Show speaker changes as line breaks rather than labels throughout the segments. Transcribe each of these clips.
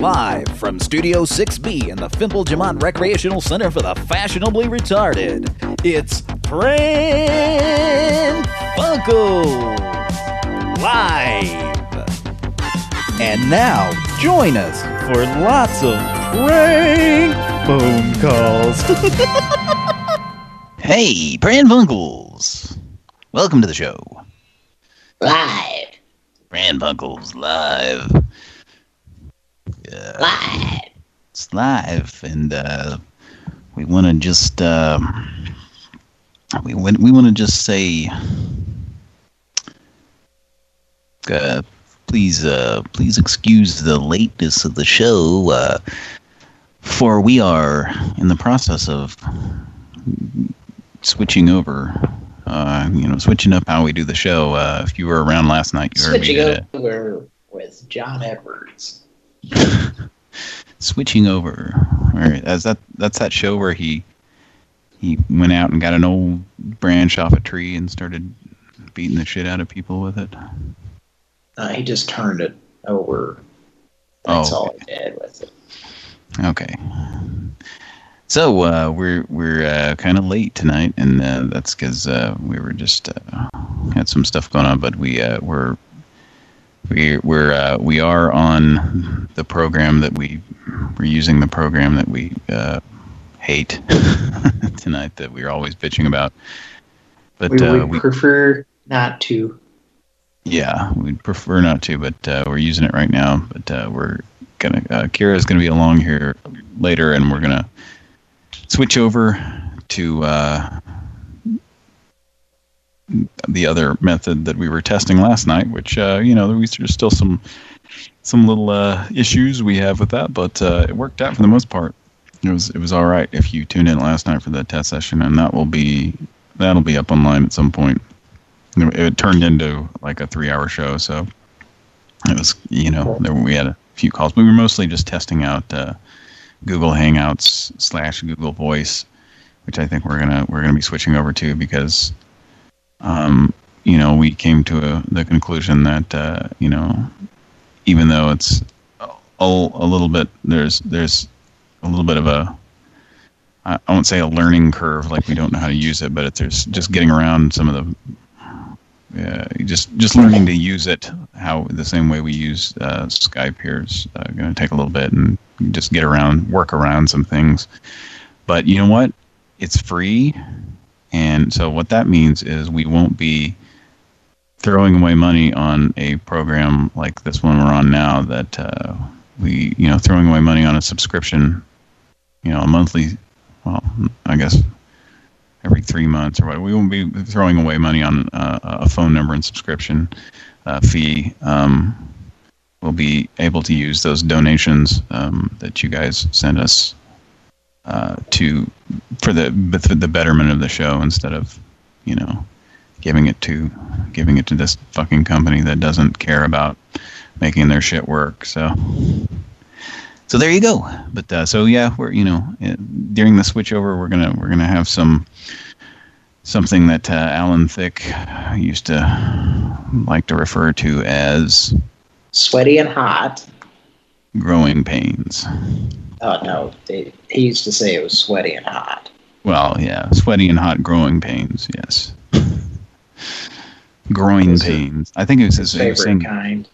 Live from Studio 6B in the Fimple Jamont Recreational Center for the Fashionably Retarded, it's Pran Funkels Live. And now, join us for lots of prank phone calls.
Hey, Pran Funkels. Welcome to the show.
Live.
Pran Funkels Live.
Live.
It's live, and we want to just we want to just say, please excuse the lateness of the show, for we are in the process of switching over. Switching up how we do the show. If you were around last night, you heard me.
Switching over with John Edwards.
Switching over, as that's that show where he went out and got an old branch off a tree and started beating the shit out of people with it.
He just turned it over. That's all he did with it.
Okay. So we're kind of late tonight, and that's because we were just had some stuff going on, but we are on the program that we're using the program that we hate tonight, that we're always bitching about. But
we prefer not to.
Yeah, we'd prefer not to, but we're using it right now. But we're gonna Kira's gonna be along here later, and we're gonna switch over to the other method that we were testing last night, which there's still some little issues we have with that, but it worked out for the most part. It was all right if you tuned in last night for the test session, and that'll be up online at some point. It turned into like a 3-hour show, so it was we had a few calls, but we were mostly just testing out Google Hangouts / Google Voice, which I think we're gonna be switching over to because we came to the conclusion that even though it's a little bit there's a little bit of a, I won't say a learning curve, like we don't know how to use it, but there's just getting around some of the just learning to use it the same way we use Skype here is going to take a little bit, and just work around some things. But you know what? It's free, and so what that means is we won't be throwing away money on a program like this one we're on now. That throwing away money on a subscription, a monthly. Well, I guess every 3 months or what. We won't be throwing away money on a phone number and subscription fee. We'll be able to use those donations that you guys send us for the betterment of the show, instead of giving it to this fucking company that doesn't care about making their shit work. So there you go. But we're during the switchover, we're gonna have something that Alan Thicke used to like to refer to as
sweaty and hot
growing pains.
Oh no, he used to say it was sweaty and hot.
Well, yeah, sweaty and hot growing pains. Yes, groin pains. I think it was his
favorite kind.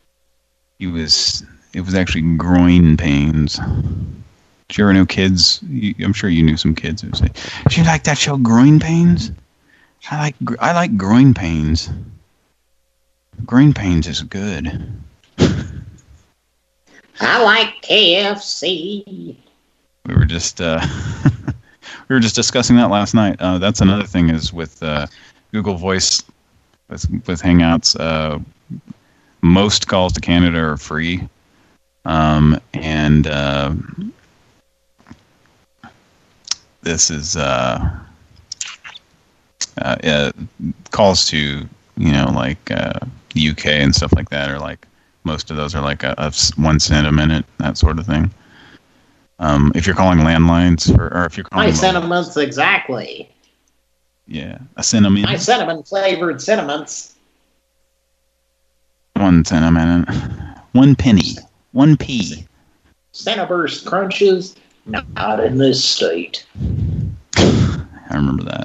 It was actually groin pains. Did you ever know kids? I'm sure you knew some kids who would say, "Do you like that show, Groin Pains?" I like groin pains. Groin pains is good.
I like KFC.
We were just discussing that last night. That's another thing is with Google Voice, with Hangouts. Most calls to Canada are free. This is calls to the UK and stuff like that are like, most of those are like a 1 cent a minute, that sort of thing. If you're calling landlines or if you're calling
my sentiments exactly.
Yeah, a cinnamon.
My cinnamon flavored sentiments.
1 cent a minute. 1 penny. 1p.
Cinnamburst Crunches, not in this state.
I remember that.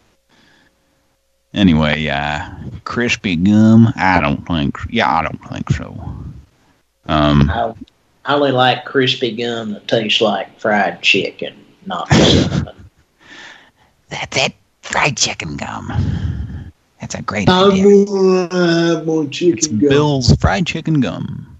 Anyway, crispy gum. I don't think so.
I only like crispy gum that tastes like fried chicken, not cinnamon.
That's it. Fried chicken gum. That's a great idea.
More chicken gum.
Bill's fried chicken gum.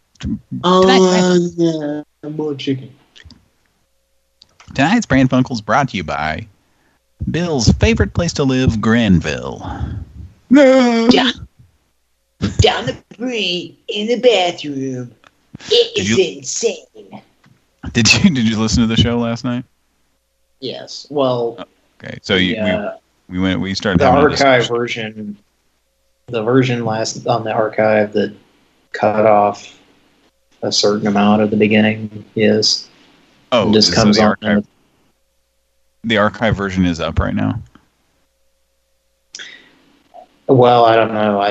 More chicken.
Tonight's Pran Funkels brought to you by Bill's favorite place to live, Granville.
No. Down the street in the bathroom. It is insane.
Did you listen to the show last night?
Yes. Well.
Okay. So we started
the
having
archive version. The version last on the archive that cut off a certain amount at the beginning is.
Oh,
just comes
the
on.
archive. The archive version is up right now.
Well, I don't know.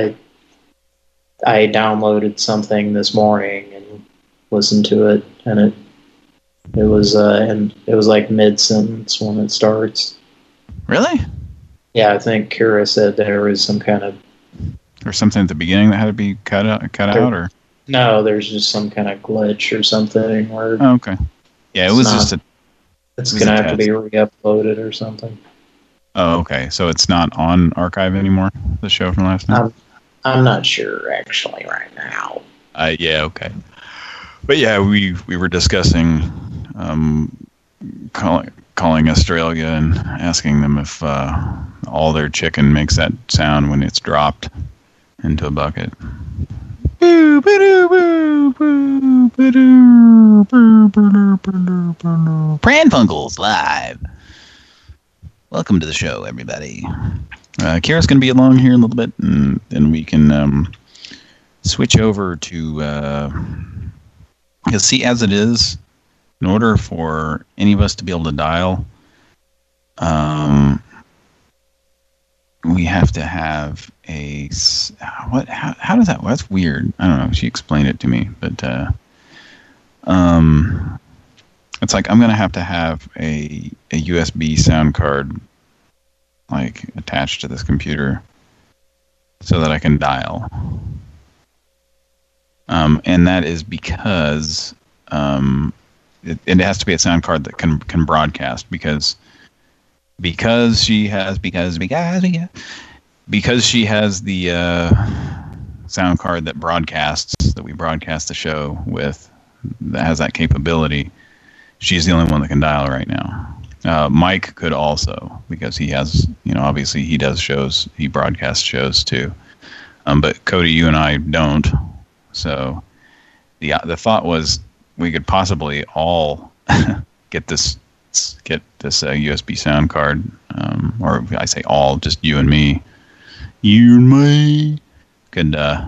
I downloaded something this morning and listened to it, and it was like mid-sentence when it starts.
Really?
Yeah, I think Kira said there was some kind of
or something at the beginning that had to be cut out, or
no, there's just some kind of glitch or something where.
Oh, okay. Yeah, it was just a.
It's gonna have to be re-uploaded or something.
Oh, okay. So it's not on archive anymore. The show from last night.
I'm not sure actually right now.
Yeah. Okay. But yeah, we were discussing calling Australia and asking them if all their chicken makes that sound when it's dropped into a bucket. Pran Funkels live. Welcome to the show, everybody. Kira's going to be along here in a little bit, and then we can switch over to. Because see, as it is, in order for any of us to be able to dial, we have to have a what? How does that? Well, that's weird. I don't know. She explained it to me, but it's like I'm gonna have to have a USB sound card like attached to this computer so that I can dial. And that is because it has to be a sound card that can broadcast because she has the sound card that broadcasts, that we broadcast the show with, that has that capability. She's the only one that can dial right now. Mike could also, because he has, obviously he does shows, he broadcasts shows too. But Cody, you and I don't. So the thought was we could possibly all get this USB sound card, or I say all, just you and me. You and me could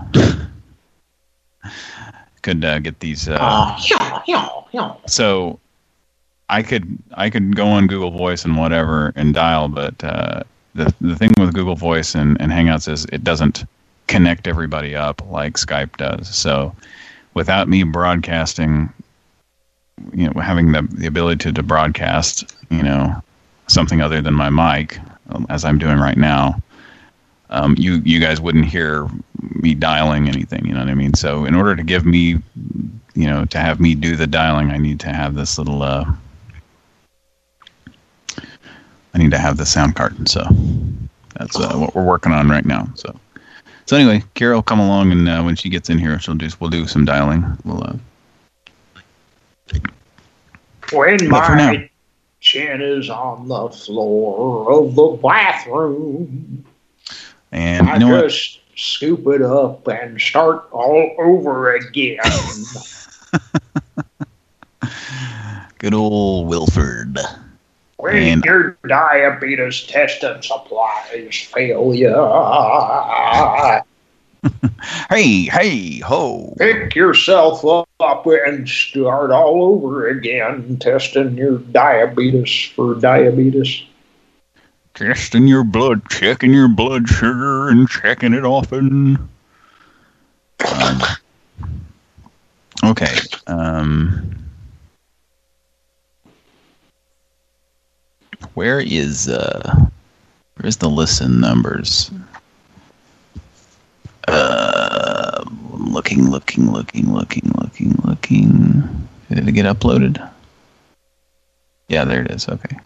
get these. So I could go on Google Voice and whatever and dial, but the thing with Google Voice and Hangouts is it doesn't connect everybody up like Skype does. So without me broadcasting, having the ability to broadcast, something other than my mic, as I'm doing right now, you guys wouldn't hear me dialing anything, you know what I mean? So in order to give me, to have me do the dialing, I need to have this little, I need to have the sound card. So that's what we're working on right now. So anyway, Kira will come along, and when she gets in here, we'll do some dialing.
When my chin is on the floor of the bathroom,
and
I just scoop it up and start all over again.
Good old Wilford.
When your diabetes testing supplies fail you,
hey, ho.
Pick yourself up and start all over again, testing your diabetes for diabetes.
Testing your blood, checking your blood sugar, and checking it often. Okay. Where's the listen numbers? Looking. Did it get uploaded? Yeah, there it is. Okay.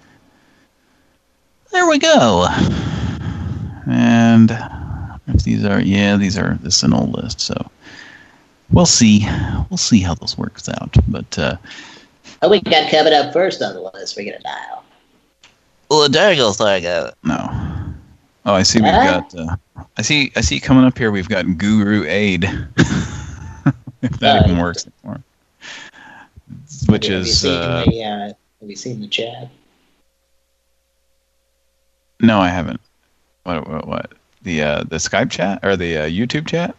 There we go. And if these are, this is an old list, so we'll see. We'll see how this works out. But
what we got coming up first on the list we're gonna dial?
Well, the Dargles Saga.
No. Oh, I see. We've got. I see coming up here. We've got Guru Aid. If that even works anymore. Which is.
Have you seen the chat?
No, I haven't. What? The Skype chat or the YouTube chat?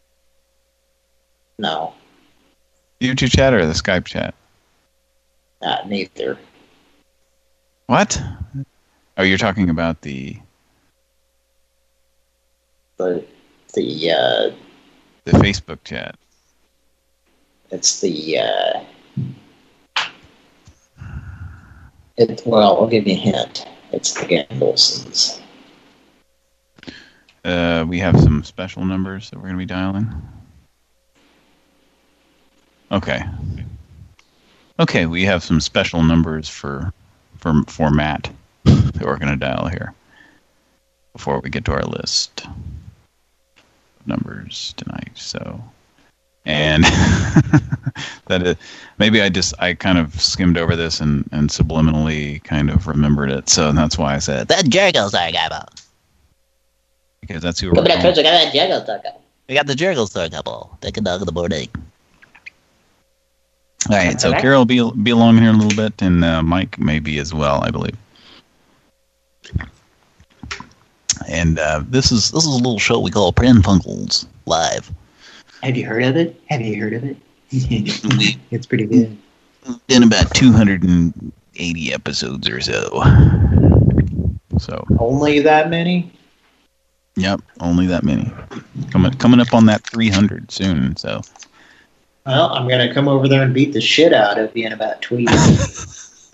No.
YouTube chat or the Skype chat?
Neither.
What? Oh, you're talking about the Facebook chat.
It's well, I'll give you a hint. It's the Gandolsons.
We have some special numbers that we're going to be dialing. Okay. Okay, we have some special numbers for Matt that we're going to dial here before we get to our list of numbers tonight. So, and maybe I kind of skimmed over this and subliminally kind of remembered it. So that's why I said
that Jericho's our guy about.
Because that's who we're calling.
We got the Jericho's our couple. Take a dog in the morning.
All right, so Kira will be along here in a little bit, and Mike may be as well, I believe. And this is a little show we call Pran Funkels Live.
Have you heard of it? It's pretty good.
Been about 280 episodes or so. So
only that many?
Yep, only that many. Coming up on that 300 soon. So.
Well, I'm going to come over there and beat the shit out of you in about 2 years.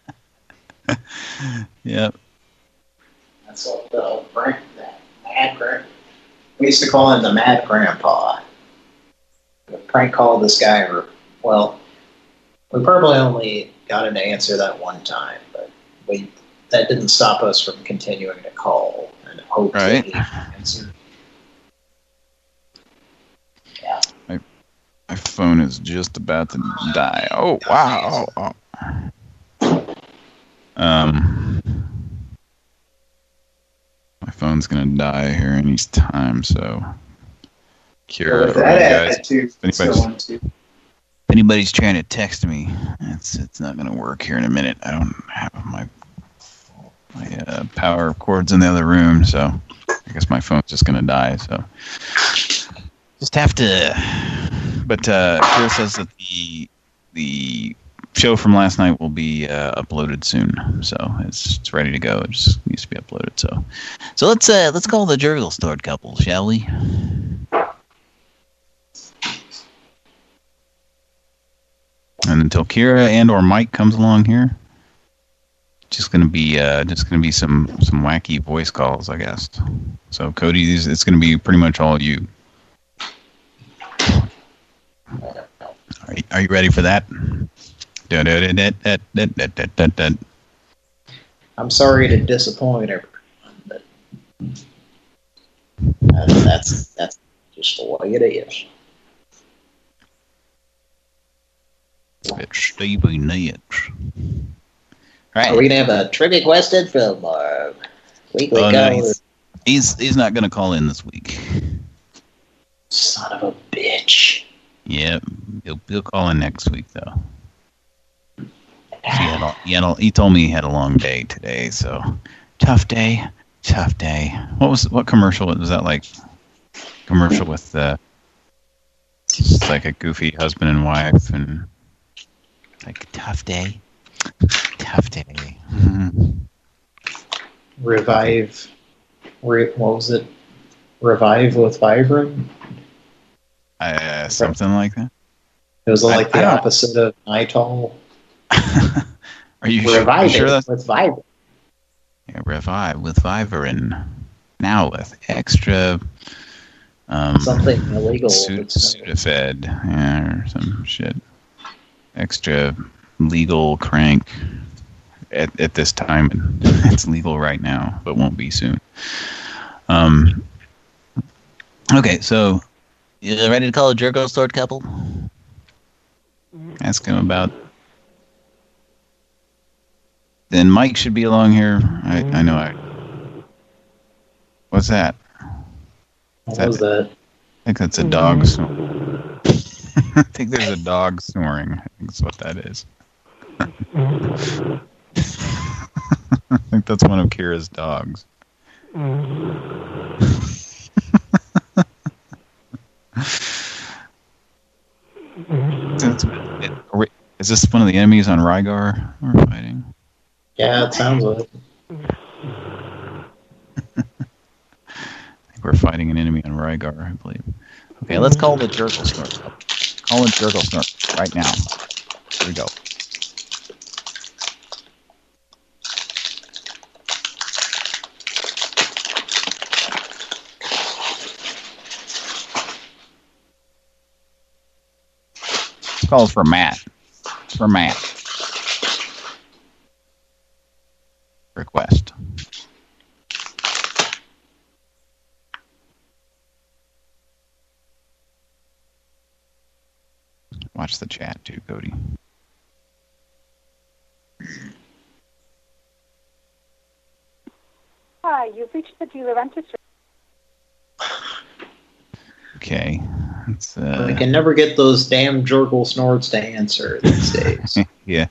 Yep.
That's what the Mad Grandpa. We used to call him the Mad Grandpa. We prank called this guy, well, we probably only got an answer that one time, but that didn't stop us from continuing to call and hope that he answered. Yeah.
My phone is just about to die. Oh, wow. My phone's going to die here any time, so... Kira, if anybody's trying to text me, it's not going to work here in a minute. I don't have my power cords in the other room, so I guess my phone's just going to die, so... Just have to... But Kira says that the show from last night will be uploaded soon, so it's ready to go. It just needs to be uploaded. So let's call the Jurgle Stored couple, shall we? And until Kira and/or Mike comes along here, just gonna be some wacky voice calls, I guess. So Cody, it's gonna be pretty much all you. Are you ready for that?
I'm sorry to disappoint everyone, but that's just the way it is.
It's Stevie Nicks. Right.
Are we gonna have a trivia question from our weekly call?
No, he's not gonna call in this week.
Son of a bitch.
Yeah, he'll call in next week though. He told me he had a long day today, so tough day. What commercial was that? Like commercial with just like a goofy husband and wife and like tough day. Mm-hmm.
Revive. What was it? Revive with Vibram?
Something like that.
It was like the opposite of Nitol.
Are you sure that's
with Vibrant?
Yeah, revive with Vivarin. Now with extra
something illegal.
Sudafed, or some shit. Extra legal crank. At this time, it's legal right now, but won't be soon. Okay, so
you ready to call a Jurgo Sword couple?
Ask him about. Then Mike should be along here. I know. What's that?
What was that?
I think that's a dog. I think there's a dog snoring. I think that's what that is. I think that's one of Kira's dogs. Is this one of the enemies on Rygar we're fighting?
Yeah, it sounds like it.
I think we're fighting an enemy on Rygar, I believe.
Okay, let's call the Jurgle Snort.
Call it Jurgle Snort right now. Here we go. Calls for Matt. For Matt. Request. Watch the chat too, Cody.
Hi, you've reached the dealer rental.
Okay.
I can never get those damn Jurgle Snorts to answer these days.
Yeah.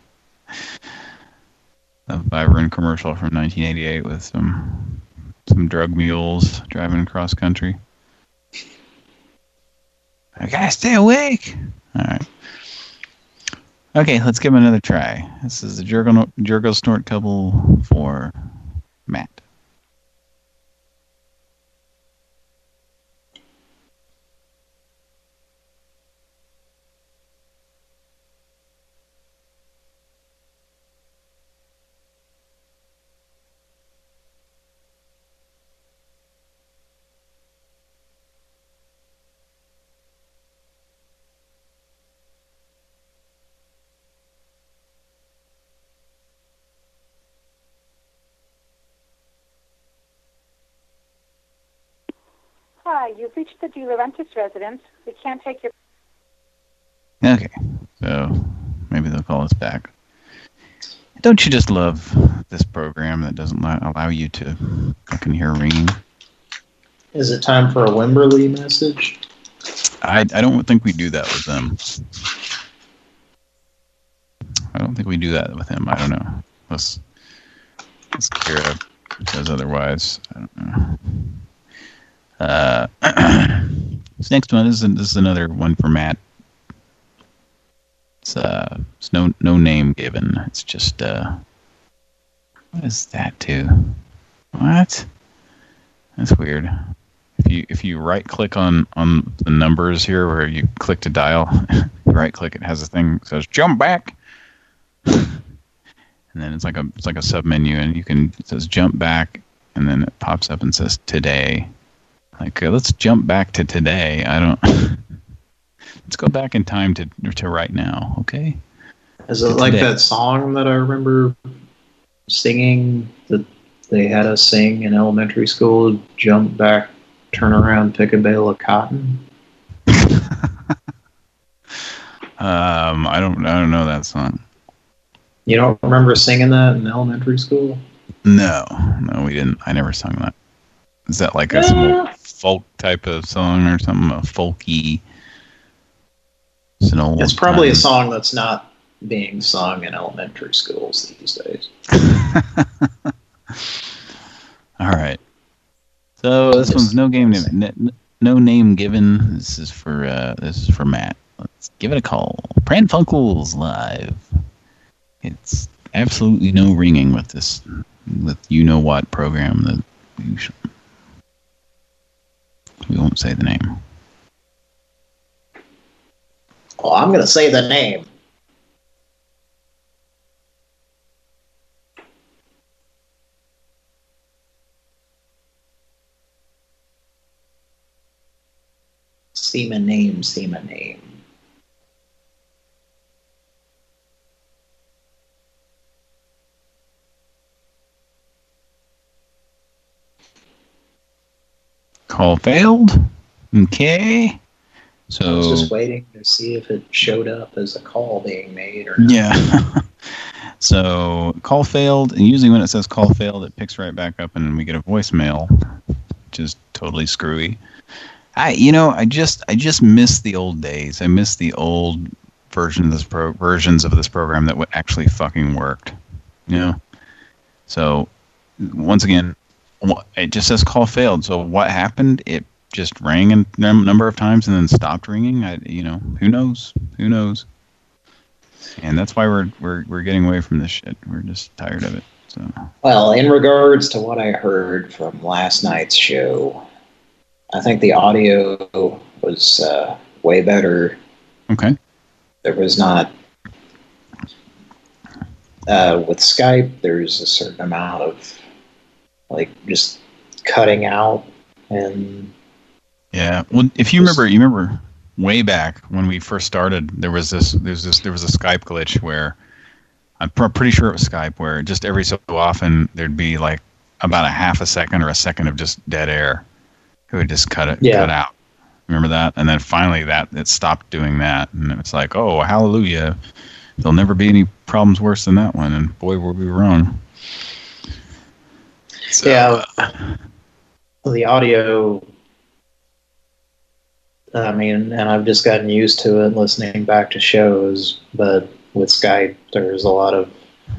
A Vibrant commercial from 1988 with some drug mules driving cross country. I gotta stay awake. All right. Okay, let's give him another try. This is the Jurgle Snort couple for Matt.
Hi, you've reached the De Laurentiis residence. We can't take your...
Okay, so maybe they'll call us back. Don't you just love this program that doesn't allow you to fucking hear ringing?
Is it time for a Wimberley message?
I don't think we do that with them. I don't think we do that with him. I don't know. Let's Kira says otherwise. I don't know. This next one this is another one for Matt. It's no name given. It's just what is that too? What? That's weird. If you right click on the numbers here where you click to dial, right click, it has a thing that says jump back. And then it's like a sub menu, and it says jump back, and then it pops up and says today. Like, let's jump back to today. Let's go back in time to right now, okay?
Is it like that song that I remember singing that they had us sing in elementary school? Jump back, turn around, pick a bale of cotton.
I don't know that song.
You don't remember singing that in elementary school?
No, we didn't. I never sung that. Is that like some folk type of song or something? A folky?
It's probably a song that's not being sung in elementary schools these days.
All right. So this one's no name given. This is for Matt. Let's give it a call. Pran Funkels live. It's absolutely no ringing with this, with you know what program that we won't say the name.
Well, I'm going to say the name. Seaman name, seaman name.
Call failed. Okay. So
I was just waiting to see if it showed up as a call being made or not.
Yeah. So call failed, and usually when it says call failed, it picks right back up, and we get a voicemail, which is totally screwy. I just miss the old days. I miss the old versions of this program that actually fucking worked. You know. So once again, it just says call failed. So what happened? It just rang a number of times and then stopped ringing. Who knows? Who knows? And that's why we're getting away from this shit. We're just tired of it. So.
Well, in regards to what I heard from last night's show, I think the audio was way better.
Okay.
There was not... with Skype, there's a certain amount of, like, just cutting out and...
Yeah. Well, if you remember way back when we first started, there was a Skype glitch where I'm pretty sure it was Skype, where just every so often there'd be like about a half a second or a second of just dead air. It would just cut out. Remember that? And then finally it stopped doing that, and it's like, oh, hallelujah! There'll never be any problems worse than that one. And boy, were we wrong. So,
yeah. The audio. I mean, and I've just gotten used to it listening back to shows, but with Skype, there's a lot of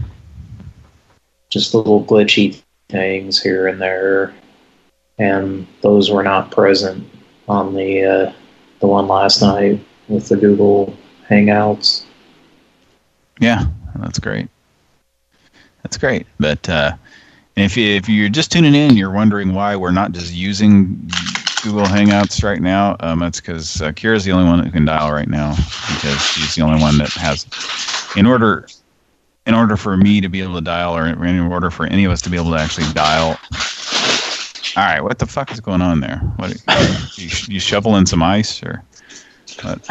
just little glitchy things here and there, and those were not present on the one last night with the Google Hangouts.
Yeah, that's great. That's great. But if you're just tuning in, you're wondering why we're not just using Google Hangouts right now, that's because Kira's the only one that can dial right now, because she's the only one that has... In order for me to be able to dial, or in order for any of us to be able to actually dial... All right, what the fuck is going on there? What you shoveling some ice, or what?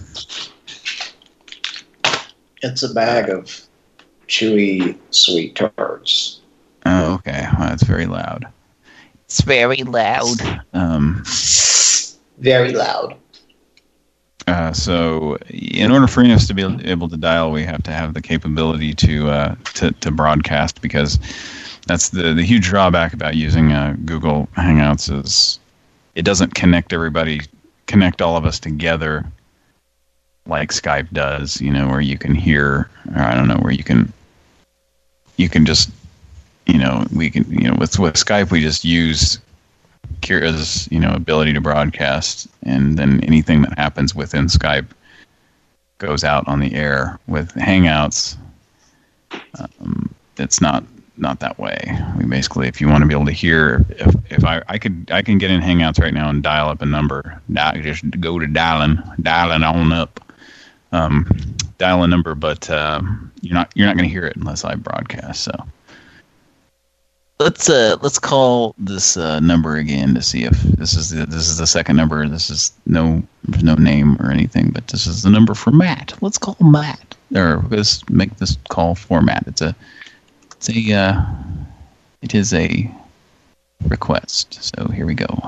It's a bag of chewy sweet tarts.
Oh, okay. Well, that's very loud.
It's very loud.
Very loud.
So, in order for us to be able to dial, we have to have the capability to broadcast, because that's the huge drawback about using Google Hangouts is it doesn't connect all of us together like Skype does. Where you can hear, or I don't know, where you can just. We can, with Skype, we just use Kira's, ability to broadcast, and then anything that happens within Skype goes out on the air. With Hangouts, it's not that way. We basically, if you want to be able to hear, if I can get in Hangouts right now and dial up a number, just go to dialing on up, dial a number, but you're not going to hear it unless I broadcast. So.
Let's call
this number again to see if this is the second number. This is there's no name or anything, but this is the number for Matt. Let's call Matt, or let's make this call for Matt. It is a request. So here we go.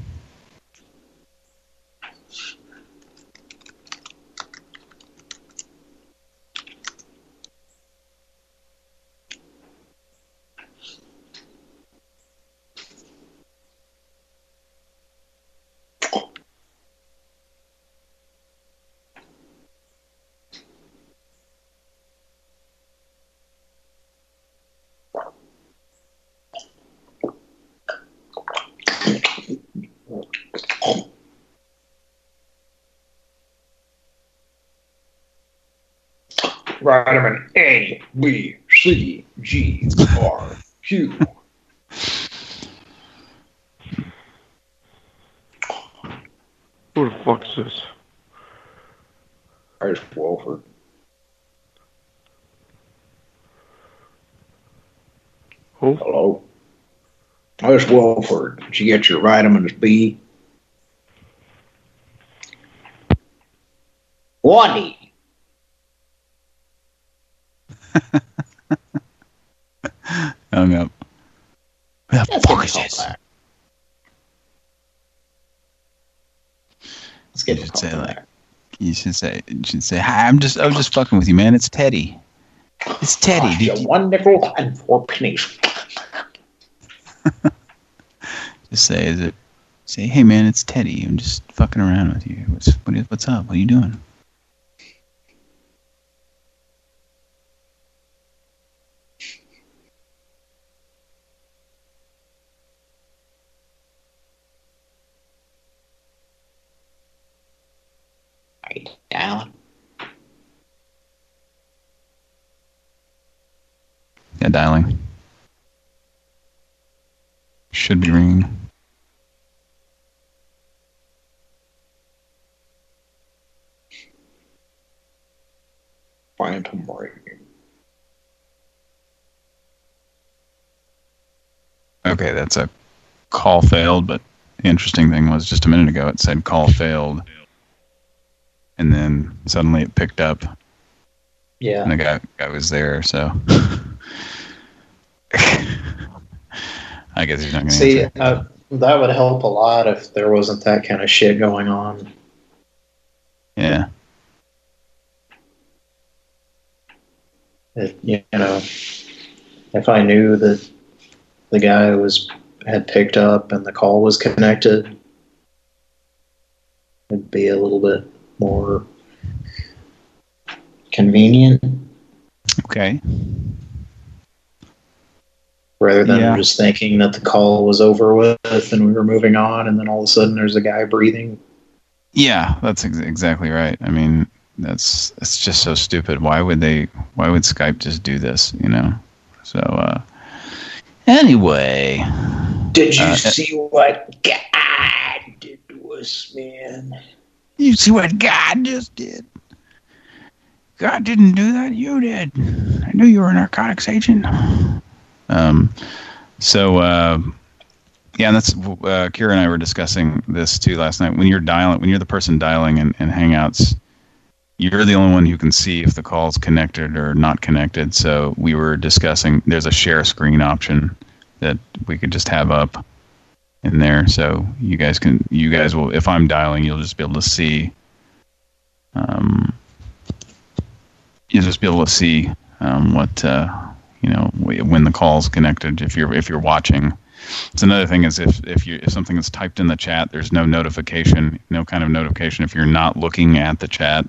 Vitamin A, B, C, G, R, Q.
Who the fuck is this?
Where's Wolford?
Who?
Hello? Where's Wolford? Did you get your vitamins B? Waddy!
Hung up. Who the fuck is this?
Let's get
You
a
should
call
say like,
back.
you should say, hi, I was just fucking with you, man. It's Teddy. It's Teddy. Did you-
1 nickel and 4 pennies.
Just say, hey man, it's Teddy. I'm just fucking around with you. What's up? What are you doing?
Right, Alan.
Yeah, dialing. Should be ringing.
Phantom ringing.
Okay, that's a call failed, but the interesting thing was just a minute ago it said call failed. And then suddenly it picked up.
Yeah.
And the guy was there, so I guess he's not going to
See,
answer.
that would help a lot if there wasn't that kind of shit going on.
Yeah.
You know, if I knew that the guy had picked up and the call was connected, it'd be a little bit more convenient.
Okay.
Rather than
Yeah.
just thinking that the call was over with and we were moving on, and then all of a sudden there's a guy breathing.
Yeah, that's exactly right. I mean, it's just so stupid. Why would Skype just do this, you know? So, anyway.
Did you see what God did to us, man?
You see what God just did? God didn't do that, you did. I knew you were a narcotics agent. Yeah, and that's Kira and I were discussing this too last night. When you're the person dialing in Hangouts, you're the only one who can see if the call's connected or not connected. So we were discussing there's a share screen option that we could just have up in there. So you guys will, if I'm dialing, you'll just be able to see. You'll just be able to see what when the call's connected. If you're watching. It's another thing is if something is typed in the chat, there's no notification, no kind of notification if you're not looking at the chat.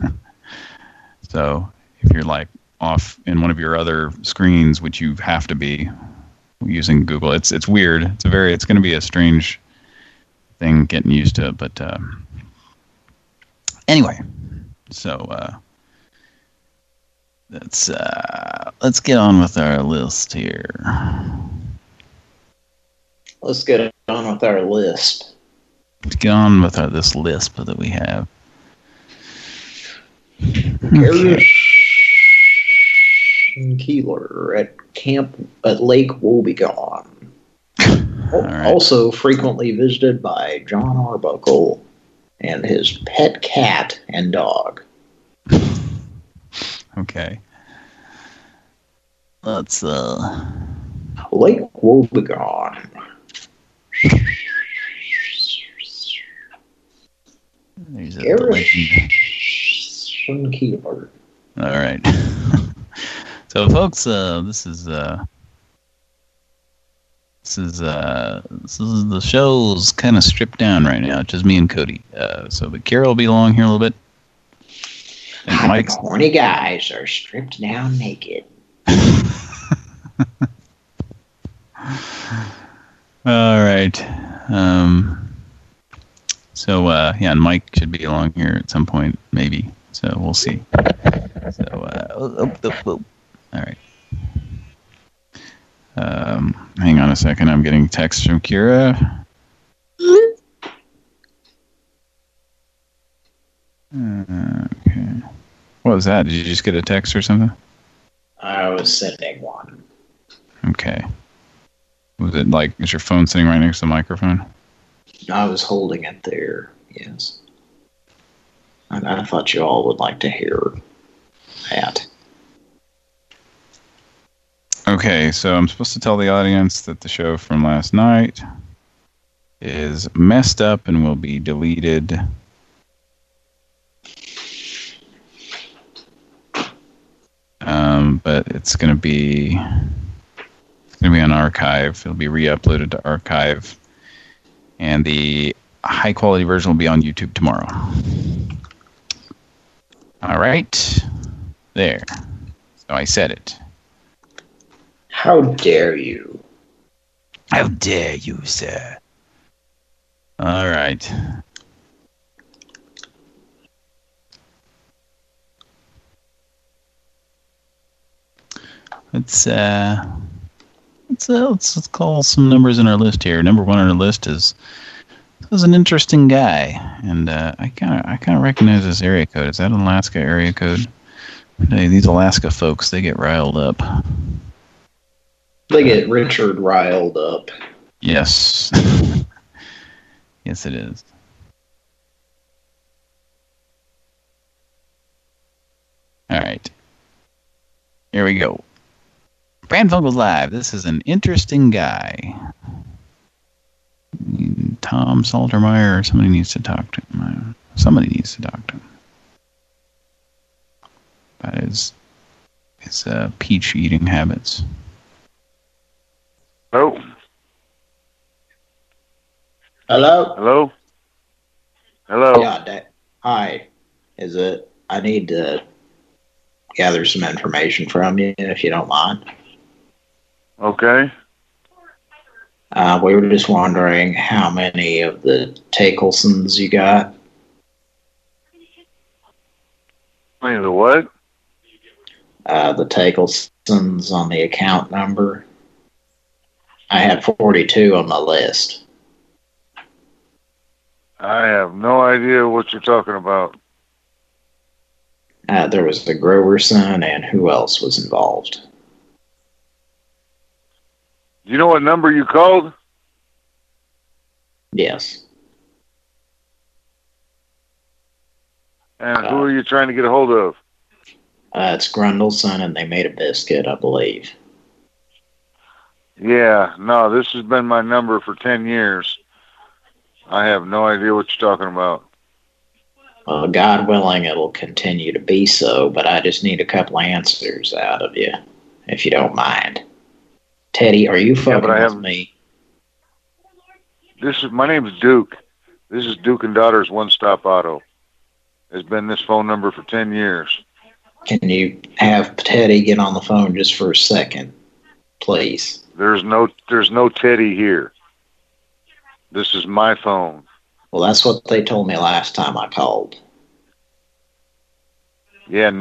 So if you're like off in one of your other screens, which you have to be using Google, it's weird. It's going to be a strange thing getting used to it. But anyway, so let's get on with our list here.
Let's get on with our list.
Let's get on with this list that we have.
Okay. Keeler at Lake Wobegon.
Right.
Also frequently visited by John Arbuckle and his pet cat and dog.
Okay. Let's
Lake Wobegon.
There's a
Garrison Keeler.
All right. So, folks, this is the show's kind of stripped down right now. It's just me and Cody. But Kira will be along here a little bit. And Mike's
horny guys are stripped down naked.
All right. And Mike should be along here at some point, maybe. So we'll see. So, all right. Hang on a second. I'm getting text from Kira. Okay. was that? Did you just get a text or something?
I was sending one.
Okay. Was it like, is your phone sitting right next to the microphone?
I was holding it there, yes. I thought you all would like to hear that.
Okay, so I'm supposed to tell the audience that the show from last night is messed up and will be deleted. But it's going to be on Archive. It'll be re-uploaded to Archive, and the high-quality version will be on YouTube tomorrow. All right, there. So I said it.
How dare you?
How dare you, sir? All right. Let's call some numbers in our list here. Number 1 on our list is an interesting guy, and I kind of recognize this area code. Is that an Alaska area code? Hey, these Alaska folks, they get riled up.
They get Richard riled up.
Yes. Yes, it is. All right. Here we go. Brandfunkel's Live. This is an interesting guy. Tom Saltermeyer, or somebody needs to talk to him. Somebody needs to talk to him about his peach eating habits.
Hello?
Hello?
Hello? Hello?
Yeah, hi. Is it? I need to gather some information from you, if you don't mind.
Okay.
We were just wondering how many of the Takelsons you got.
Wait, the what?
The Takelsons on the account number. I had 42 on the list.
I have no idea what you're talking about.
There was the Groverson, and who else was involved?
Do you know what number you called?
Yes.
And who are you trying to get a hold of?
It's Grundleson, and they made a biscuit, I believe.
Yeah, no, this has been my number for 10 years. I have no idea what you're talking about.
Well, God willing, it'll continue to be so, but I just need a couple answers out of you, if you don't mind. Teddy, are you fucking with me?
My name's Duke. This is Duke and Daughters One Stop Auto. It's been this phone number for 10 years.
Can you have Teddy get on the phone just for a second, please?
There's no Teddy here. This is my phone.
Well, that's what they told me last time I called.
Yeah,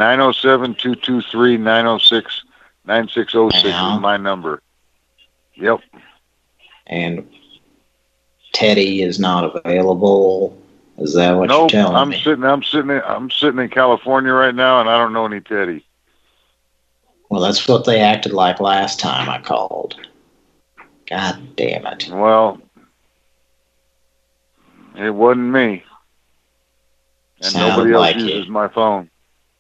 907-223-906-9606 is my number. Yep.
And Teddy is not available. Is that what you're telling me?
I'm sitting in California right now, and I don't know any Teddy.
Well, that's what they acted like last time I called. God damn it.
Well, it wasn't me. And nobody else uses my phone.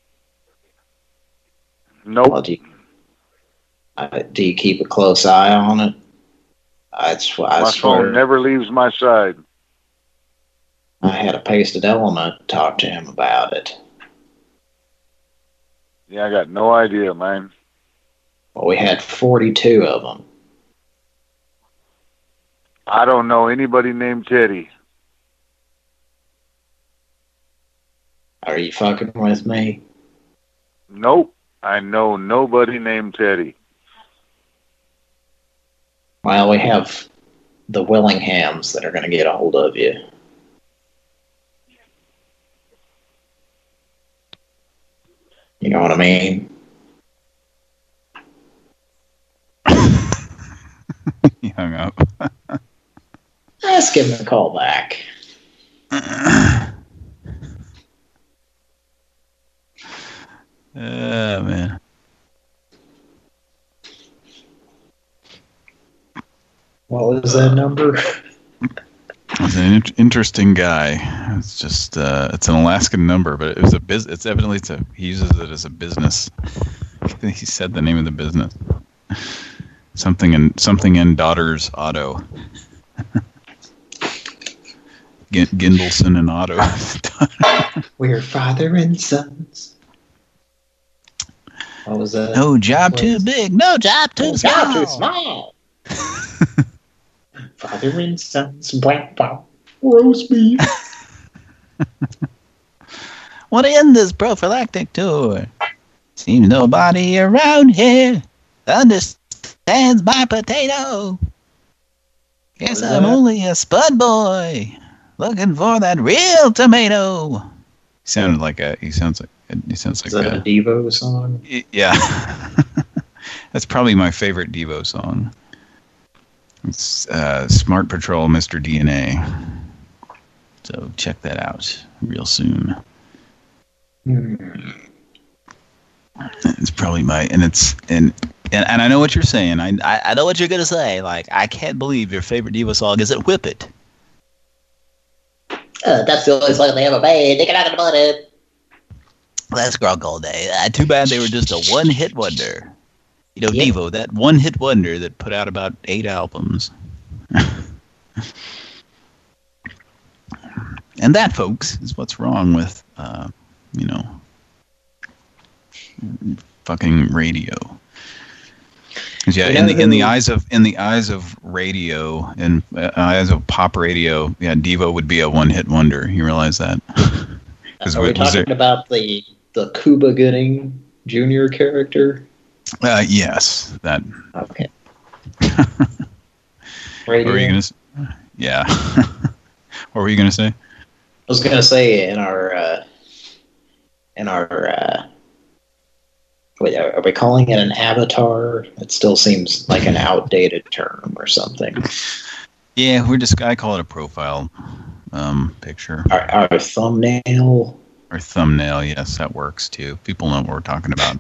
Nope.
Well, do you keep a close eye on it? I swear.
My phone never leaves my side.
I had a pasted element talk to him about it.
Yeah, I got no idea, man.
Well, we had 42 of them.
I don't know anybody named Teddy.
Are you fucking with me?
Nope. I know nobody named Teddy.
Well, we have the Willinghams that are going to get a hold of you. You know what I mean?
He hung up.
Let's give him a call back.
Oh, man.
What was that number?
He's an interesting guy. It's just it's an Alaskan number, but it was a it's evidently he uses it as a business. He said the name of the business. Something in Daughters Auto. Gindelson and Auto.
We're father and sons. What was that?
No job too big. No job too small.
Job too small. Father and sons. Blank pop. Roast beef.
Want to end this prophylactic tour? Seems nobody around here understands my potato. Guess I'm only a spud boy looking for that real tomato.
He sounds like
Is that a Devo song?
Yeah. That's probably my favorite Devo song. It's Smart Patrol, Mr. DNA. So check that out real soon. It's probably and I know what you're saying.
I know what you're gonna say. Like, I can't believe your favorite Devo song isn't "Whip It."
That's the only song they ever made. They get out of the money.
That's Grog all day. Too bad they were just a one-hit wonder. You know, Devo, that one-hit wonder that put out about 8 albums.
And that, folks, is what's wrong with, fucking radio. Yeah, in the eyes of radio and eyes of pop radio, yeah, Devo would be a one-hit wonder. You realize that?
Are we talking about the Cuba Gooding Jr. character?
Yes, that.
Okay.
What were you gonna say? Yeah. What were you gonna say?
I was gonna say wait, are we calling it an avatar? It still seems like an outdated term or something.
Yeah, I call it a profile picture.
Our thumbnail.
Or thumbnail, yes, that works too. People know what we're talking about.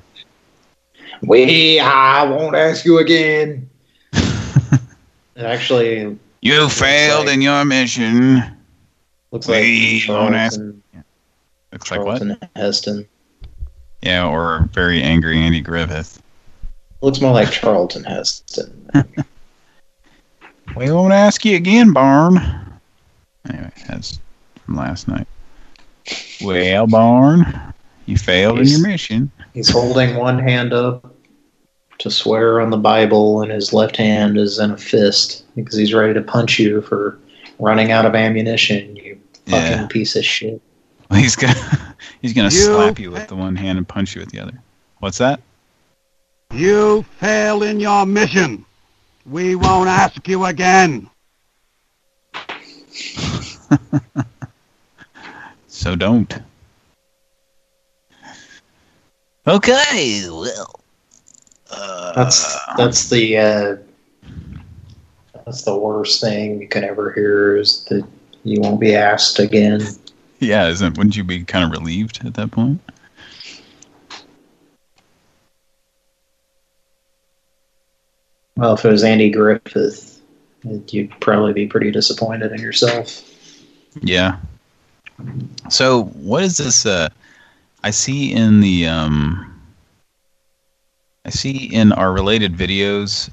I won't ask you again. Actually,
you failed in your mission.
Looks like Charlton,
looks like what?
Heston.
Yeah, or very angry Andy Griffith.
Looks more like Charlton Heston.
We won't ask you again, Barn. Anyway, that's from last night. Well, Barn, you failed in your mission.
He's holding one hand up to swear on the Bible, and his left hand is in a fist because he's ready to punch you for running out of ammunition, you fucking piece of shit.
Well, he's gonna slap you with the one hand and punch you with the other. What's that?
You failed in your mission. We won't ask you again.
So don't.
Okay, well,
that's the worst thing you can ever hear is that you won't be asked again.
Yeah, wouldn't you be kind of relieved at that point?
Well, if it was Andy Griffith, you'd probably be pretty disappointed in yourself.
Yeah. So, what is this? I see in our related videos.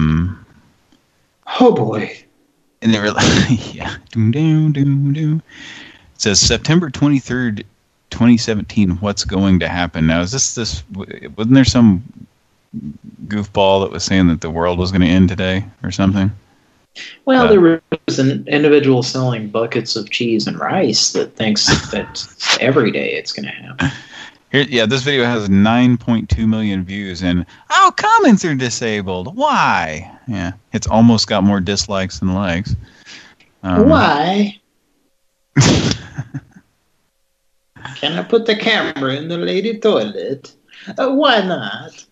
Oh boy!
And they were yeah. It says September 23rd, 2017. What's going to happen now? Is this? Wasn't there some goofball that was saying that the world was going to end today or something?
Well, there was an individual selling buckets of cheese and rice that thinks that every day it's going to happen.
Yeah, this video has 9.2 million views, and comments are disabled. Why? Yeah, it's almost got more dislikes than likes.
Why? Can I put the camera in the lady toilet? Why not?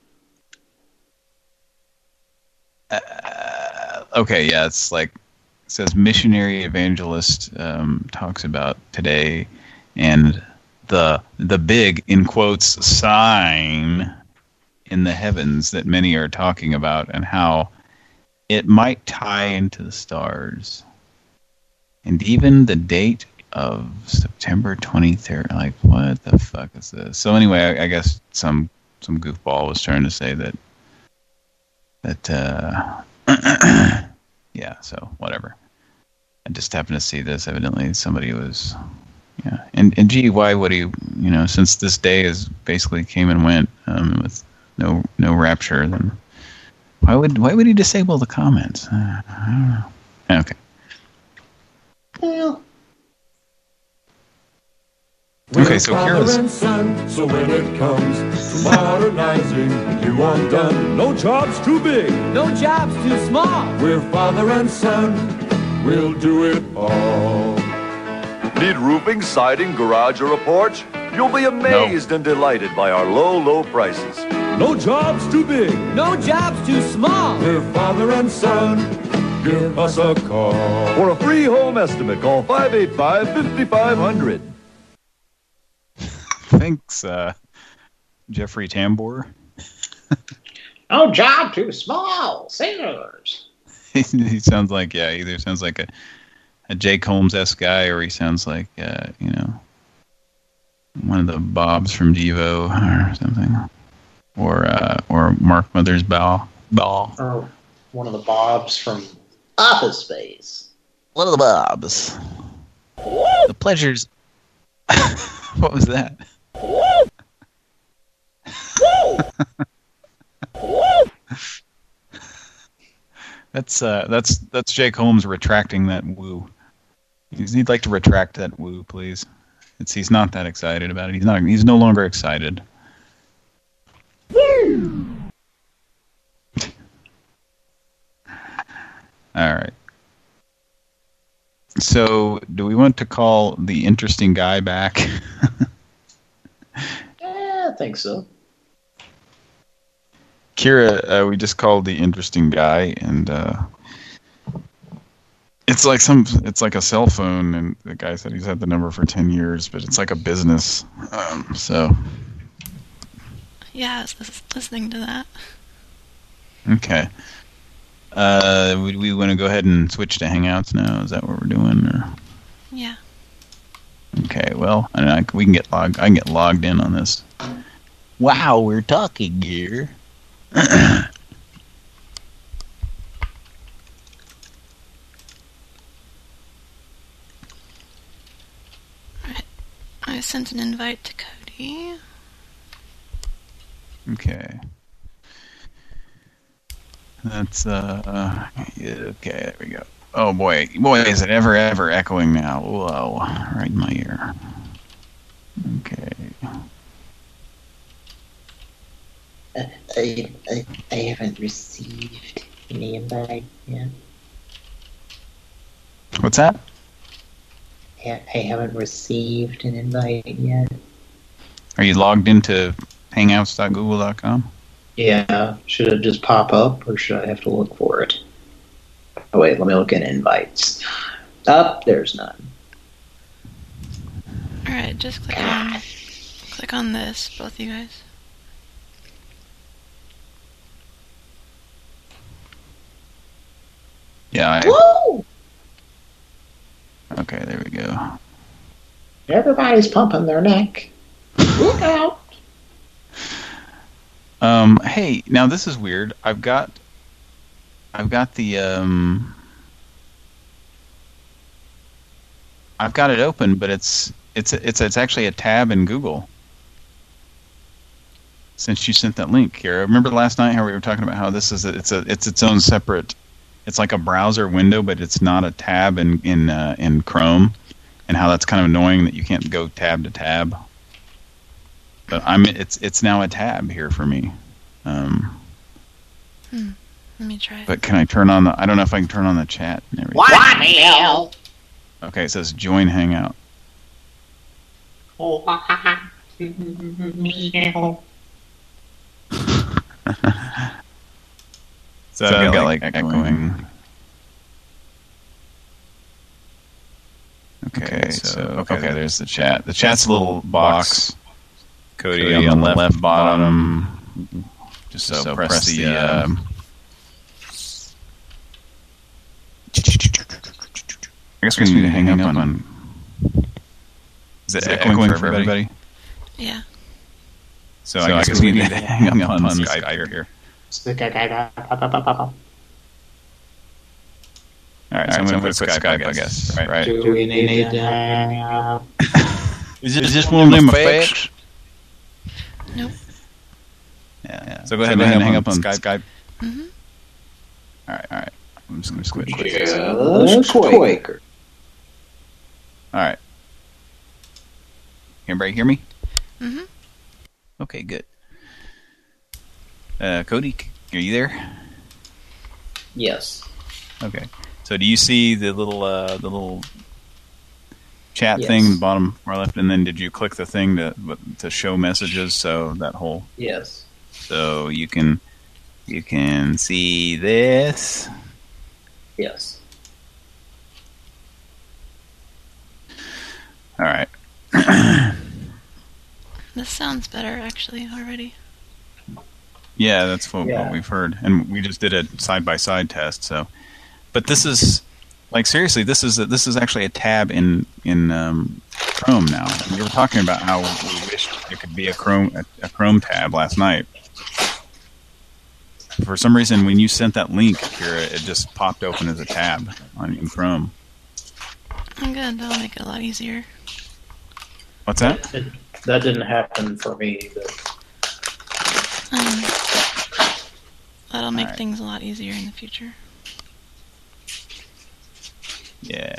Okay, yeah, it's like, it says missionary evangelist talks about today, and the big, in quotes, sign in the heavens that many are talking about, and how it might tie into the stars. And even the date of September 23rd, like, what the fuck is this? So anyway, I guess some goofball was trying to say that yeah, so whatever. I just happened to see this. Evidently somebody was, yeah. And gee, why would he, since this day is basically came and went with no rapture, then why would he disable the comments? I don't know. Okay.
Well,
okay, so Kira's...
and son, so when it comes to modernizing, you undone. No job's too big,
no job's too small.
We're father and son, we'll do it all.
Need roofing, siding, garage, or a porch? You'll be amazed and delighted by our low prices.
No job's too big,
no job's too small.
We're father and son, give us a call.
For a free home estimate, call 585-5500.
Thanks, Jeffrey Tambor.
no job too small. Sailors.
He sounds like, yeah, either sounds like a Jake Holmes-esque guy, or he sounds like, one of the Bobs from Devo or something. Or Mark Mothersbaugh.
Or one of the Bobs from Office Space.
One of the Bobs. The pleasures.
What was that? That's Jake Holmes retracting that woo. He'd like to retract that woo, please. He's not that excited about it. He's no longer excited. All right. So, do we want to call the interesting guy back?
Yeah, I think so.
Kira, we just called the interesting guy, and it's like a cell phone, and the guy said he's had the number for 10 years, but it's like a business. So.
Yeah, I was listening to that.
Okay. Would we want to go ahead and switch to Hangouts now? Is that what we're doing? Or?
Yeah.
Okay, well, we can get logged. I can get logged in on this.
Wow, we're talking here.
Alright. I sent an invite to Cody.
Okay. That's yeah, okay, there we go. Oh boy, is it ever echoing now? Whoa, right in my ear. Okay.
I haven't received any invite yet.
What's that?
I haven't received an invite yet.
Are you logged into hangouts.google.com?
Yeah, should it just pop up, or should I have to look for it? Oh wait, let me look at invites. There's none.
Alright, just click on this, both you guys.
Yeah.
Woo!
Okay, there we go.
Everybody's pumping their neck. Look out!
Hey, now this is weird. I've got the I've got it open, but it's actually a tab in Google. Since you sent that link here, remember last night how we were talking about how this is it's its own separate. It's like a browser window, but it's not a tab in Chrome, and how that's kind of annoying that you can't go tab to tab. But it's now a tab here for me.
Let me try it.
But can I turn on I don't know if I can turn on the chat and everything.
What the hell?
Okay, it says join Hangout.
Oh,
So I've got like echoing. Okay, so okay, there's the chat. The chat's a little box. Cody on the left bottom. Just so press the. I guess we need to hang up on. Is it echoing for everybody?
Yeah.
So I guess we need to hang up on Skype here. All right, so I'm going to put Skype, I guess. Right.
Do we need to hang up?
Is this one of them effects?
Nope.
Yeah. So go ahead and hang up on Skype.
Mm-hmm.
All right. I'm just going to quit.
Just Quaker.
All right. Everybody hear me?
Mm-hmm.
Okay, good. Cody, are you there?
Yes.
Okay. So do you see the little chat thing, the bottom far left, and then did you click the thing to show messages? So that whole
Yes.
So you can see this.
Yes.
All right.
This sounds better, actually, already.
Yeah, that's what we've heard, and we just did a side-by-side test. So, but this is like seriously, this is actually a tab in Chrome now. We were talking about how we wish it could be a Chrome tab last night. For some reason, when you sent that link, Kira, it just popped open as a tab in Chrome.
I'm good. That'll make it a lot easier.
What's that?
That didn't happen for me.
That'll make things a lot easier in the future.
Yeah.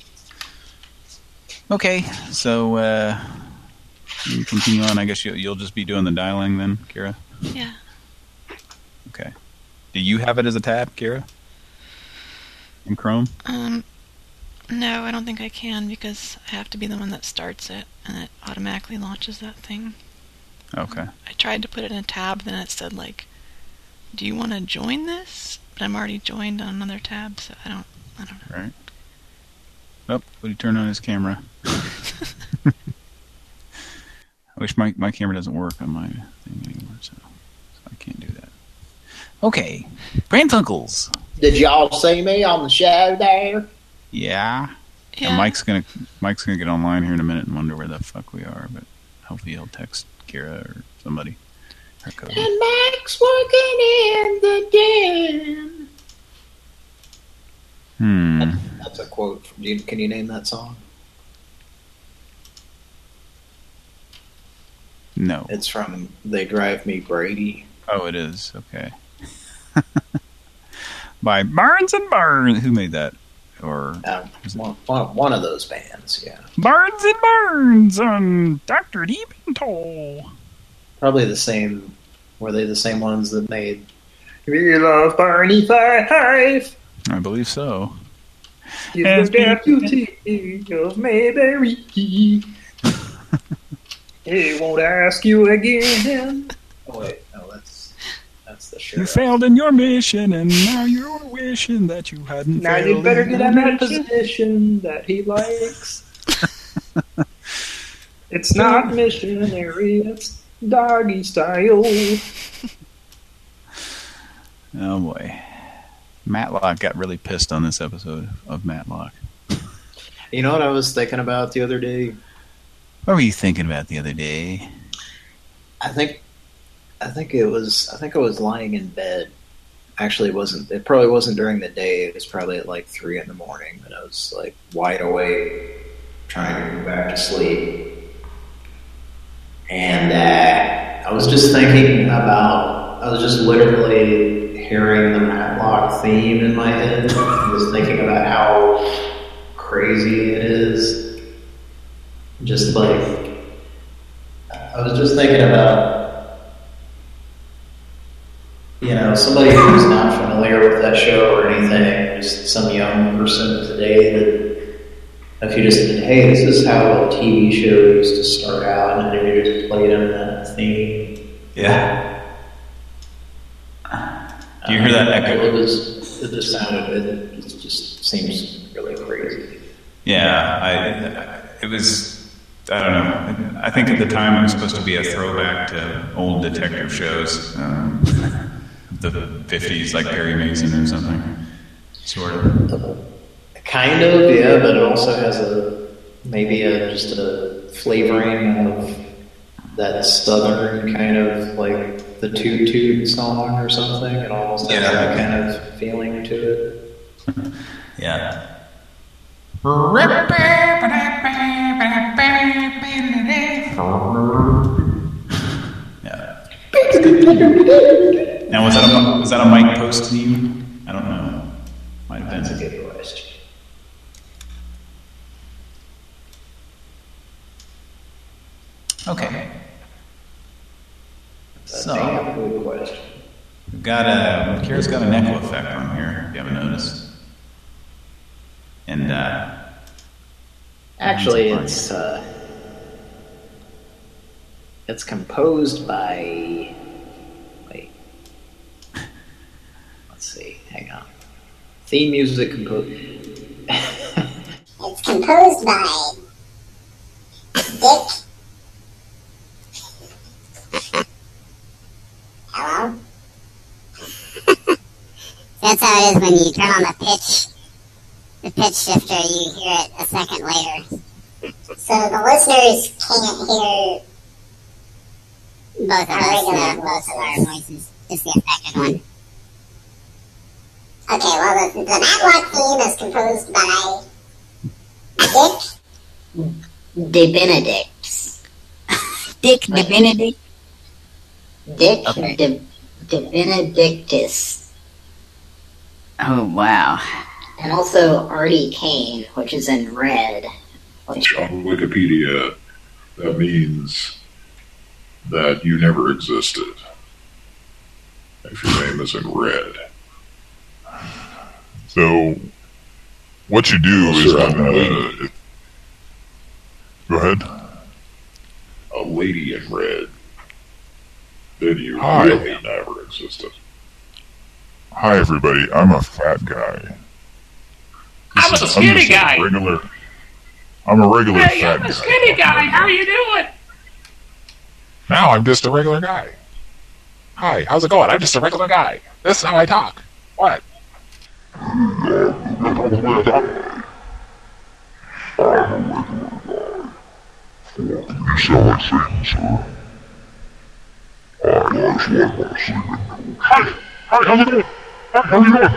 Okay, so you continue on. I guess you'll just be doing the dialing then, Kira?
Yeah.
Okay. Do you have it as a tab, Kira? In Chrome?
No, I don't think I can because I have to be the one that starts it, and it automatically launches that thing.
Okay.
I tried to put it in a tab, then it said, like, do you want to join this? But I'm already joined on another tab, so I don't know.
Right. Oh, but he turned on his camera. I wish my camera doesn't work on my thing anymore, so I can't do that. Okay. Pranfunkles.
Did y'all see me on the show there?
Yeah. And Mike's gonna get online here in a minute and wonder where the fuck we are, but hopefully he'll text Kira or somebody. Or Cody.
And Mike's working in the den. That's a quote. Can you name that song?
No.
It's from They Drive Me Brady.
Oh, it is. Okay. By Barnes and Barnes. Who made that? Or
one of those bands, yeah.
Barnes and Barnes on Dr. Deepentoll.
Probably the same. Were they the same ones that made We Love Barney Fife?
I believe so.
He's the deputy of Mayberry. He won't ask you again. Oh wait, no, that's the sheriff.
You failed in your mission, and now you're wishing that you hadn't.
Now you better get in that position that he likes. It's not missionary, it's doggy style.
Oh boy. Matlock got really pissed on this episode of Matlock.
You know what I was thinking about the other day?
What were you thinking about the other day?
I think it was lying in bed. Actually, it probably wasn't during the day. It was probably at like 3 in the morning, but I was like wide awake, trying to go back to sleep. And I was just literally hearing the Matlock theme in my head. I was thinking about how crazy it is. Just like, I was just thinking about, somebody who's not familiar with that show or anything, just some young person today that if you just said, hey, this is how a TV show used to start out, and then you just played them that theme.
Yeah. Do you hear that echo?
It just sounded, it just seems really crazy.
Yeah, it was, I don't know. I think at the time it was supposed to be a throwback to old detective shows, the 50s, like Perry Mason or something, sort of.
Kind of, yeah, but it also has just a flavoring of that southern kind of like the Toot Toot song or something. It almost has that kind of feeling to it.
Yeah. Now, was that a Mike Post theme? I don't know. Might have been.
That's a good question.
Okay. So,
good question.
we've got Kira's got an echo effect on here, if you haven't noticed. And,
actually, it's composed by, wait, let's see, hang on. Theme music composed.
It's composed by Dick. Hello? That's how it is when you turn on the pitch shifter, you hear it a second later. So the listeners can't hear both of our voices, just the affected one. Okay, well, the Matlock theme is composed by Dick DeBenedicts.
Dick DeBenedict?
Dick DeBenedictis.
Oh, wow.
And also Artie Kane, which is in red.
On Wikipedia, that means that you never existed. If your name is in red.
So, what you do is go ahead.
A lady in red. Then you really never existed.
Hi, everybody. I'm a fat guy.
I'm a skinny guy.
I'm a regular
hey,
fat
I'm a
guy.
skinny guy. How you doing?
Now I'm just a regular guy. Hi, how's it going? I'm just a regular guy. This is how I talk. What?
You sound like Satan, sir. I actually want to see it.
Hi, how's it going? Hi, how you doing?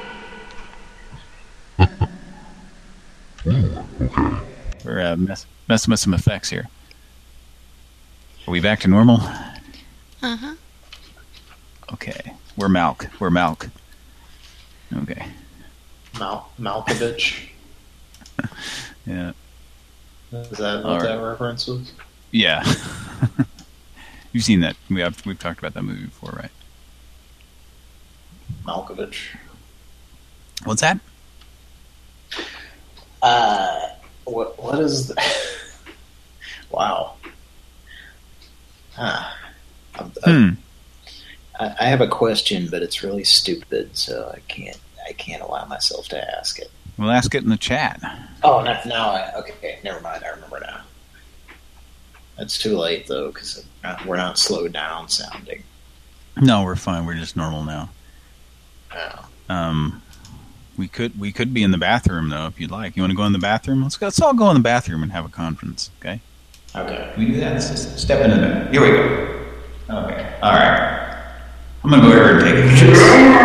Okay.
We're messing with some effects here. Are we back to normal?
Uh-huh.
Okay. We're Malk. Okay.
Malkovich.
Yeah.
Is that what that reference was?
Yeah. You've seen that. We've talked about that movie before, right?
Malkovich.
What's that?
What is the wow. I have a question, but it's really stupid, so I can't allow myself to ask it.
We'll ask it in the chat.
Oh, okay, never mind. I remember now. It's too late though, because we're not slowed down sounding.
No, we're fine. We're just normal now.
Oh.
We could be in the bathroom though, if you'd like. You want to go in the bathroom? Let's all go in the bathroom and have a conference, okay?
Okay.
We do that. Let's step into that. Here we go. Okay. All right. I'm gonna go over and take a picture.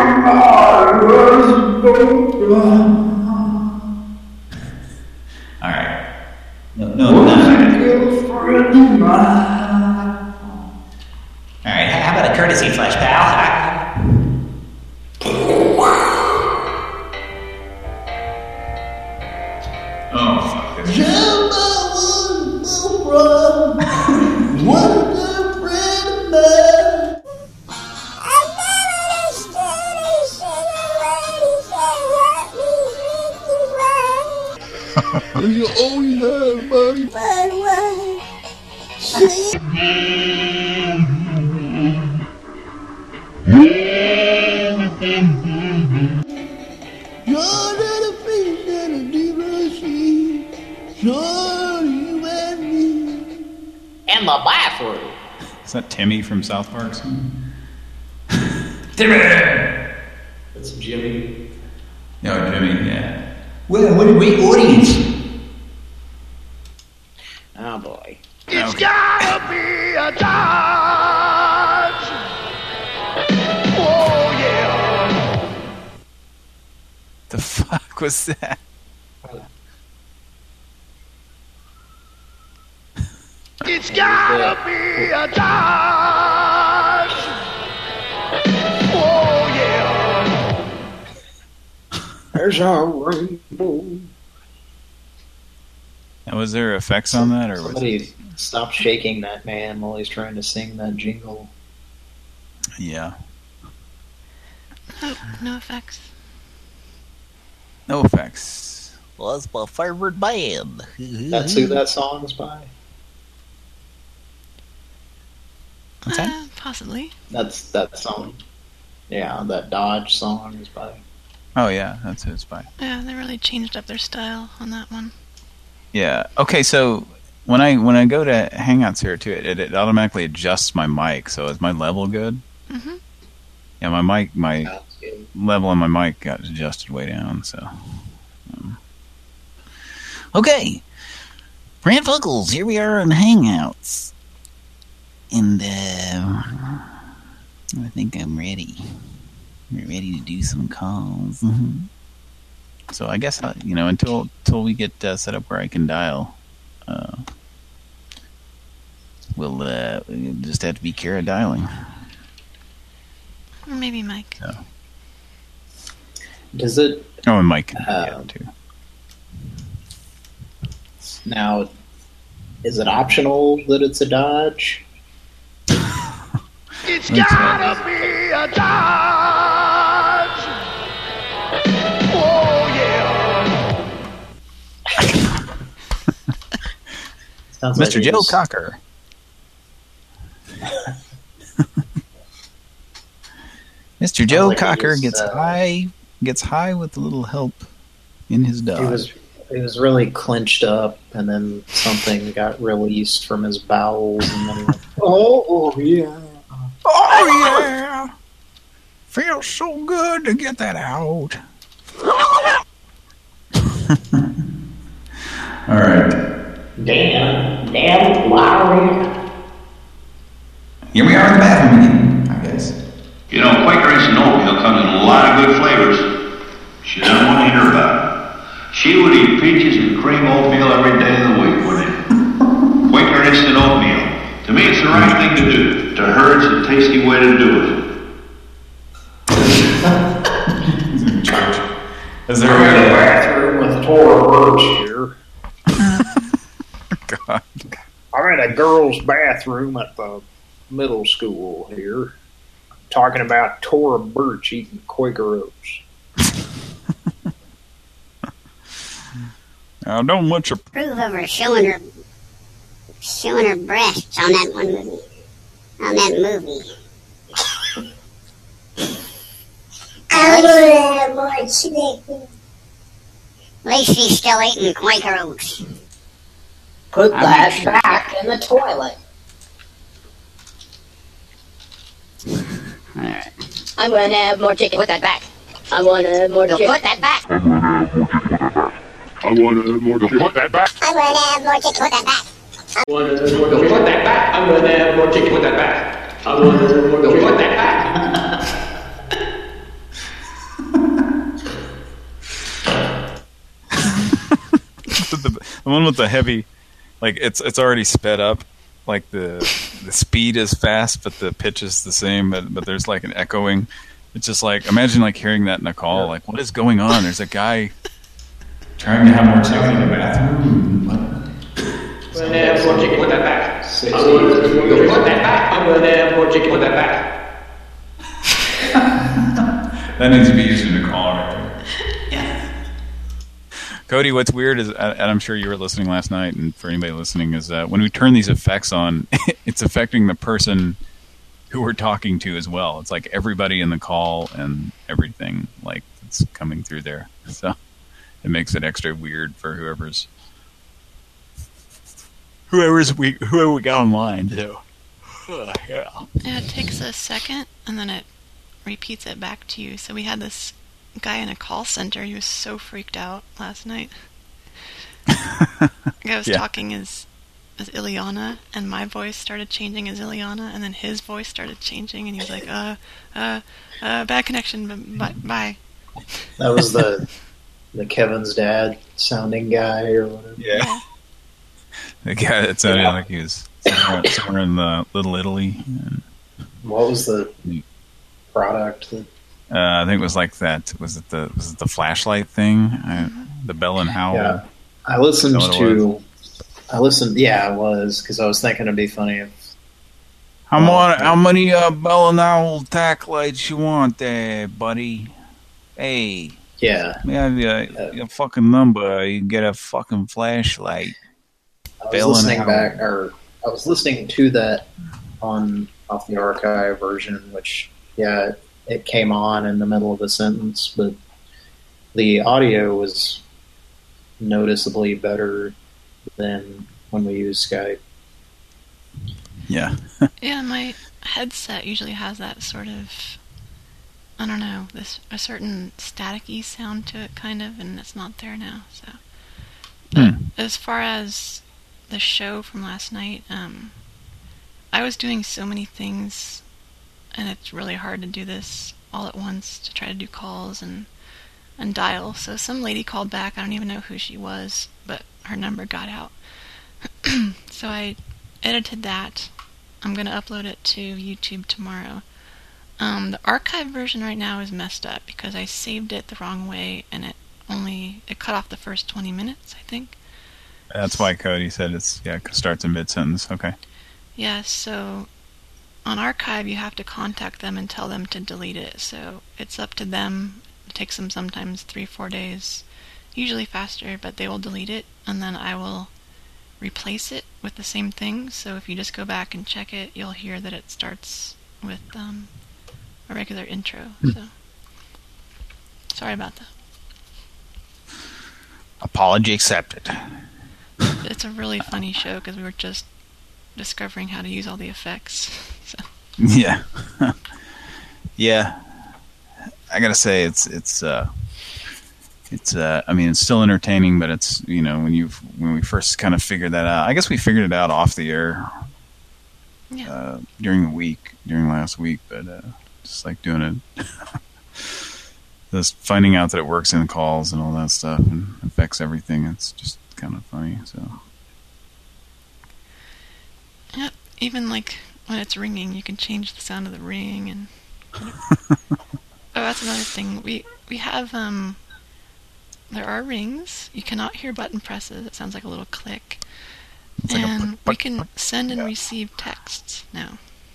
All right. No. All right. How about a courtesy flush, pal? Oh, fuck this.
You always have money. You're
through.
Is that Timmy from South Park?
Timmy! It's Jimmy.
No, Jimmy, yeah.
Well, what a great audience. Oh, boy.
It's gotta be a Dodge! Oh, yeah!
The fuck was that?
It's gotta be a Dodge! Oh, yeah!
There's our rainbow.
Now, was there effects on that, or
somebody stop shaking that man while he's trying to sing that jingle?
Yeah.
Oh, no effects.
No effects.
Well, that's my favorite band.
That's who that song's by?
What's that?
Possibly.
That's that song. Yeah, that Dodge song is by.
Oh yeah, that's who it's by.
Yeah, they really changed up their style on that one.
Yeah. Okay, so when I go to Hangouts here too, it automatically adjusts my mic. So is my level good?
Mm-hmm.
Yeah, my level on my mic got adjusted way down. So.
Okay, Brant Funkels, here we are in Hangouts. And I think I'm ready. We're ready to do some calls.
So I guess until we get set up where I can dial, we'll just have to be Kara dialing.
Or maybe Mike.
So.
Does it?
Oh, and Mike can do too.
Now, is it optional that it's a Dodge?
It's gotta be a Dodge! Oh, yeah!
Mr. Joe Cocker. Mr. Joe Cocker gets high with a little help in his Dodge.
He was really clenched up, and then something got released from his bowels, and then he went, oh yeah.
Oh, yeah. Feels so good to get that out. All right.
Damn, Lowry.
Here we are in the bathroom again, I guess.
You know, Quaker Instant Oatmeal comes in a lot of good flavors. She doesn't want to hear about it. She would eat peaches and cream oatmeal every day of the week, wouldn't it? Quaker Instant Oatmeal. To me, it's the right thing to do. To her, it's a tasty way to do it.
Is there
a bathroom with Tora Birch here?
God.
I'm in a girls' bathroom at the middle school here. Talking about Tora Birch eating Quaker Oats.
I don't much
approve of her showing her breasts on that one movie. On that movie. I want to have more chicken. At least she's still eating Quaker Oats.
Put that back in the toilet.
Alright. I'm going to have more chicken. Put that back. I want to have more chicken. Put that back.
I want to have more chicken.
Put that back. I want to have more chicken. Put that back.
I want to have more chicken. Put that back. I'm going to have more chicken. Put that back. I want to have more chicken. Put that back.
The one with the heavy, like it's already sped up, like the speed is fast, but the pitch is the same, but there's like an echoing. It's just like, imagine like hearing that in a call, like what is going on? There's a guy trying to have more chicken in the bathroom. What?
I'm going to have more chicken. Put that back. I'm going to put that back. I'm going to have more chicken. Put that back.
That needs to be used in a call right there. Cody, what's weird is, and I'm sure you were listening last night, and for anybody listening, is when we turn these effects on, it's affecting the person who we're talking to as well. It's like everybody in the call and everything, like, it's coming through there. So it makes it extra weird for whoever we got online, too.
Yeah, it takes a second, and then it repeats it back to you. So we had this guy in a call center. He was so freaked out last night. The guy was talking as Ileana, and my voice started changing as Ileana, and then his voice started changing, and he was like, bad connection, bye.
That was the Kevin's dad sounding guy or whatever.
Yeah. The guy that sounded like he was somewhere in Little Italy.
What was the product?
I think it was like that. Was it the flashlight thing? The Bell and Howell.
Yeah, I listened. Yeah, it was because I was thinking it'd be funny if.
How many Bell and Howell tack lights you want there, buddy? Hey.
Yeah.
We have your fucking number. You get a fucking flashlight.
I was listening to that off the archive version, which it came on in the middle of a sentence, but the audio was noticeably better than when we use Skype.
Yeah.
Yeah, my headset usually has that sort of, I don't know, a certain staticky sound to it, kind of, and it's not there now. So, but as far as the show from last night, I was doing so many things, and it's really hard to do this all at once, to try to do calls and dial. So some lady called back. I don't even know who she was, but her number got out. So I edited that. I'm going to upload it to YouTube tomorrow. The archive version right now is messed up because I saved it the wrong way, and it cut off the first 20 minutes, I think.
That's why Cody said it starts in mid-sentence. Okay.
Yeah, so on archive you have to contact them and tell them to delete it. So it's up to them. It takes them sometimes 3-4 days, usually faster, but they will delete it, and then I will replace it with the same thing. So if you just go back and check it, you'll hear that it starts with a regular intro. So sorry about that.
Apology accepted.
It's a really funny show because we were just discovering how to use all the effects. So.
Yeah. Yeah. I gotta say it's I mean, it's still entertaining, but it's, when we first kind of figured that out, I guess we figured it out off the air during last week, but just like doing it, just finding out that it works in calls and all that stuff and affects everything. It's just kind of funny. So
yeah, even like when it's ringing, you can change the sound of the ring, and oh, that's another thing. We have there are rings. You cannot hear button presses. It sounds like a little click. And we can send and receive texts now.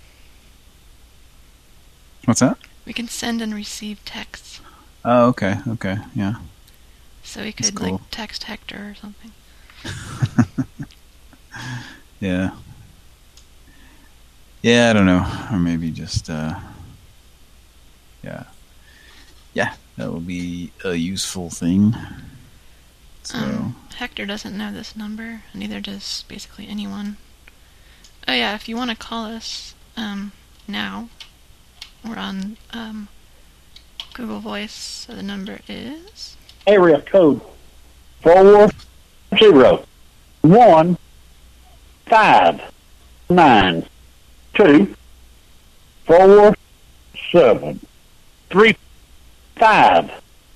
What's that?
We can send and receive texts.
Oh, okay, yeah.
So we could like text Hector or something.
Yeah. Yeah, I don't know. Or maybe just yeah, that will be a useful thing. So
Hector doesn't know this number, and neither does basically anyone. Oh yeah, if you want to call us now, we're on Google Voice, so the number is
area code 401-247-35.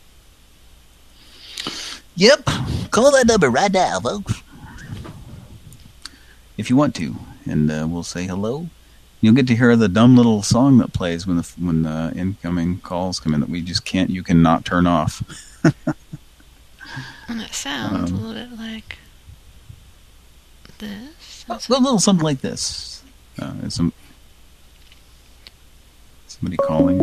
Yep, call that number right now, folks.
If you want to, and we'll say hello. You'll get to hear the dumb little song that plays when the incoming calls come in that you cannot turn off.
And it sounds a little bit like this.
A little something like this. Is somebody calling?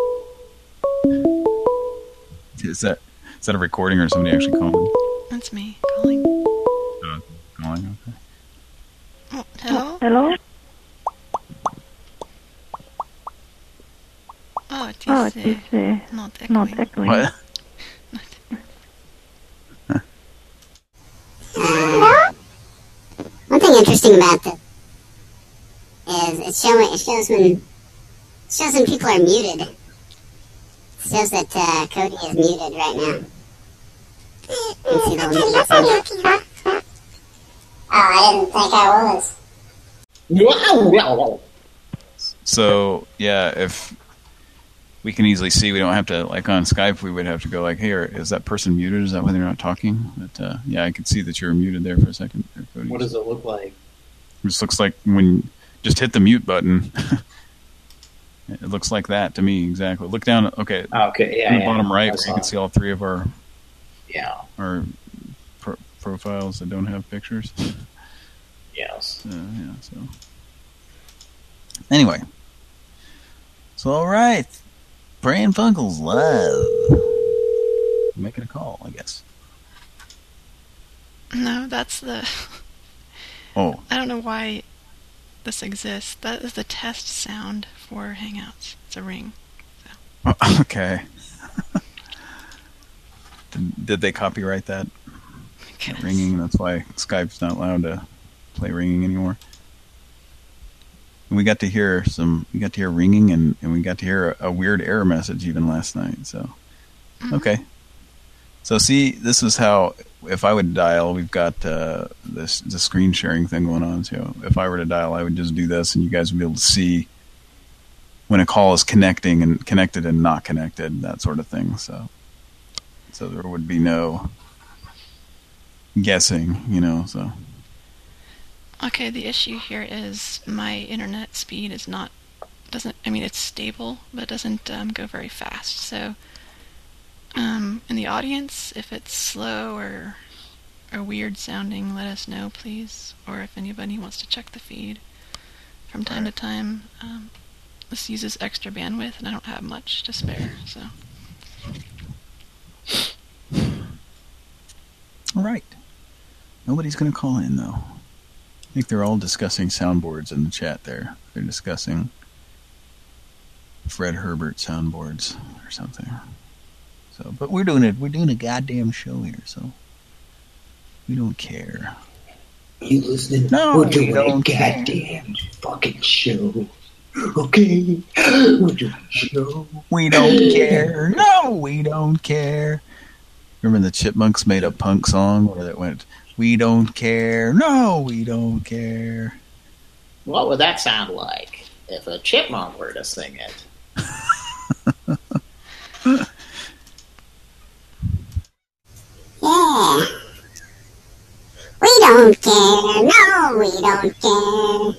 Is that a recording or somebody actually calling?
That's me calling.
Calling, okay.
Oh, hello?
Hello?
Oh, it is not echoing.
What?
One thing interesting about this is It shows when people are muted. It shows that Cody is muted right now. Let's see the mute symbol. Oh, I didn't think I was.
So, yeah, if we can easily see, we don't have to, like on Skype, we would have to go like, hey, is that person muted? Is that when they're not talking? But, yeah, I could see that you were muted there for a second. There,
what does it look like?
It just looks like when just hit the mute button. It looks like that to me, exactly. Look down, okay.
Okay, yeah,
in the bottom right, where you can see all three of our profiles that don't have pictures.
Yes.
Yeah, so. Anyway. So, all right. Pran Funkels live. Making a call, I guess.
No, that's the...
Oh.
I don't know why this exists. That is the test sound for Hangouts. It's a ring. So.
Okay. Did they copyright that? Ringing, that's why Skype's not allowed to play ringing anymore. And we got to hear ringing, and we got to hear a weird error message even last night. So, okay. So see, this is how, if I would dial, we've got the screen sharing thing going on. So if I were to dial, I would just do this, and you guys would be able to see when a call is connecting and connected and not connected, that sort of thing. So there would be no guessing, so.
Okay, the issue here is my internet speed is it's stable, but it doesn't go very fast. So, in the audience, if it's slow or weird sounding, let us know, please. Or if anybody wants to check the feed from time to time. This uses extra bandwidth, and I don't have much to spare, so.
All right. Nobody's going to call in, though. I think they're all discussing soundboards in the chat there. They're discussing Fred Herbert soundboards or something. So, but we're doing a goddamn show here, so we don't care.
You listening?
No,
we're doing a
care.
goddamn fucking show. Okay, we're doing a show.
We don't care. No, we don't care. Remember the Chipmunks made a punk song where it went, "We don't care. No, we don't care."
What would that sound like if a chipmunk were to sing it?
Yeah. We don't care. No, we don't care.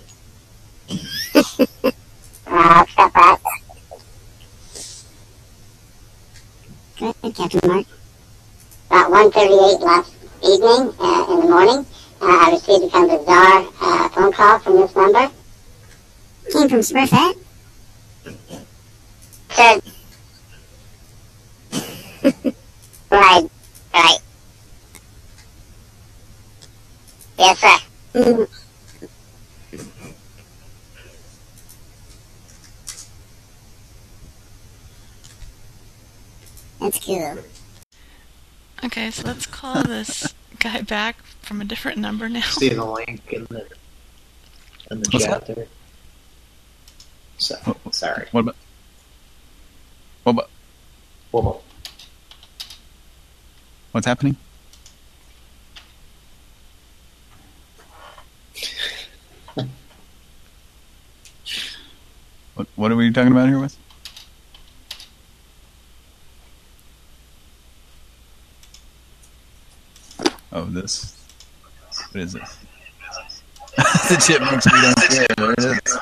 Stop that. Good, Captain Mark. About 1:38 last evening, in the morning, I received a kind of bizarre phone call from this number. Came from Smurfette. Said, right. Yes, sir. That's cool.
Okay, so let's call this guy back from a different number now.
See the link in the chat there. So, sorry.
What about? What's happening? What are we talking about here with? Oh, this. What is this? The Chipmunks, we don't care. What is it?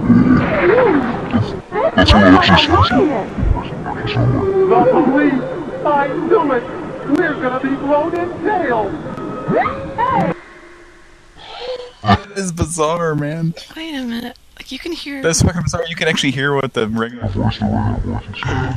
That's all it just says.
The police! I knew it! We're gonna be blown in jail!
That is bizarre, man.
Wait a minute. Like, you can hear...
That's fucking bizarre. You can actually hear what the regular voice is.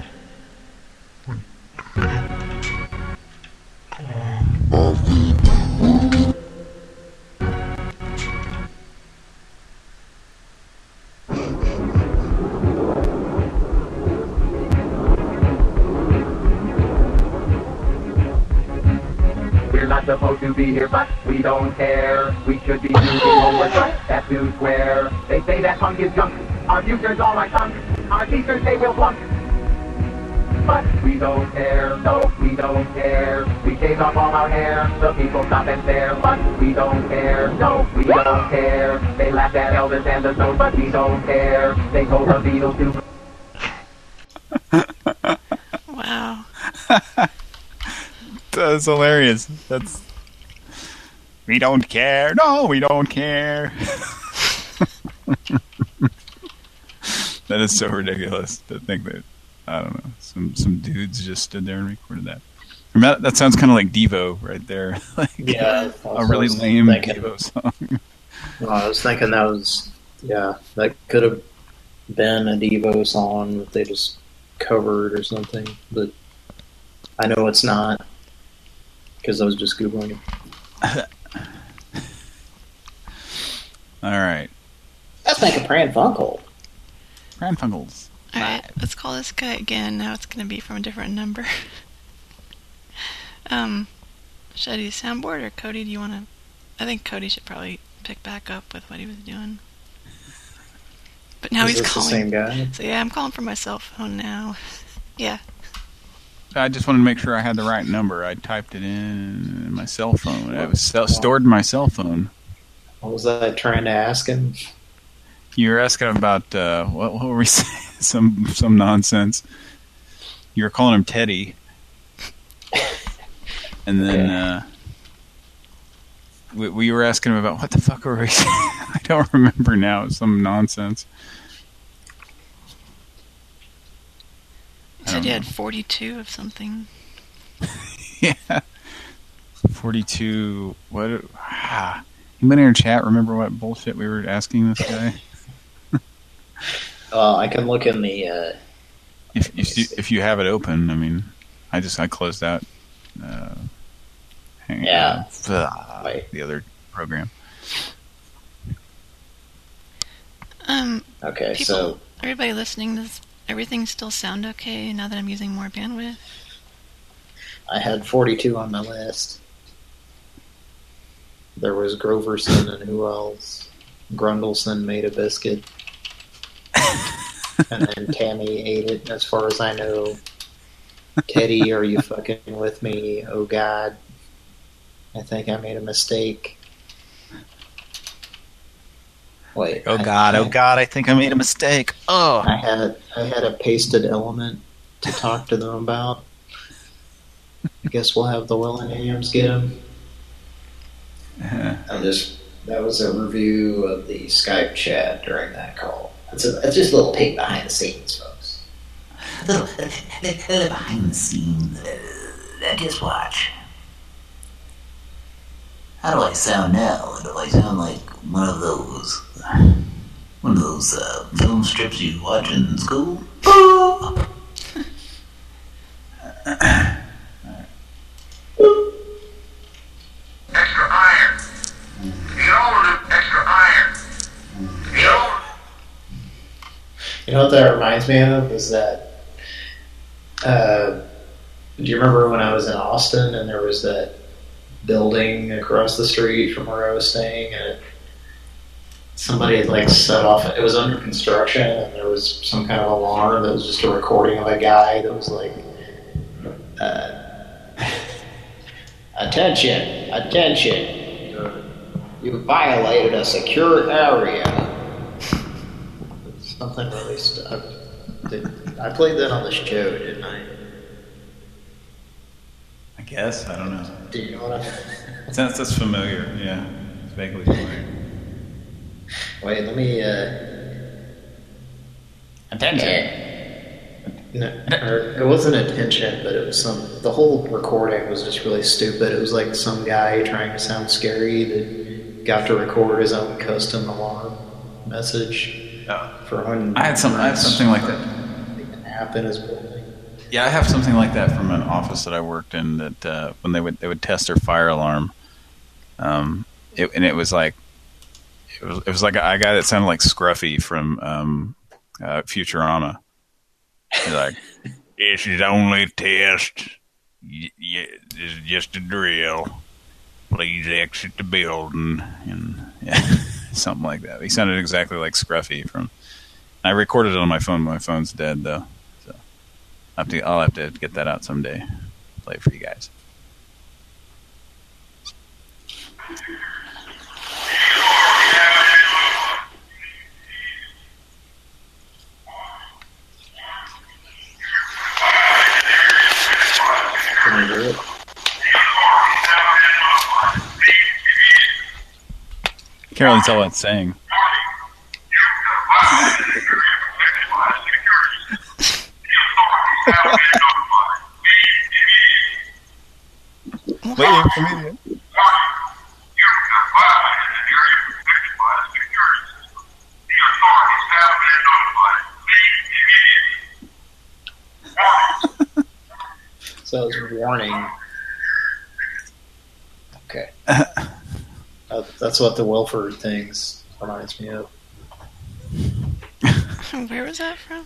We're not supposed to be here, but we don't care. We should be moving homeward, but that's who's where. They say that punk is junk. Our future's all right sunk. Our teachers say we'll flunk. But we don't care, no, we don't care. We shave off all our hair, the people stop and stare. But we don't care, no, we don't care. They laughed at Elvis and the Stones, but we don't care. They told the Beatles to...
Wow.
That's hilarious. That's... We don't care. No, we don't care. That is so ridiculous to think that, I don't know, some dudes just stood there and recorded that. That sounds kind of like Devo right there. Like,
yeah,
a really lame Devo song.
Well, I was thinking that was, yeah, that could have been a Devo song that they just covered or something, but I know it's not, because I was just Googling it.
All right.
Let's make a Pran Funkel.
Pran Funkels.
Alright, let's call this guy again. Now it's going to be from a different number. Should I do soundboard, or Cody, do you want to... I think Cody should probably pick back up with what he was doing. But now he's calling.
The same guy?
So yeah, I'm calling from my cell phone now. Yeah.
I just wanted to make sure I had the right number. I typed it in my cell phone. It was stored in my cell phone.
What was I trying to ask him?
You were asking about what were we saying? Some nonsense. You were calling him Teddy, and then we were asking him about what the fuck were we saying? I don't remember now. Some nonsense.
You said you had 42 of something.
Yeah, 42. What? Anybody in our chat remember what bullshit we were asking this guy?
I can look in the...
If you have it open, I mean, I closed out the other program.
Okay,
people,
so...
Everybody listening, does everything still sound okay now that I'm using more bandwidth?
I had 42 on my list. There was Groverson and who else? Grundleson made a biscuit. And then Tammy ate it, as far as I know. Teddy, are you fucking with me? Oh God. I think I made a mistake. Wait.
Oh God, I think I made a mistake. Oh.
I had a pasted element to talk to them about. I guess we'll have the Willinghams get them. That was a review of the Skype chat during that call. It's just a little peek behind the scenes, folks.
A little behind the scenes. Just watch. How do I sound now? Do I sound like one of those film strips you watch in school?
Extra iron. You know, extra iron.
You know what that reminds me of is that, do you remember when I was in Austin and there was that building across the street from where I was staying, and somebody had like set off, it was under construction, and there was some kind of alarm that was just a recording of a guy that was like, attention, you violated a secure area. Something really stuck. I played that on the show, didn't I?
I guess. I don't know.
Do you know what I...
That's familiar. Yeah. It's vaguely familiar.
Wait, let me... No, it wasn't attention, but it was the whole recording was just really stupid. It was like some guy trying to sound scary that got to record his own custom alarm message for when
I had something like that
happen in his building.
Yeah, I have something like that from an office that I worked in. That when they would test their fire alarm, it was like it was like a guy that sounded like Scruffy from Futurama. He's like, "This is only a test. This is just a drill. Please exit the building," and something like that. He sounded exactly like Scruffy from. I recorded it on my phone. My phone's dead though, so I'll have to get that out someday. Play it for you guys. Can't really tell what it's saying. Waiting for me.
So it's warning. Okay. That's what the Wilford things reminds me of.
Where was that from?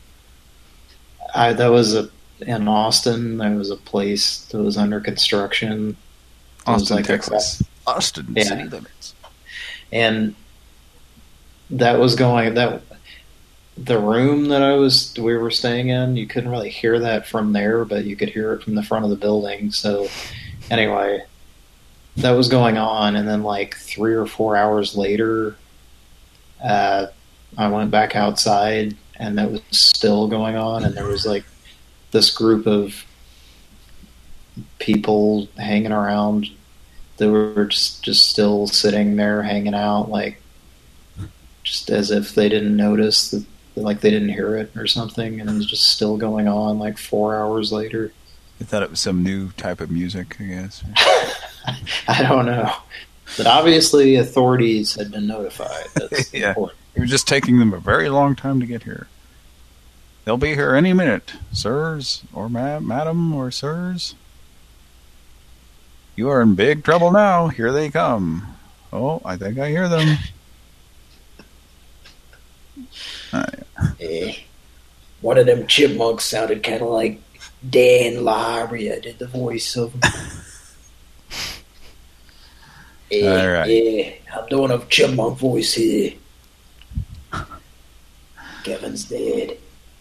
That was in Austin. There was a place that was under construction.
Austin,
like
Texas. Austin city limits.
And that was going the room that we were staying in, you couldn't really hear that from there, but you could hear it from the front of the building. So anyway, that was going on, and then like 3 or 4 hours later, I went back outside, and that was still going on, and there was like this group of people hanging around that were just still sitting there hanging out, like just as if they didn't notice that, like they didn't hear it or something, and it was just still going on like 4 hours later.
I thought it was some new type of music, I guess.
I don't know. But obviously authorities had been notified. That's important.
It was just taking them a very long time to get here. They'll be here any minute, sirs, or madam, or sirs. You are in big trouble now. Here they come. Oh, I think I hear them.
One of them chipmunks sounded kind of like Dan Larry. I did the voice of him.
All right.
Yeah, I'm doing a chipmunk voice here. Kevin's dead.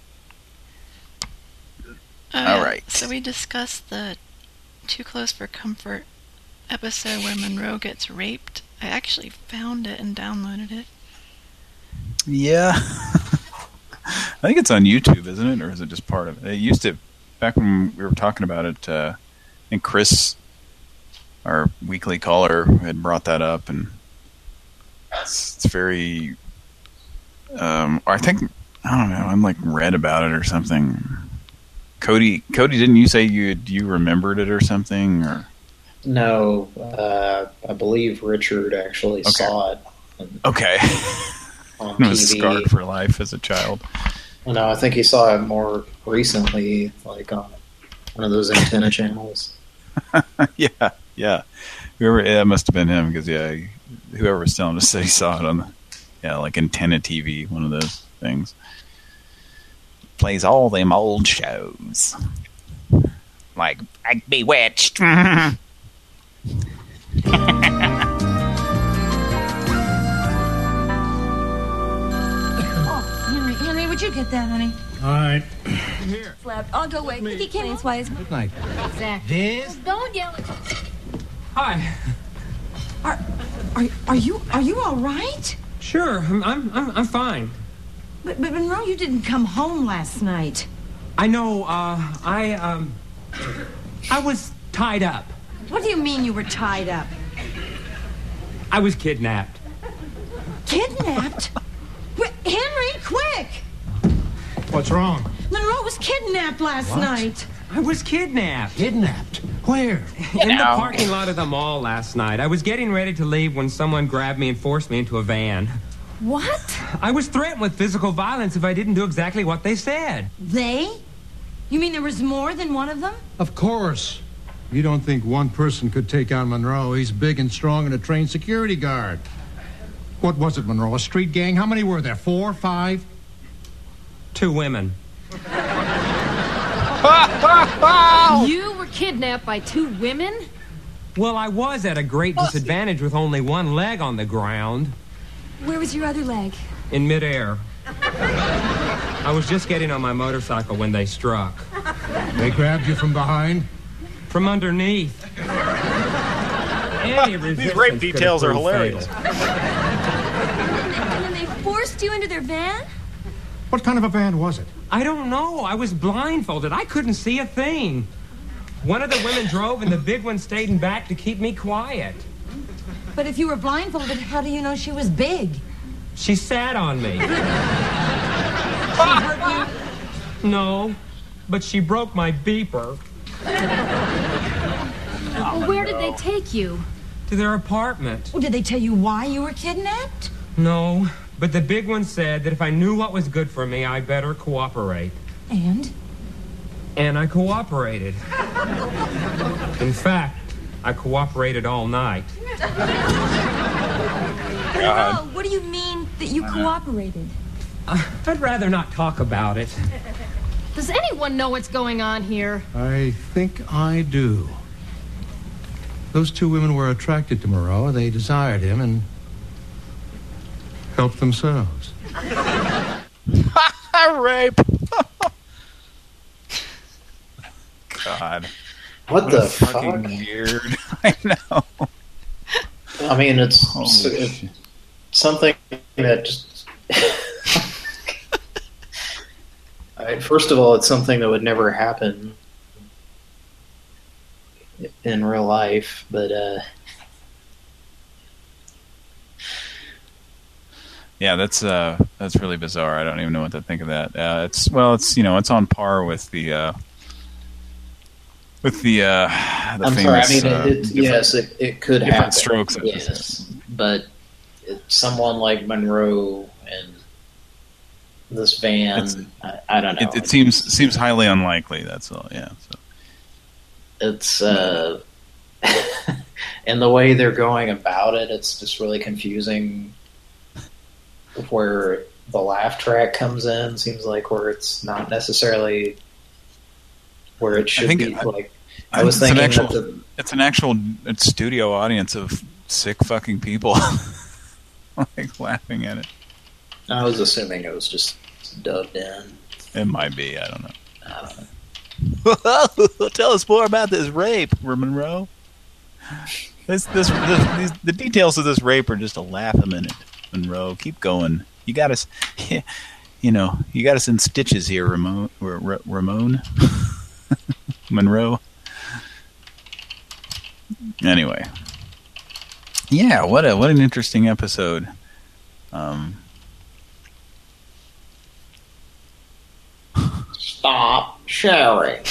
All right.
So we discussed the Too Close for Comfort episode where Monroe gets raped. I actually found it and downloaded it.
Yeah. I think it's on YouTube, isn't it? Or is it just part of it? It used to, back when we were talking about it, I think Chris, our weekly caller, had brought that up, and it's very, I think, I don't know, I'm like read about it or something. Cody, didn't you say you remembered it or something? Or
no, I believe Richard actually saw it.
Okay.
On
I was
TV.
scarred for life as a child.
Well, no, I think he saw it more recently, like on one of those antenna channels.
Yeah. It must have been him, because whoever was telling us that he saw it on the, like antenna TV, one of those things. Plays all them old shows, like Bewitched.
Henry, would you get that, honey?
All right.
Here. Slapped. I'll go away. He can't explain.
Good night.
Exactly.
This?
Don't yell at
Hi.
Are you all right?
Sure, I'm fine.
But Monroe, you didn't come home last night.
I know. I was tied up.
What do you mean you were tied up?
I was kidnapped.
Kidnapped? Henry, quick!
What's wrong?
Monroe was kidnapped last night.
I was kidnapped.
Kidnapped? Where?
In the parking lot of the mall last night. I was getting ready to leave when someone grabbed me and forced me into a van.
What?
I was threatened with physical violence if I didn't do exactly what they said.
They? You mean there was more than one of them?
Of course. You don't think one person could take out Monroe? He's big and strong and a trained security guard. What was it, Monroe? A street gang? How many were there? 4, 5?
2 women.
You were kidnapped by 2 women?
Well, I was at a great disadvantage with only one leg on the ground.
Where was your other leg?
In midair. I was just getting on my motorcycle when they struck.
They grabbed you from behind?
From underneath.
These rape details are hilarious.
And then they forced you into their van?
What kind of a van was it?
I don't know. I was blindfolded. I couldn't see a thing. One of the women drove and the big one stayed in back to keep me quiet.
But if you were blindfolded, how do you know she was big?
She sat on me.
She hurt you?
No, but she broke my beeper.
Well, where did they take you?
To their apartment.
Well, did they tell you why you were kidnapped?
No, but the big one said that if I knew what was good for me, I better cooperate.
And?
And I cooperated. In fact, I cooperated all night.
Monroe, what do you mean that you cooperated?
I'd rather not talk about it.
Does anyone know what's going on here?
I think I do. Those 2 women were attracted to Moreau. They desired him and helped themselves.
Rape.
God.
What the
fucking
fuck?
Weird. I know.
I mean, it's something that just... First of all, it's something that would never happen in real life, but
yeah, that's really bizarre. I don't even know what to think of that. It's it's on par with the
I'm
famous,
sorry. I mean, yes, it could happen.
Different Strokes.
Yes, but someone like Monroe and this van, I don't know.
It seems highly unlikely. That's all. Yeah. So.
It's and the way they're going about it, it's just really confusing. Where the laugh track comes in, seems like where it's not necessarily where it should be. I was thinking
it's an actual studio audience of sick fucking people, like laughing at it.
I was assuming it was just dubbed in.
It might be. I don't know.
Tell us more about this rape, Monroe.
The details of this rape are just a laugh a minute, Monroe. Keep going. You got us. You got us in stitches here, Ramon. Monroe. Anyway, yeah. What an interesting episode.
Stop sharing.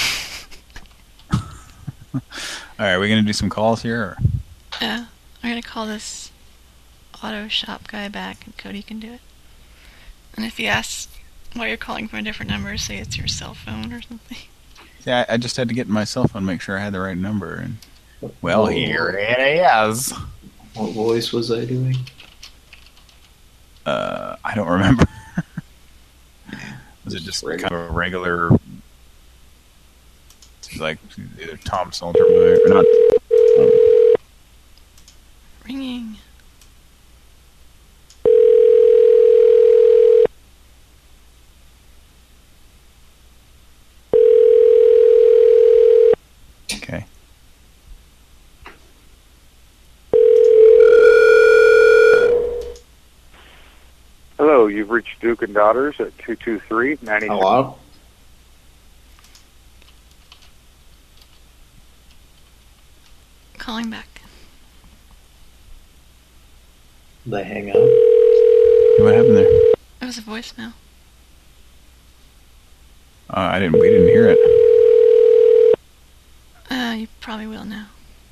All right, we're gonna do some calls here. Or?
Yeah, I'm gonna call this auto shop guy back, and Cody can do it. And if he asks why you're calling from a different number, say it's your cell phone or something.
Yeah, I just had to get my cell phone, make sure I had the right number, and well, here it is.
What voice was I doing?
I don't remember. Was it just kind of a regular, like either Tom Saltermeyer or not?
Ringing.
Okay.
Hello, you've reached Duke and Daughters at 223-90.
Hello?
Calling back.
They hang up.
What happened there?
It was a voicemail.
We didn't hear it.
You probably will now.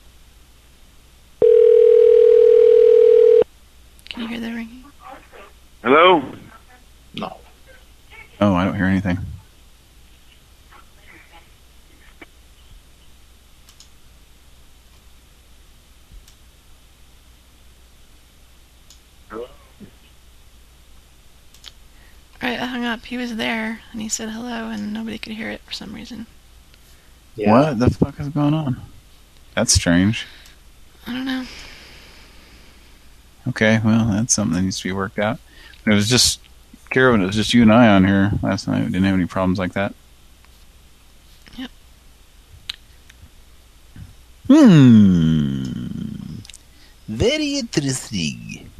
Can you hear the ringing?
Hello?
No.
Oh, I don't hear anything.
Right, I hung up. He was there, and he said hello, and nobody could hear it for some reason.
Yeah.
What the fuck is going on? That's strange.
I don't know.
Okay, well, that's something that needs to be worked out. It was just, Karen, it was just you and I on here last night. We didn't have any problems like that.
Yep.
Very interesting.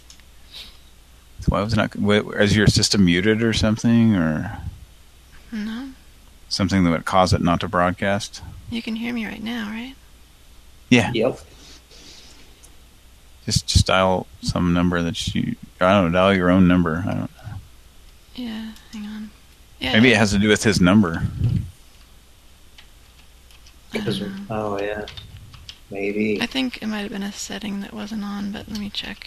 So why was it not? Is your system muted or something, or
No.
something that would cause it not to broadcast?
You can hear me right now, right?
Yeah.
Yep.
Just dial some number that you. I don't know. Dial your own number. I don't know.
Yeah. Hang on. Yeah.
Maybe it has to do with his number.
Oh yeah. Maybe.
I think it might have been a setting that wasn't on, but let me check.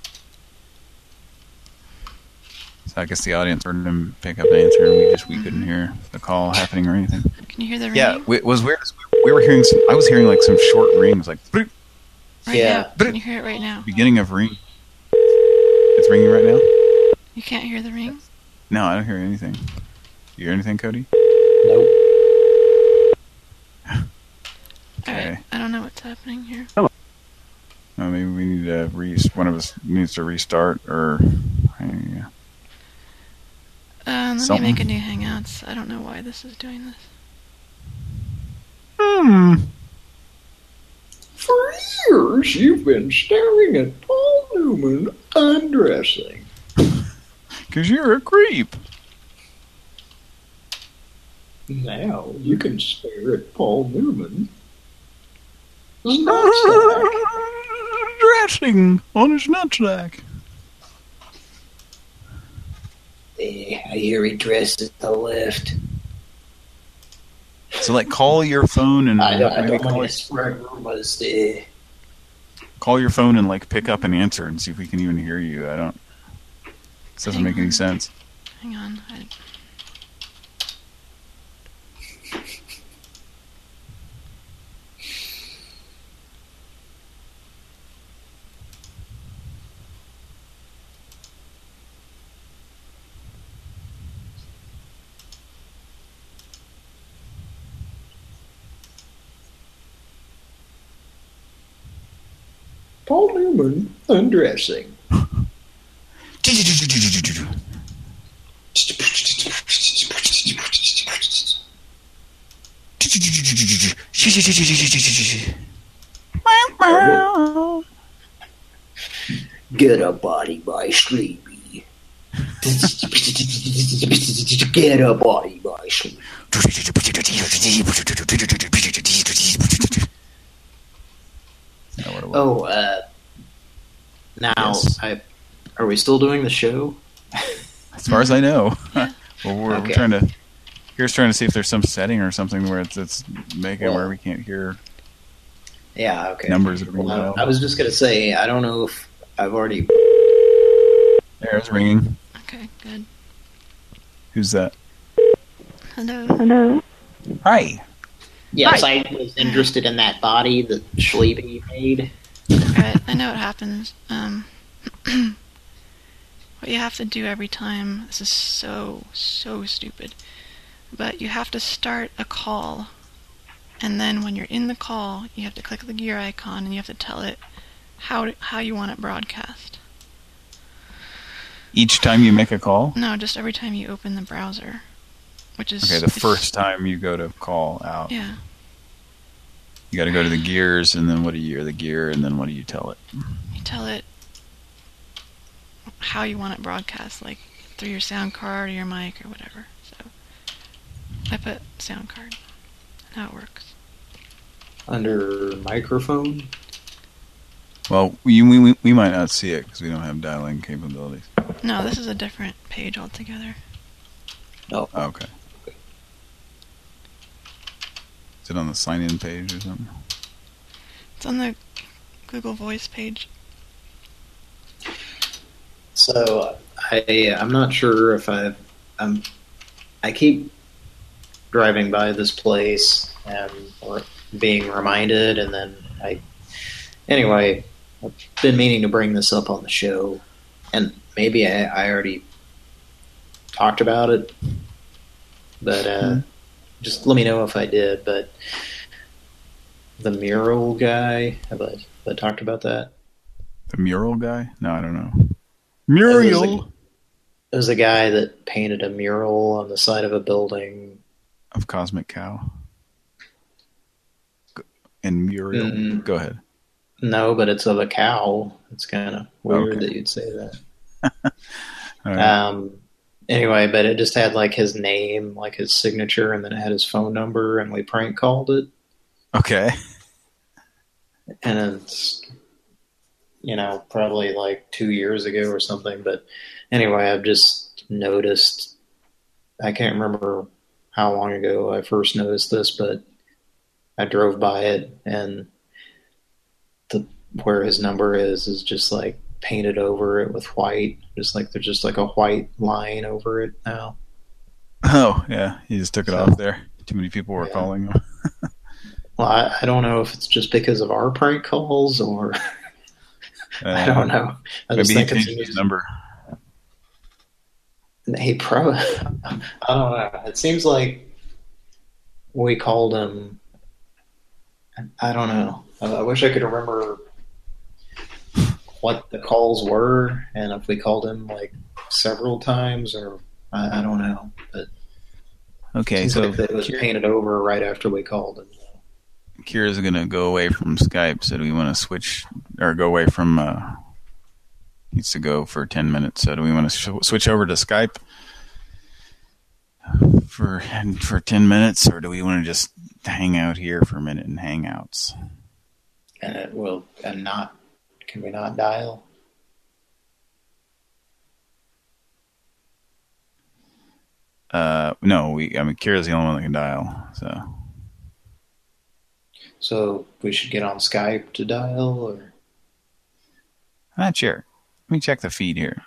So I guess the audience heard him pick up and answer, and we couldn't hear the call happening or anything.
Can you hear the ring?
Yeah, it was weird. We were hearing some. I was hearing like some short rings, like.
Right
Yeah.
now. Can you hear it right now?
Beginning of ring. It's ringing right now?
You can't hear the ring?
No, I don't hear anything. You hear anything, Cody?
Nope.
Alright, I don't know what's happening here.
Oh, maybe we need to one of us needs to restart, or
Let me make a new Hangouts. I don't know why this is doing this.
For years, you've been staring at Paul Newman undressing.
Because you're a creep.
Now you can stare at Paul Newman.
Dressing on his nutsack.
I hear he dresses at the left.
So, like, call your phone and
I don't want to spread rumors there.
Call your phone and like pick up and answer and see if we can even hear you. This doesn't make any sense.
Hang on.
Paul Newman undressing. Get a body by Sleepy. Get a body by Sleepy.
Now,
yes.
Are we still doing the show?
As far as I know.
Yeah.
Well, we're trying to. Here's trying to see if there's some setting or something where it's making it where we can't hear.
Yeah. Okay.
Numbers that are being
well, I was just gonna say I don't know if I've already.
There's ringing.
Okay. Good.
Who's that?
Hello.
Hello.
Hi.
Yes,
Hi.
I was interested in that body that Schliebe made.
Alright, I know what happens. What you have to do every time, this is so stupid, but you have to start a call, and then when you're in the call, you have to click the gear icon, and you have to tell it how you want it broadcast.
Each time you make a call?
No, just every time you open the browser, which is...
Okay, the first time you go to call out.
Yeah.
You got to go to the gears, and then what do you the gear, and then what do you tell it?
You tell it how you want it broadcast, like through your sound card or your mic or whatever. So I put sound card and how it works.
Under microphone?
Well, we might not see it because we don't have dialing capabilities.
No, this is a different page altogether.
Oh.
Okay. Is it on the sign-in page or something?
It's on the Google Voice page.
So I'm not sure if I keep driving by this place and or being reminded, and then anyway, I've been meaning to bring this up on the show, and maybe I already talked about it, but just let me know if I did. But the mural guy, have I talked about that?
The mural guy? No, I don't know. Mural.
It was a guy that painted a mural on the side of a building
of Cosmic Cow. And Muriel. Go ahead.
No, but it's of a cow. It's kind of weird that you'd say that.
Right.
Anyway, but it just had like his name, like his signature, and then it had his phone number, and we prank called it.
Okay.
And it's, probably like 2 years ago or something. But anyway, I've just noticed, I can't remember how long ago I first noticed this, but I drove by it, and where his number is just like painted over it with white, just like there's just like a white line over it now.
Oh yeah, he just took it off there. Too many people were calling him.
Well, I don't know if it's just because of our prank calls or I don't know. I
Maybe
just
he
think
changed
it's
his number.
He probably, I don't know. It seems like we called him. I don't know. I wish I could remember what the calls were, and if we called him like several times, or I don't know. But
okay,
seems
so
like it was painted over right after we called him.
Kira's going to go away from Skype, so do we want to switch, or go away from, needs to go for 10 minutes, so do we want to switch over to Skype for 10 minutes, or do we want to just hang out here for a minute in Hangouts?
And it will, and not, can we not dial?
No, Kira's the only one that can dial, so.
So we should get on Skype to dial, or?
I'm not sure. Let me check the feed here.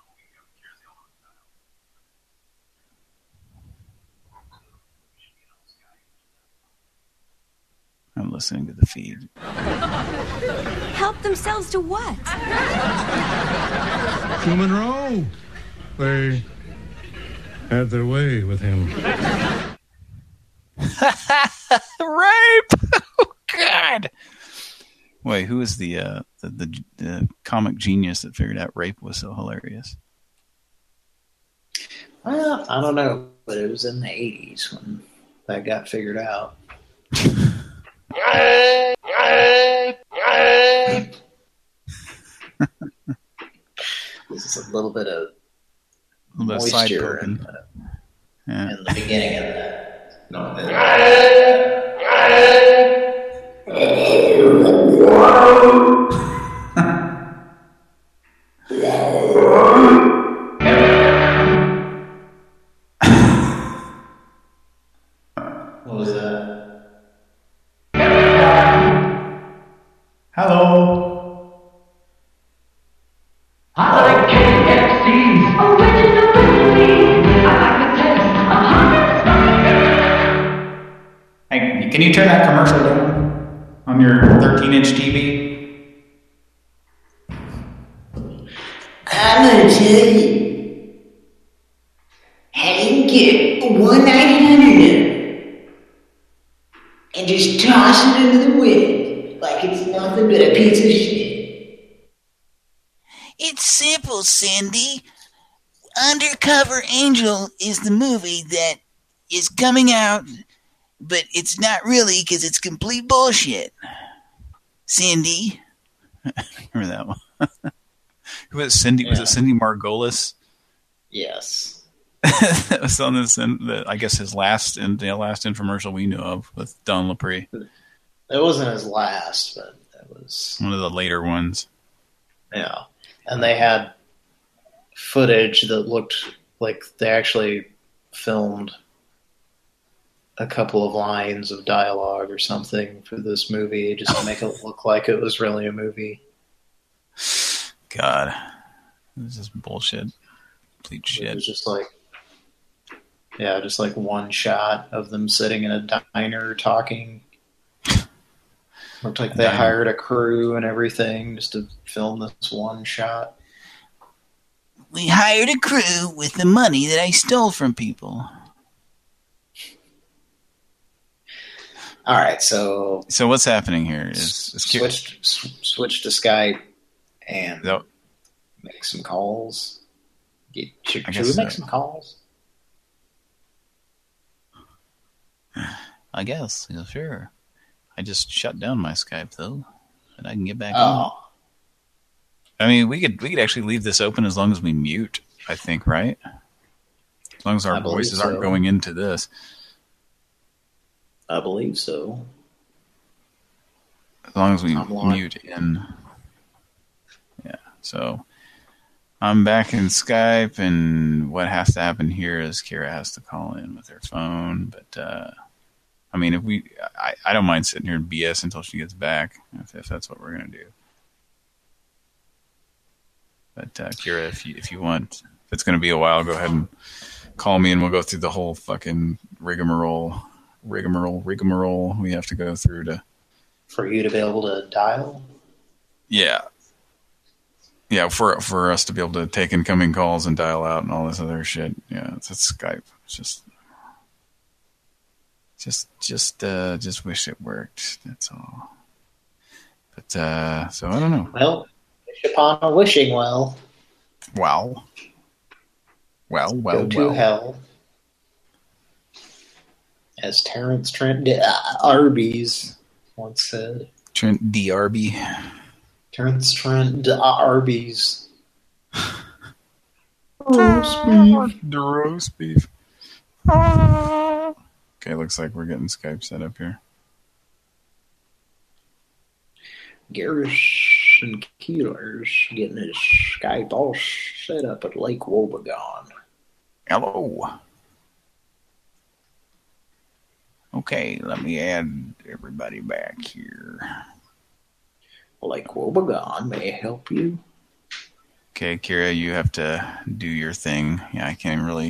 I'm listening to the feed.
Help themselves to what?
To Monroe. They had their way with him.
Rape! Oh, God! Wait, who is the comic genius that figured out rape was so hilarious?
Well, I don't know, but it was in the 80s when that got figured out. This is a little bit of moisture in the beginning of that. What was that?
Hello. I like KFC's original recipes. I like the taste of hot. Hey, can you turn that commercial down on your 13-inch TV?
I'm gonna tell you how you get $1.99 and just toss it into the wind like it's nothing but a piece of shit.
It's simple, Cindy. Undercover Angel is the movie that is coming out, but it's not really because it's complete bullshit. Cindy.
Remember that one? Who was Cindy? Yeah. Was it Cindy Margolis?
Yes.
That was on this, I guess his last infomercial we knew of with Don Lapre.
It wasn't his last, but it was
one of the later ones.
Yeah. And they had footage that looked like they actually filmed a couple of lines of dialogue or something for this movie just to make it look like it was really a movie.
God. This is bullshit. Complete shit.
It was just like, yeah, just like one shot of them sitting in a diner talking. Looked like they hired a crew and everything just to film this one shot.
We hired a crew with the money that I stole from people.
All right, so
what's happening here is
switch to Skype and make some calls. Should we make some calls?
I guess, yeah, sure. I just shut down my Skype though, and I can get back
Oh.
on. I mean, we could actually leave this open as long as we mute, I think, right? As long as our voices aren't going into this.
I believe so.
As long as we mute in. Yeah, so I'm back in Skype, and what has to happen here is Kira has to call in with her phone, but I mean, I don't mind sitting here and BS until she gets back, if that's what we're going to do. But Kira, if you want, if it's going to be a while, go ahead and call me and we'll go through the whole fucking rigmarole we have to go through to...
For you to be able to dial?
Yeah. Yeah, for us to be able to take incoming calls and dial out and all this other shit. Yeah, it's Skype. It's just wish it worked. That's all. But so I don't know.
Well, wish upon a wishing well.
Wow.
Go to hell. As Terrence Trent Arby's once said.
Trent D. Arby.
Terrence Trent Arby's.
The roast beef. Okay, looks like we're getting Skype set up here.
Garrish and Keeler's getting his Skype all set up at Lake Wobegon.
Hello. Okay, let me add everybody back here.
Lake Wobegon, may I help you?
Okay, Kira, you have to do your thing. Yeah, I can't really...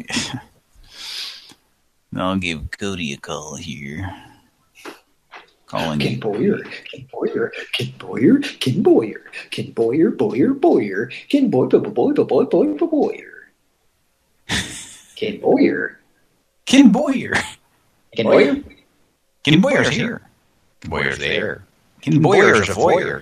I'll give Cody a call here. Calling
Ken Boyer, Ken Boyer, Ken Boyer, Ken Boyer, Ken Boyer, Boyer, Boyer, Ken Boy, Boy, Boy, Boy, Boy, Boyer. Ken Boyer.
Ken Boyer.
Ken Boyer?
Ken Boyer's here. Ken Boyer's there. Ken Boyer's a voyeur.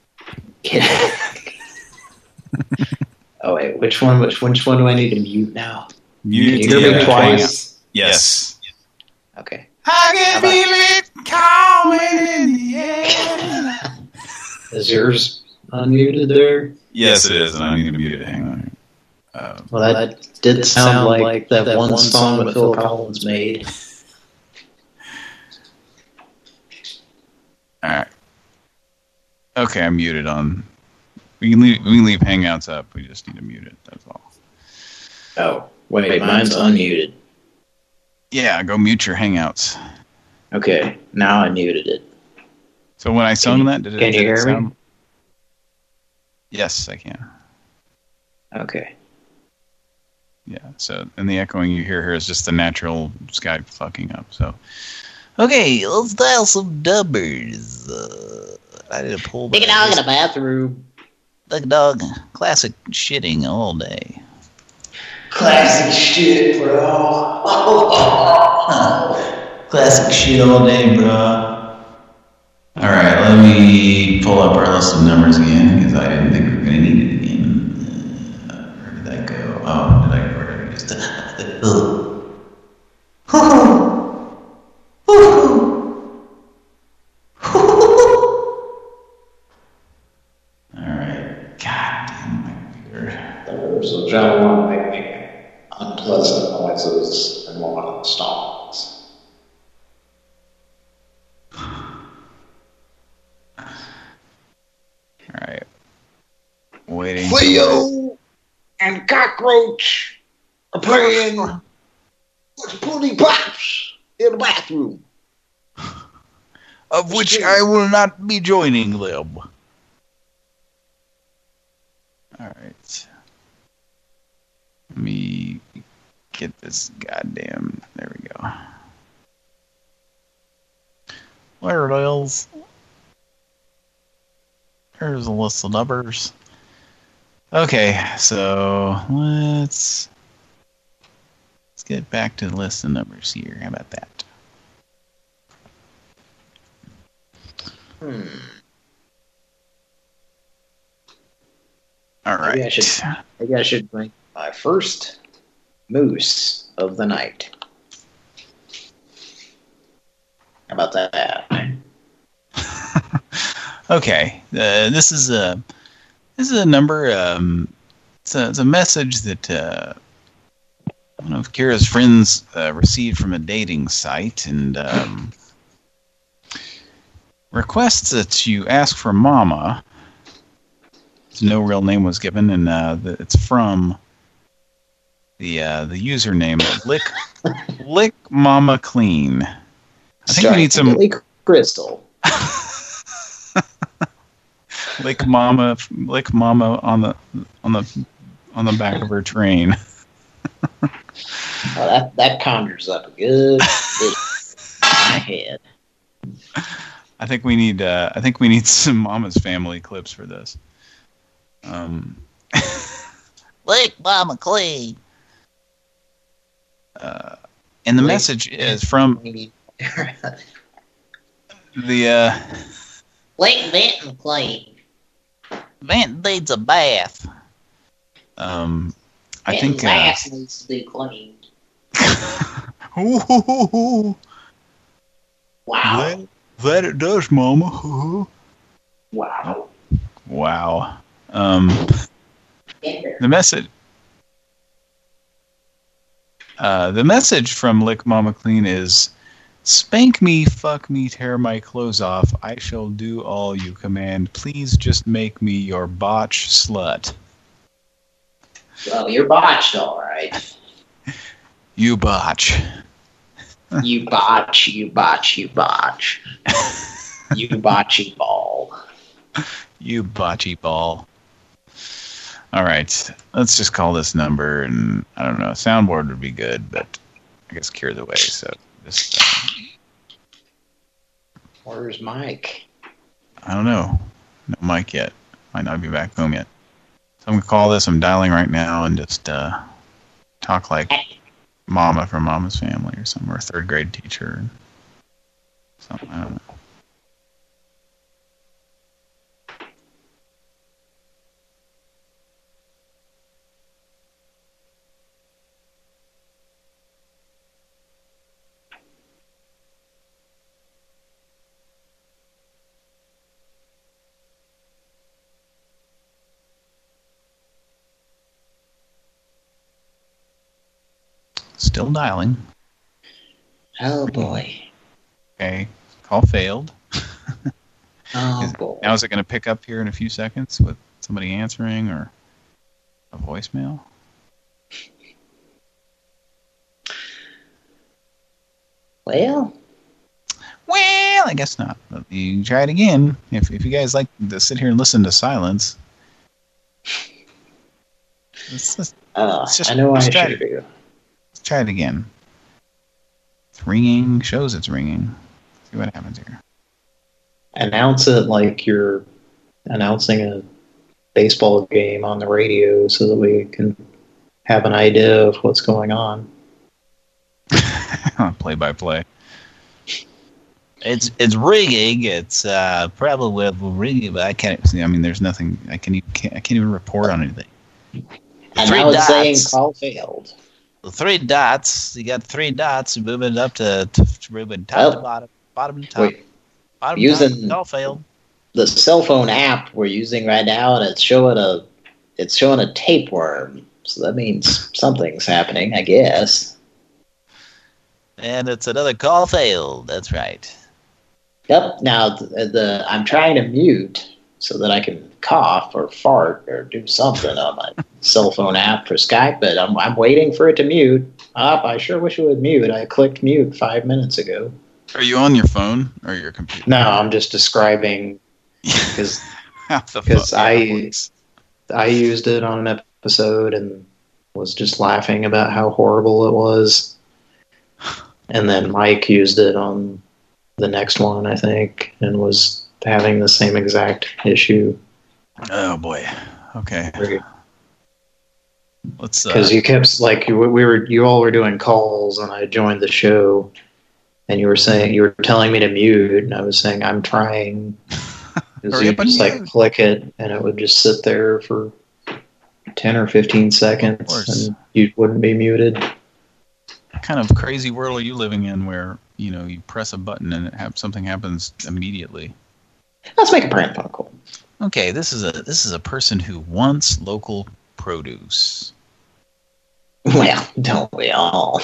Oh wait, which one do I need to mute now?
Mute
you hear me twice?
Yes.
Okay.
I can feel it coming in the air.
Is yours unmuted there?
Yes, it is, and I need to mute it. Hang on.
Well, that did sound like that one song that Phil Collins made.
All right. Okay, I'm muted on. We can leave Hangouts up. We just need to mute it. That's all.
Oh, wait, mine's unmuted.
Yeah, go mute your Hangouts.
Okay, now I muted it.
So when I sung that, did
you hear
sound...
me?
Yes, I can.
Okay.
Yeah, so, and the echoing you hear here is just the natural Skype fucking up, so. Okay, let's dial some numbers. I did a pull.
Big dog in the bathroom.
Big dog, classic shitting all day.
Classic shit, bro.
Classic shit all day, bro. Alright, let me pull up our list of numbers again, because I didn't think we were going to need it again. Where did that go? Oh, where did I just... Alright, god damn my computer.
So John want to make unpleasant noises and one of the songs.
Alright. Waiting.
Cleo and Cockroach are playing What's Pully Pops
in the bathroom.
Of which I will not be joining them. Alright. Let me get this goddamn... There we go. There it is. There's a list of numbers. Okay, so let's get back to the list of numbers here. How about that? All right.
Maybe I should bring my first moose of the night. How about that?
Okay, this is a number. It's a message that one of Kira's friends received from a dating site, and requests that you ask for Mama. No real name was given, and it's from the username Lick Mama Clean. I think we need some
crystal.
Lick Mama on the back of her train.
Well, that conjures up a good bit in my head.
I think we need some Mama's Family clips for this.
Lick Mama Clean.
And the message is from the
Lick Benton Clean.
Benton needs a bath.
I think
ass needs to be cleaned. Wow.
That it does, Mama.
Wow.
Wow. The message from Lick Mama Clean is, spank me, fuck me, tear my clothes off. I shall do all you command. Please just make me your botch slut.
Well, you're botched, all right.
You botch.
You botch, you botch, you botch. You botchy ball.
You botchy ball. All right, let's just call this number, and I don't know, soundboard would be good, but I guess Kira's away, so just...
Where's Mike?
I don't know. No Mike yet. Might not be back home yet. So I'm going to call this, I'm dialing right now, and just talk like Mama from Mama's Family or something, or a third grade teacher. Something, I don't know. Still dialing.
Oh boy.
Okay, call failed.
Oh boy.
Now is it going to pick up here in a few seconds with somebody answering or a voicemail?
Well,
I guess not. But you can try it again. If you guys like to sit here and listen to silence.
I know I should do.
Let's try it again. It's ringing. Shows it's ringing. See what happens here.
Announce it like you're announcing a baseball game on the radio so that we can have an idea of what's going on.
Play by play.
It's ringing. It's probably ringing, but I can't see. I mean, there's nothing. I can't even report on anything.
And now it's saying call failed.
The 3 dots. You got 3 dots. You move it up to moving top to bottom, bottom to top.
Wait,
bottom
using
top, all failed.
The cell phone app we're using right now, and it's showing a tapeworm. So that means something's happening, I guess.
And it's another call failed. That's right.
Yep. Now I'm trying to mute so that I can cough or fart or do something on my cell phone app for Skype, but I'm waiting for it to mute. I sure wish it would mute. I clicked mute 5 minutes ago.
Are you on your phone or your computer?
No, I'm just describing because I used it on an episode and was just laughing about how horrible it was. And then Mike used it on the next one, I think, and was having the same exact issue.
Oh boy. Okay. Let's
because you kept like you all were doing calls and I joined the show and you were telling me to mute and I was saying I'm trying. Because you just like click it and it would just sit there for 10 or 15 seconds and you wouldn't be muted.
What kind of crazy world are you living in where, you know, you press a button and something happens immediately?
Let's make a prank phone call.
Okay, this is a person who wants local produce.
Well, don't we all?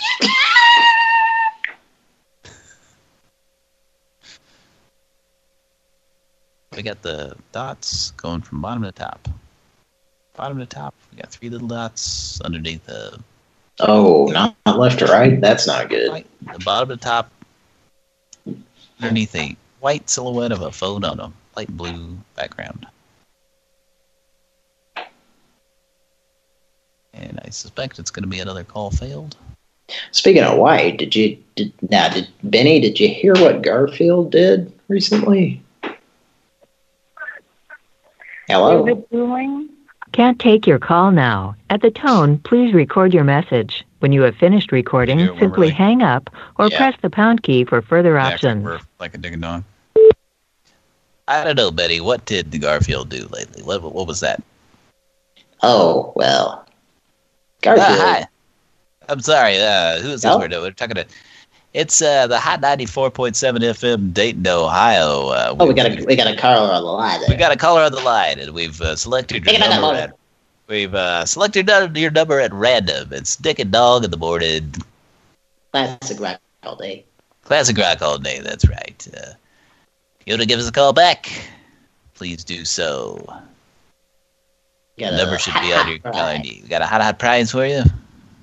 We got the dots going from bottom to top. Bottom to top, we got 3 little dots underneath the...
Oh, not left to right? That's not good.
The bottom to top, underneath a white silhouette of a phone on a light blue background. And I suspect it's going to be another call failed.
Speaking of white, Benny, did you hear what Garfield did recently? Hello?
Is it doing? Can't take your call now. At the tone, please record your message. When you have finished recording, simply hang up or press the pound key for further options.
Like a dick and dog. I don't know, Betty. What did Garfield do lately? What was that?
Oh, well. Garfield.
Hi. I'm sorry. Who is this we're talking to? It's the Hot 94.7 FM, Dayton, Ohio.
We got a caller on the line.
We got a caller on the line, and we've selected your number. We've selected your number at random. It's Dick and Dog in the morning.
Classic rock all day.
Classic rock all day. That's right. If you want to give us a call back, please do so. The number should be on your caller ID. We got a hot prize for you.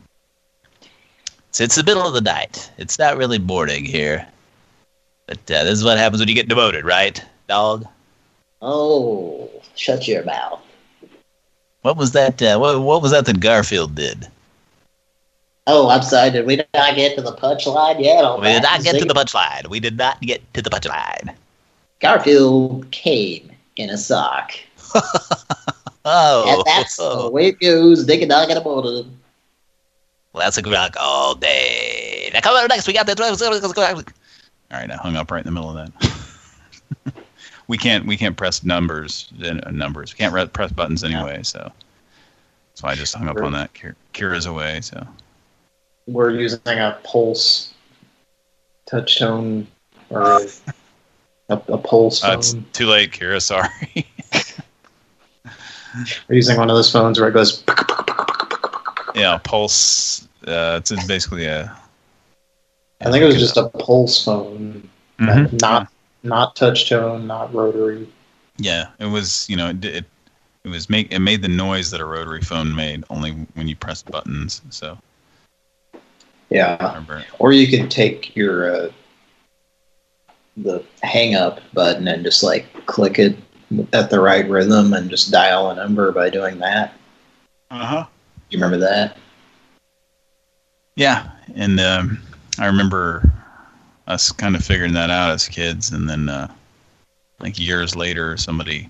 It's the middle of the night. It's not really morning here. But this is what happens when you get demoted, right, dog?
Oh, shut your mouth.
What was that? What was that Garfield did?
Oh, I'm sorry. Did we not get to the punchline yet?
We did not get to the punchline. We did not get to the punchline.
Garfield came in a sock.
Oh.
And that's the way it goes. Dick and Dog in the morning.
Classic rock all day. Now come on next. We got that. All right, I hung up right in the middle of that. we can't press numbers. We can't press buttons anyway. So I just hung up on that. Kira's away. So
we're using a pulse touch tone or a pulse phone.
It's too late, Kira. Sorry.
We're using one of those phones where it goes.
Yeah, pulse. It's basically a...
I think it was just a pulse phone. Not touch tone, not rotary.
Yeah, it was, it made the noise that a rotary phone made only when you pressed buttons, so...
Yeah, or you could take your the hang up button and just like click it at the right rhythm and just dial a number by doing that. You remember that?
Yeah, and I remember us kind of figuring that out as kids, and then like years later, some techie,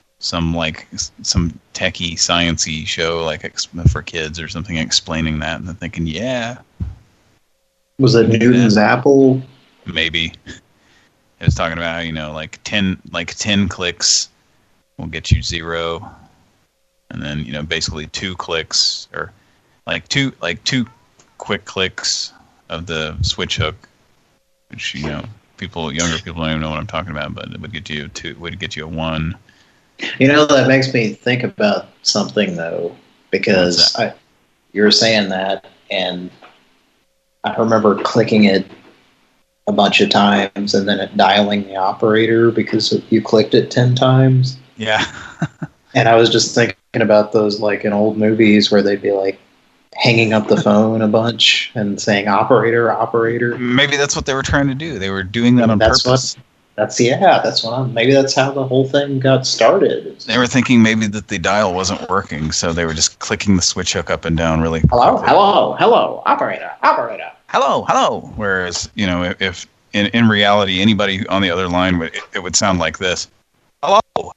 sciencey show like for kids or something explaining that, and they're thinking, yeah.
Was it Newton's apple?
Maybe. It was talking about how, like 10 clicks will get you 0, and then basically 2 clicks or like two quick clicks of the switch hook, which younger people don't even know what I'm talking about, but it would get you a 1.
That makes me think about something though, because you were saying that, and I remember clicking it a bunch of times and then it dialing the operator because you clicked it 10 times.
Yeah.
And I was just thinking about those like in old movies where they'd be like hanging up the phone a bunch and saying operator, operator.
Maybe that's what they were trying to do. They were doing that on purpose.
Maybe that's how the whole thing got started.
They were thinking maybe that the dial wasn't working, so they were just clicking the switch hook up and down really
hello,
quickly.
hello, operator, operator.
Hello. Whereas, if in reality anybody on the other line it would sound like this. Hello,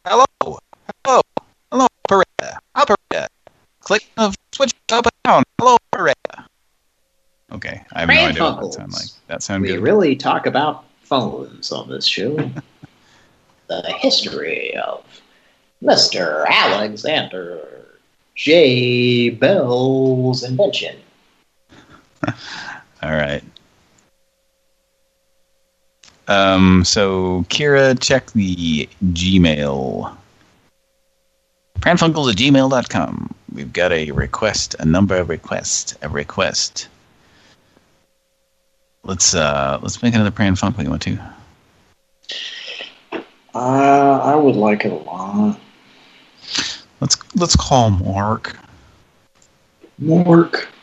operator. Click the switch up and down. Hello, operator. Okay, I have no idea what that sound like. That sound good?
We really talk about phones on this show. The history of Mr. Alexander J. Bell's invention.
All right. So Kira, check the Gmail. Pranfunkles@gmail.com. We've got a request, a number of requests, a request. Let's make another Pran Funk. What do you want to?
I would like it a lot.
Let's call Mark.
Mark.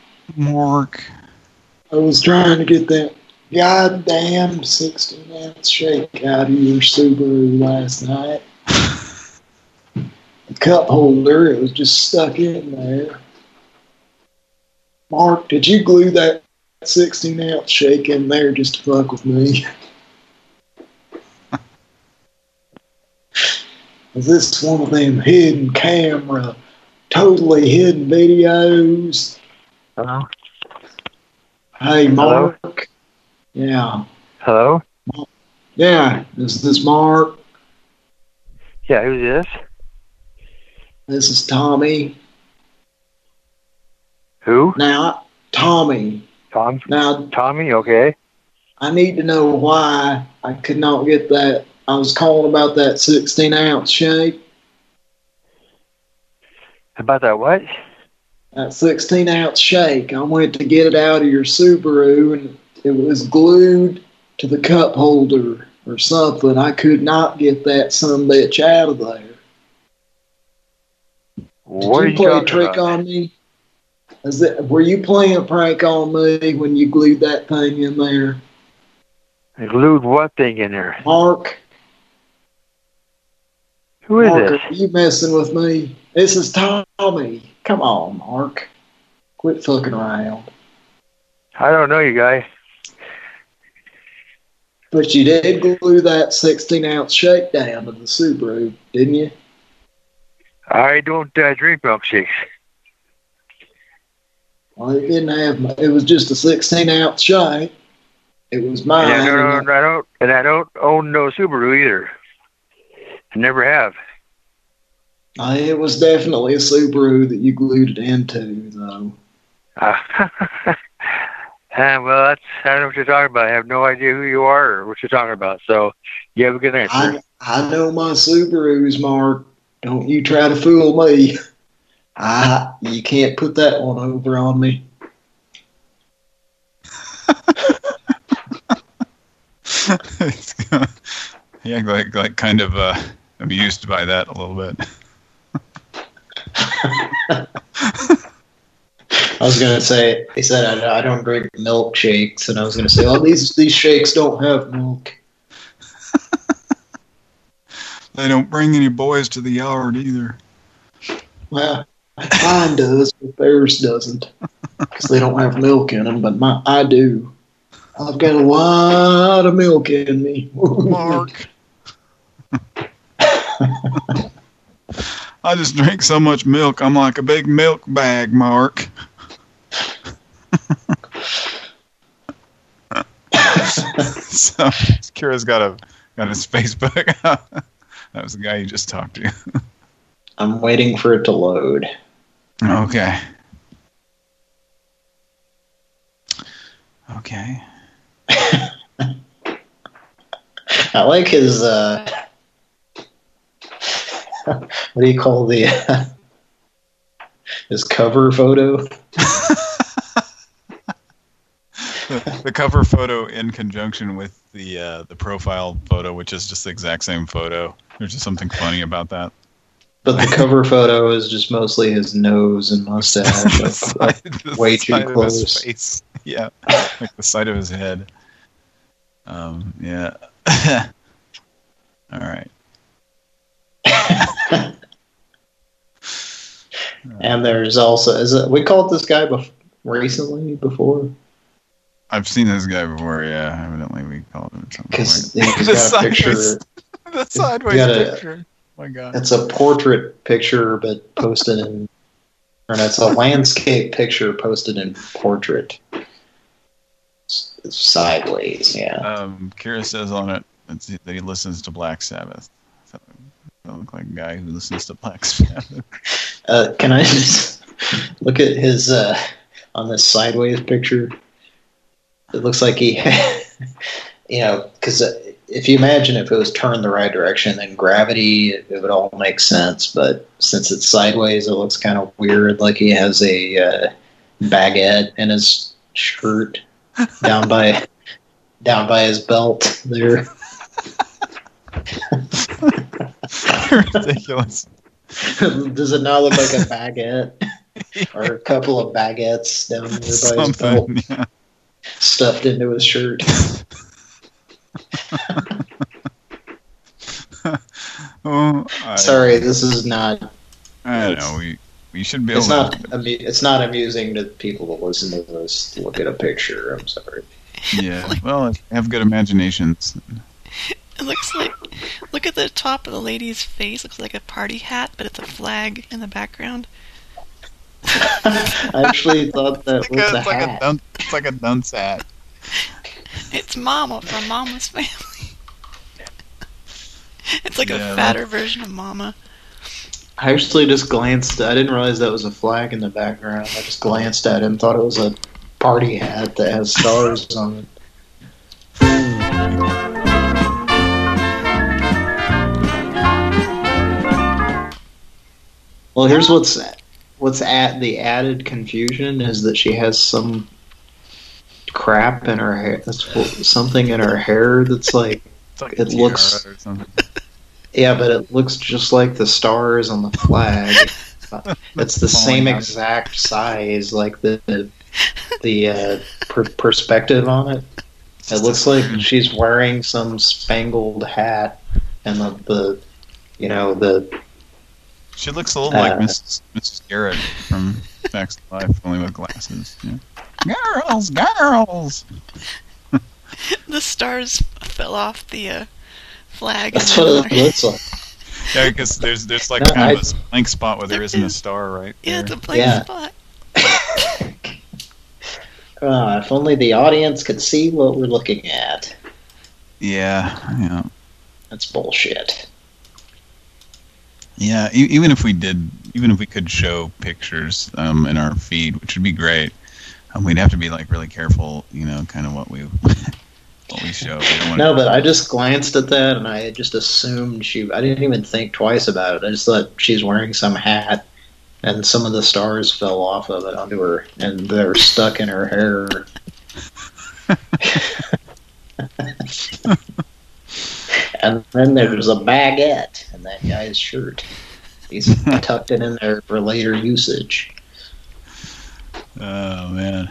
I was trying to get that goddamn 16-ounce shake out of your Subaru last night. The cup holder, it was just stuck in there. Mark, did you glue that 16-ounce shake in there just to fuck with me? Is this one of them hidden camera, totally hidden videos?
Hello?
Hey, Mark.
Hello?
Yeah.
Hello?
Yeah, is this Mark?
Yeah, who's this?
This is Tommy.
Who?
Now, Tommy. Now,
Tommy, okay.
I need to know why I could not get that. I was calling about that 16-ounce shake.
About that what?
That 16-ounce shake. I went to get it out of your Subaru, and it was glued to the cup holder or something. I could not get that sumbitch out of there.
What
Did you play a trick on me? Were you playing a prank on me when you glued that thing in there?
I glued what thing in there?
Mark.
Who is
Mark,
this?
are you messing with me? This is Tommy. Come on, Mark. Quit fucking around.
I don't know you, guy.
But you did glue that 16-ounce shake down to the Subaru, didn't you?
I don't drink milkshakes.
Well, it didn't have. It was just a 16-ounce shake. It was mine.
And I don't own no Subaru either. I never have.
It was definitely a Subaru that you glued it into, though.
Well, I don't know what you're talking about. I have no idea who you are or what you're talking about. So, you have a good answer.
I know my Subarus, Mark. Don't you try to fool me. You can't put that one over on me.
Yeah, like kind of amused by that a little bit.
I was going to say, he said, I don't drink milkshakes, and I was going to say, well, these shakes don't have milk.
They don't bring any boys to the yard either.
Well, mine does, but theirs doesn't. Because they don't have milk in them, but I do. I've got a lot of milk in me.
Mark. I just drink so much milk, I'm like a big milk bag, Mark. So Kira's got his Facebook. That was the guy you just talked to.
I'm waiting for it to load.
Okay. Okay.
I like his, what do you call the, his cover photo?
the cover photo in conjunction with the profile photo, which is just the exact same photo. There's just something funny about that.
But the cover photo is just mostly his nose and mustache. Way too close.
Face. Yeah, like the side of his head. Yeah. All right.
And there's also, we called this guy recently before?
I've seen this guy before, yeah. Evidently we called him something.
Because he's got a picture.
The sideways picture. Oh my God.
It's a portrait picture, but posted in, or it's a landscape picture posted in portrait. It's sideways, yeah.
Kira says on it that he listens to Black Sabbath. So I look like a guy who listens to Black Sabbath.
Can I just look at his on this sideways picture? It looks like he, because if you imagine if it was turned the right direction, then gravity, it would all make sense. But since it's sideways, it looks kind of weird. Like he has a baguette in his shirt down by his belt there.
Ridiculous.
Does it not look like a baguette? Or a couple of baguettes down there by his belt?
Yeah.
Stuffed into his shirt. Sorry, this is not.
I know we should be able.
It's not amusing to people that listen to this to look at a picture. I'm sorry.
Yeah, well, have good imaginations.
It looks like, look at the top of the lady's face. Looks like a party hat, but it's a flag in the background.
I actually thought that was a hat.
It's like a dunce hat.
It's Mama from Mama's Family. It's like a fatter version of Mama.
I actually just glanced. I didn't realize that was a flag in the background. I just glanced at it and thought it was a party hat that has stars on it. Well, here's what's at the added confusion is that she has some crap in her hair. That's something in her hair that's like it looks.
Or something.
Yeah, but it looks just like the stars on the flag. It's the same exact size, like the perspective on it. It looks like she's wearing some spangled hat, and the
She looks a little like Mrs. Garrett from Facts of Life, only with glasses. Yeah. Girls!
The stars fell off the flag.
That's what it looks like.
Yeah, because there's like kind of a blank spot where there isn't a star right there.
Yeah, it's a blank spot.
If only the audience could see what we're looking at.
Yeah.
That's bullshit.
Yeah, even if we could show pictures in our feed, which would be great, we'd have to be like really careful, kind of what we show.
No, but I just glanced at that and I just assumed I didn't even think twice about it. I just thought she's wearing some hat and some of the stars fell off of it onto her and they're stuck in her hair. And then there's a baguette in that guy's shirt. He's tucked it in there for later usage.
Oh, man.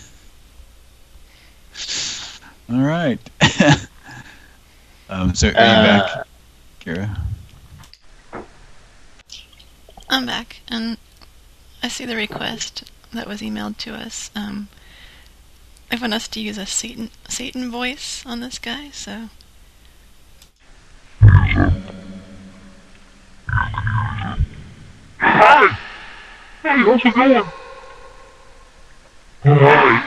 All right. So are you back, Kira?
I'm back, and I see the request that was emailed to us. They want us to use a Satan voice on this guy, so...
Hi! Hey, how's it going? Hi.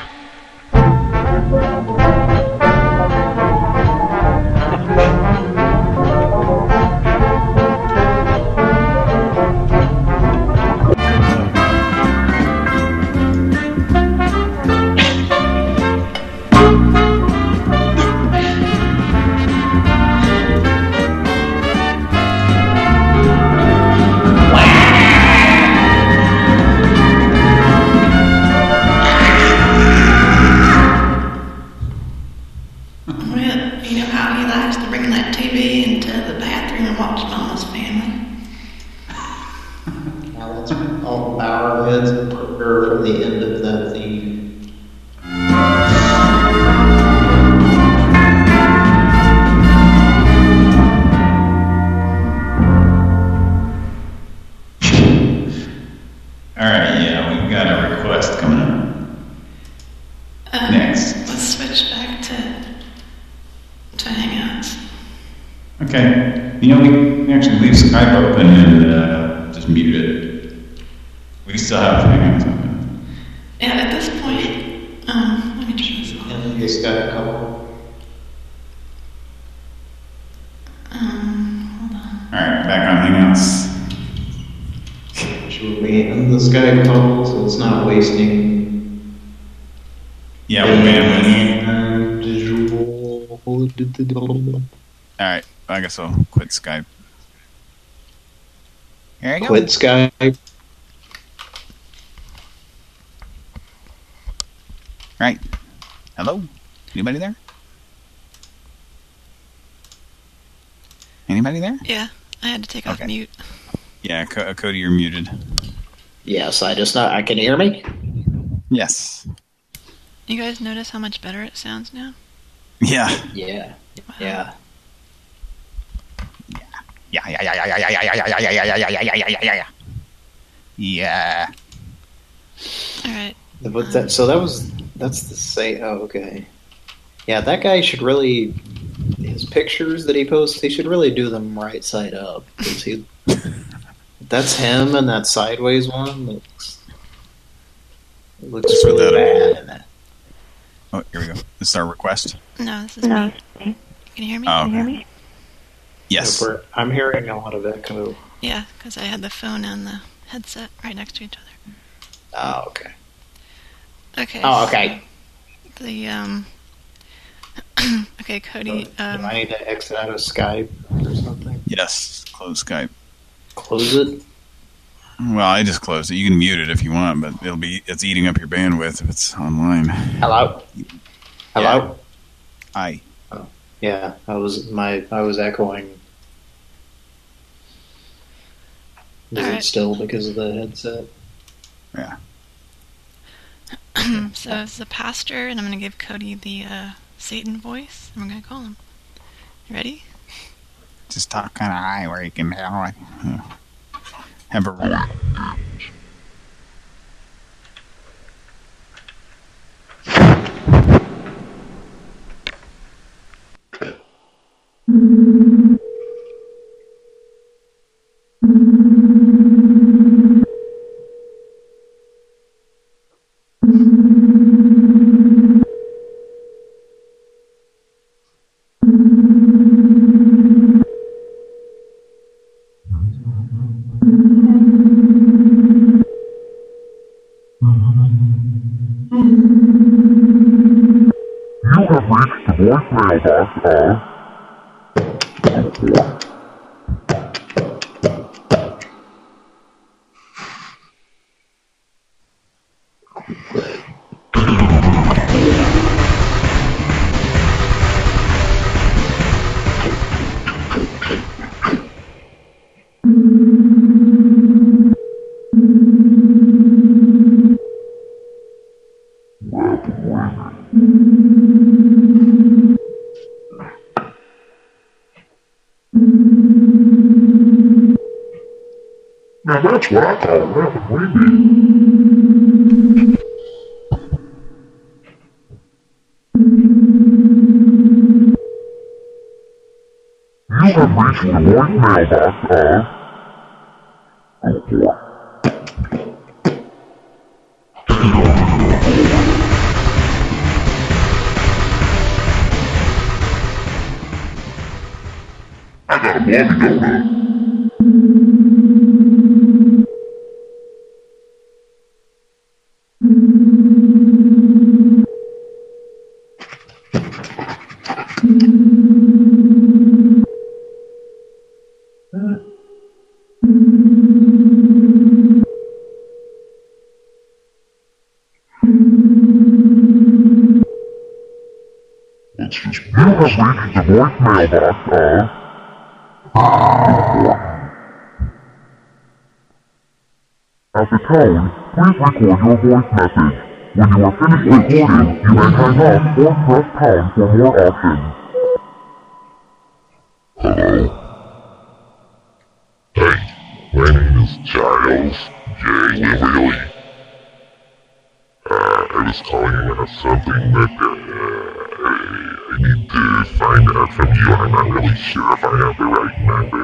you know how he likes to bring that TV into the bathroom and watch Mama's Family.
Now that's all Bowerheads prepare for the end of that theme.
Alright, yeah, we've got a request coming up. Next.
Let's switch back to Hangouts.
Okay. You know, we can actually leave Skype open and just mute it. We still have Hangouts open.
Yeah, at this point, let me turn this off.
And you just got a couple.
Hold on.
Alright, back on Hangouts.
Should we end the Skype call so it's not wasting?
Yeah, we're bandwidth. Alright, I guess I'll quit Skype. Here you go.
Quit Skype.
Right. Hello? Anybody there? Anybody there?
Yeah, I had to take off mute.
Yeah, Cody, you're muted.
Yes, I can hear me?
Yes.
You guys notice how much better it sounds now?
Yeah.
Yeah. Yeah.
Yeah.
All right.
But that's the say. Oh, okay. Yeah, that guy should really, his pictures that he posts, he should really do them right side up. That's him, and that sideways one looks really bad in that.
Oh, here we go. This is our request.
No, this is me. Can you hear me?
Oh, okay.
Can you hear me?
Yes.
I'm hearing a lot of echo.
Yeah, because I had the phone and the headset right next to each other.
Oh, okay.
Okay.
Oh, okay.
The okay, Cody.
Do I need to exit out of Skype or something?
Yes. Close Skype.
Close it?
Well, I just closed it. You can mute it if you want, but it's eating up your bandwidth if it's online.
Hello? Hello?
Yeah. Hi.
Oh, yeah, I was echoing. Is it still because of the headset?
Yeah.
So it's the pastor, and I'm going to give Cody the Satan voice, and we're going to call him. You ready?
Just talk kind of high where you can have a room.
Voicemail box of Now that's what I call rapid windy. You have reached the voicemail box I got a blobby donut. Let's just... You have reached the voicemail box of... At the tone, please record your voice message. When you are finished recording, you may hang up or press pound for more options. Hello? Hey, my name is Giles J. Willie. I was calling you about something that I need to find out from you. I'm not really sure if I have the right number.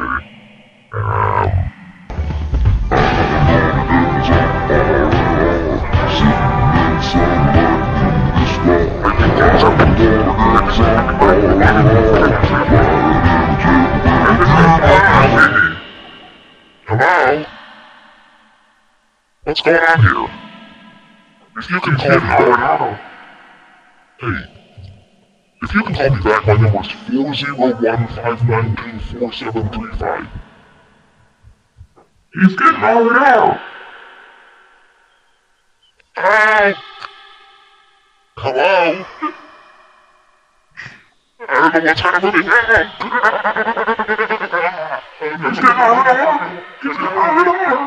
Hello? What's going on here? If you can call me back... Hey. If you can call me back, my number is 401-592-4735. He's getting over now! Hi! Hello? I don't know what's happening now! He's getting over now! He's getting over now!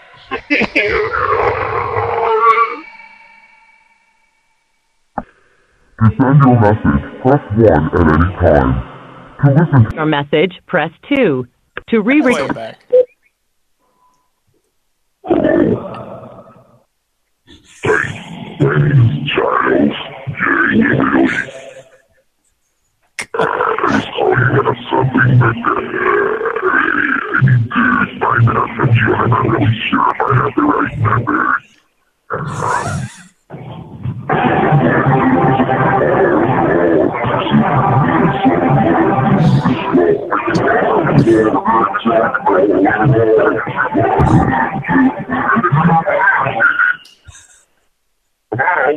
To send your message, press 1 at any time. To listen to
your message, press 2. To re-record...
Hey, my name is Giles J. Willie. I was calling about something that I need to find out from you. I'm not really sure if I have the right number. Hello?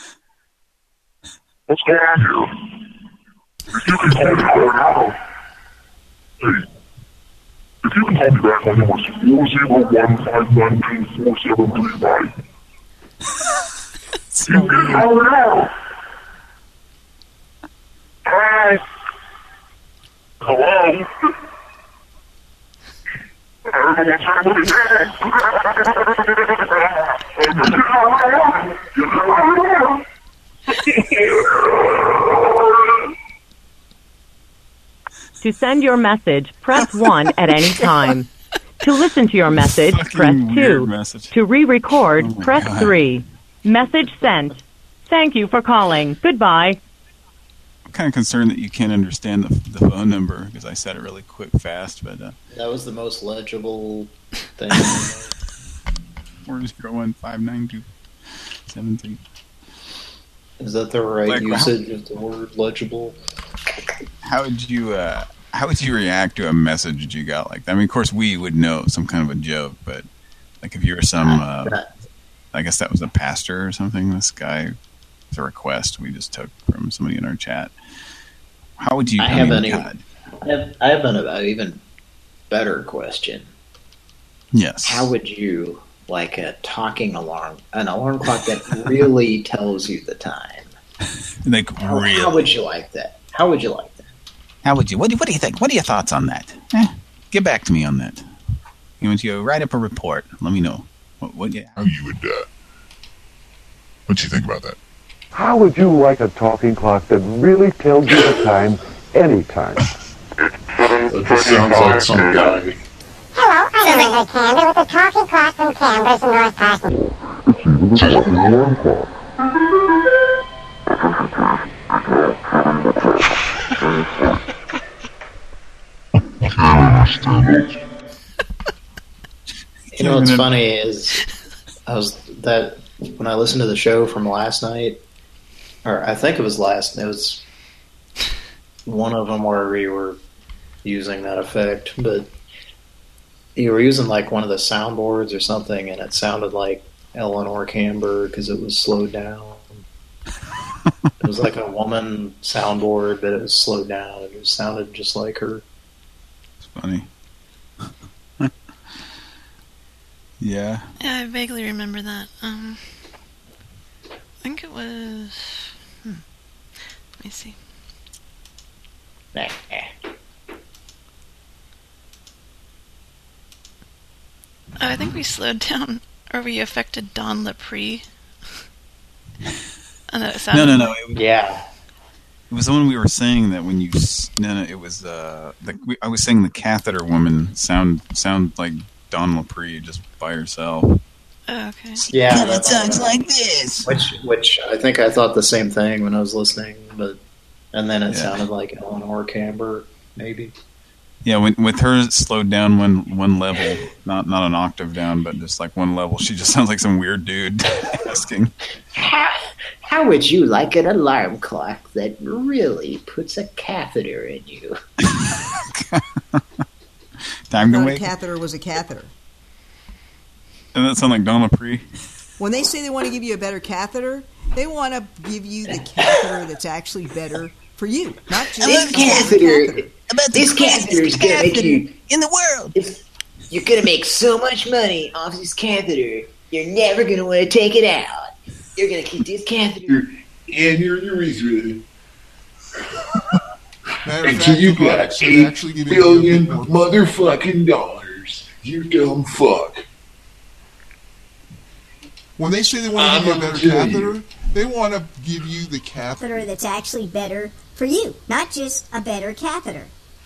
What's going on here? If you can call me back now. Hey. If you can call me back, my number is 401-592-4735. You can call me now. Hi. Hello? I don't know what's happening
To send your message, press 1 at any time. To listen to your message, press 2. To re-record, press 3. Message sent. Thank you for calling. Goodbye.
I'm kind of concerned that you can't understand the phone number because I said it really quick, fast, but...
that was the most legible thing.
401-592-73.
Is that the right usage of the word legible?
How would you react to a message that you got like that? I mean, of course, we would know some kind of a joke, but like if you were some, I guess that was a pastor or something. This guy, it's a request we just took from somebody in our chat. How would you?
I have an even better question.
Yes.
How would you like a talking alarm, an alarm clock that really tells you the time?
Like
how would you like that? How would you like that?
How would you? What do you think? What are your thoughts on that? Get back to me on that. You want to go write up a report? Let me know. What you?
How you would? What do you think about that?
How would you like a talking clock that really tells you the time, anytime?
It just sounds like some guy.
Hello, I'm Linda Candy with the talking clock from Canvas in North Carolina.
It's even a talking alarm clock.
You know what's funny is when I listened to the show from last night, or I think it was one of them where we were using that effect, but you were using like one of the soundboards or something, and it sounded like Eleanor Camber because it was slowed down. It was like a woman soundboard, but it was slowed down. It just sounded just like her.
It's funny. Yeah.
Yeah, I vaguely remember that. I think it was... Let me see.
Nah.
I think we slowed down, or we affected Don Lepre.
No.
Yeah.
It was the one we were saying that when you... No, it was... I was saying the catheter woman sound like Don Lepre just by herself.
Oh, okay.
Yeah.
It sounds like this.
Which I think I thought the same thing when I was listening, and then it sounded like Eleanor Camber, maybe.
Yeah, with her slowed down one level, not an octave down, but just like one level, she just sounds like some weird dude asking.
How would you like an alarm clock that really puts a catheter in you?
Time to
A
wake.
catheter was a catheter.
Doesn't that sound like Don Lepre?
When they say they want to give you a better catheter, they want to give you the catheter that's actually better for you, not just
This
a
catheter.
catheter.
This catheter is gonna make you
in the world.
You're gonna make so much money off this catheter. You're never gonna want to take it out. You're gonna keep this catheter
in your urethra.
Matter of
Until
fact,
you
the
got
products should
$8
actually give you
billion motherfucking dollars. You dumb fuck.
When they say they want to give you a better catheter, they want to give you the catheter
That's actually better for you, not just a better catheter.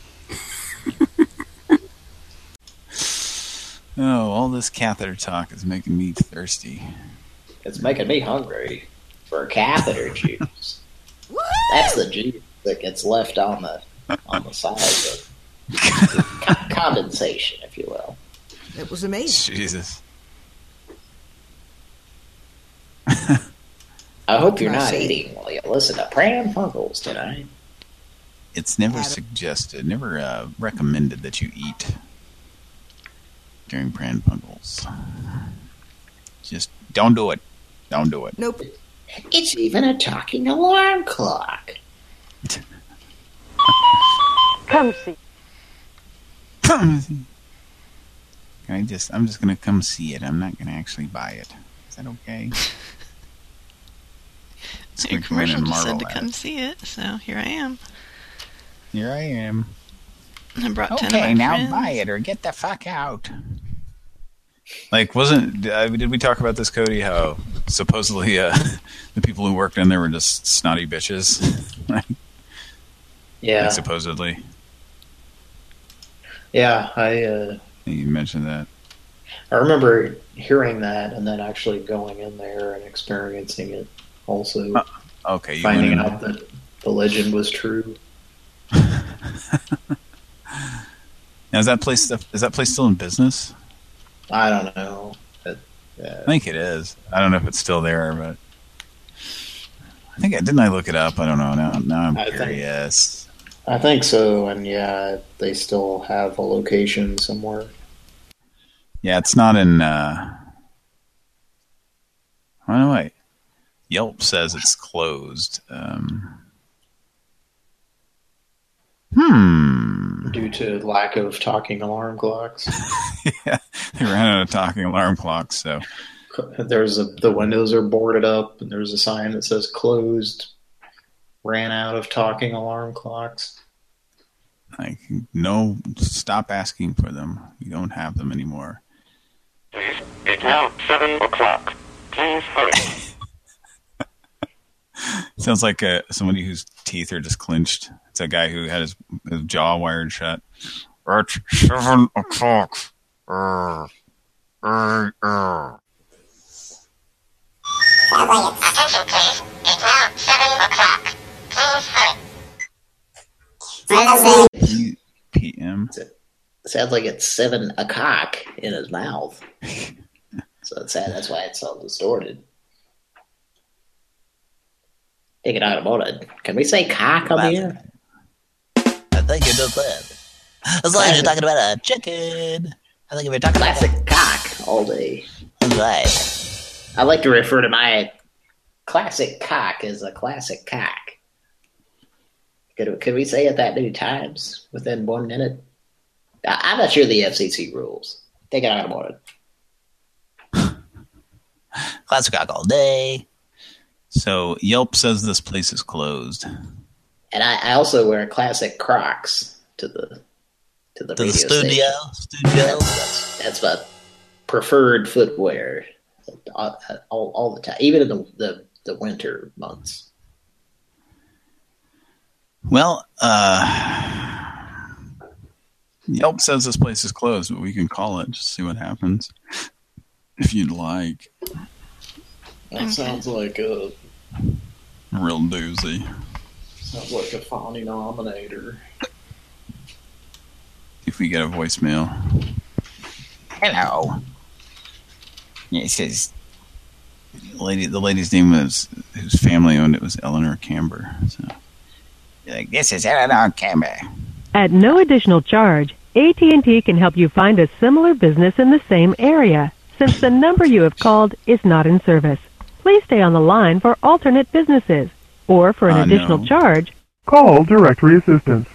Oh, all this catheter talk is making me thirsty.
It's making me hungry for catheter juice. That's the juice that gets left on the side of condensation, if you will.
It was amazing.
Jesus.
I hope you're
Can I
not
say-
eating while you listen to Pran Funkels tonight.
It's never suggested, never recommended that you eat during Pran Funkels. Just don't do it. Don't do it.
Nope.
It's even a talking alarm clock.
Come see.
I'm just gonna come see it. I'm not gonna actually buy it. Is that okay? It's
Your
gonna come in
commercial
and
just said
marvel
to
at
come
it.
see it, so here I am.
Here I am.
I brought 10 of
Okay,
my
now
friends.
buy it or get the fuck out. Like, did we talk about this, Cody? How supposedly the people who worked in there were just snotty bitches?
Yeah.
Like, supposedly.
Yeah,
You mentioned that.
I remember hearing that and then actually going in there and experiencing it also.
Okay, you
finding
went in
out that the legend was true.
Now, is that place still in business?
I don't know.
I think it is. I don't know if it's still there, but I think didn't I look it up? I don't know. Now I'm curious.
I think so, and yeah, they still have a location somewhere.
Yeah, it's not in. Oh no, wait. Yelp says it's closed.
Due to lack of talking alarm clocks.
Yeah, they ran out of talking alarm clocks, so
The windows are boarded up, and there's a sign that says closed. Ran out of talking alarm clocks.
like no, stop asking for them. You don't have them anymore.
It's now 7 o'clock. Please hurry.
Sounds like somebody whose teeth are just clenched. It's a guy who had his jaw wired shut. It's 7 o'clock.
Attention, please. It's now 7 o'clock. Please hurry.
PM.
Sounds like it's 7 o'clock in his mouth. So it's sad. That's why it's so distorted. Take it out of order. Can we say cock on the air?
I think you just said. As long as you're talking about a chicken. I think if you're talking
Classic
about
cock all day.
That's right.
I like to refer to my classic cock as a classic cock. Could we say it that many times within 1 minute? I'm not sure the FCC rules. Take it out of order.
Classic cock all day.
So Yelp says this place is closed.
And I also wear classic Crocs to the radio
studio.
Station. That's my preferred footwear all the time, even in the winter months.
Well, Yelp says this place is closed, but we can call it just see what happens if you'd like.
That sounds like a
real doozy.
Sounds like a funny nominator.
If we get a voicemail.
Hello. Yeah, it says
the lady's name was, whose family owned it, was Eleanor Camber. So,
like, this is Eleanor Camber.
At no additional charge, AT&T can help you find a similar business in the same area, since the number you have called is not in service. Please stay on the line for alternate businesses, or for an additional charge.
Call directory assistance.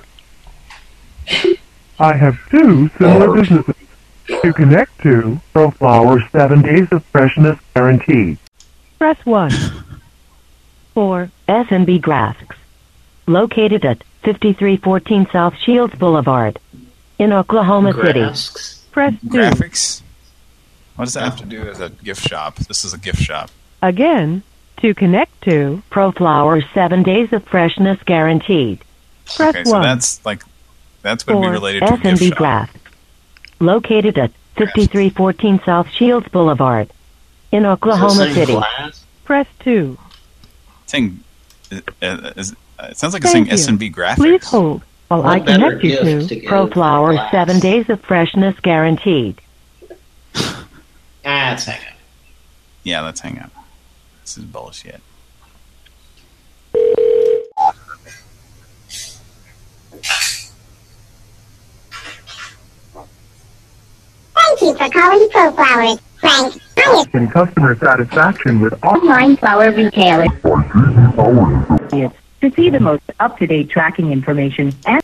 I have 2 similar businesses to connect to. ProFlower 7 days of freshness guaranteed.
Press 1. For S&B Graphics, located at 5314 South Shields Boulevard in Oklahoma City. Press 2.
Graphics? What does that have to do with a gift shop? This is a gift shop.
Again, to connect to
ProFlower 7 days of freshness guaranteed.
Press
okay, so
1.
that's would be related to a gift
S&B
shop.
Graphics, located at 5314 South Shields Boulevard in Oklahoma City.
Press 2.
Saying, it sounds like it's saying S&B Graphics.
Please hold while I connect you to
ProFlower 7 days of freshness guaranteed.
Let's hang up.
Yeah, let's hang up. This is bullshit.
Thank you for calling ProFlower, Frank.
And customer satisfaction with
online flower retailers. To see the most up-to-date tracking information and...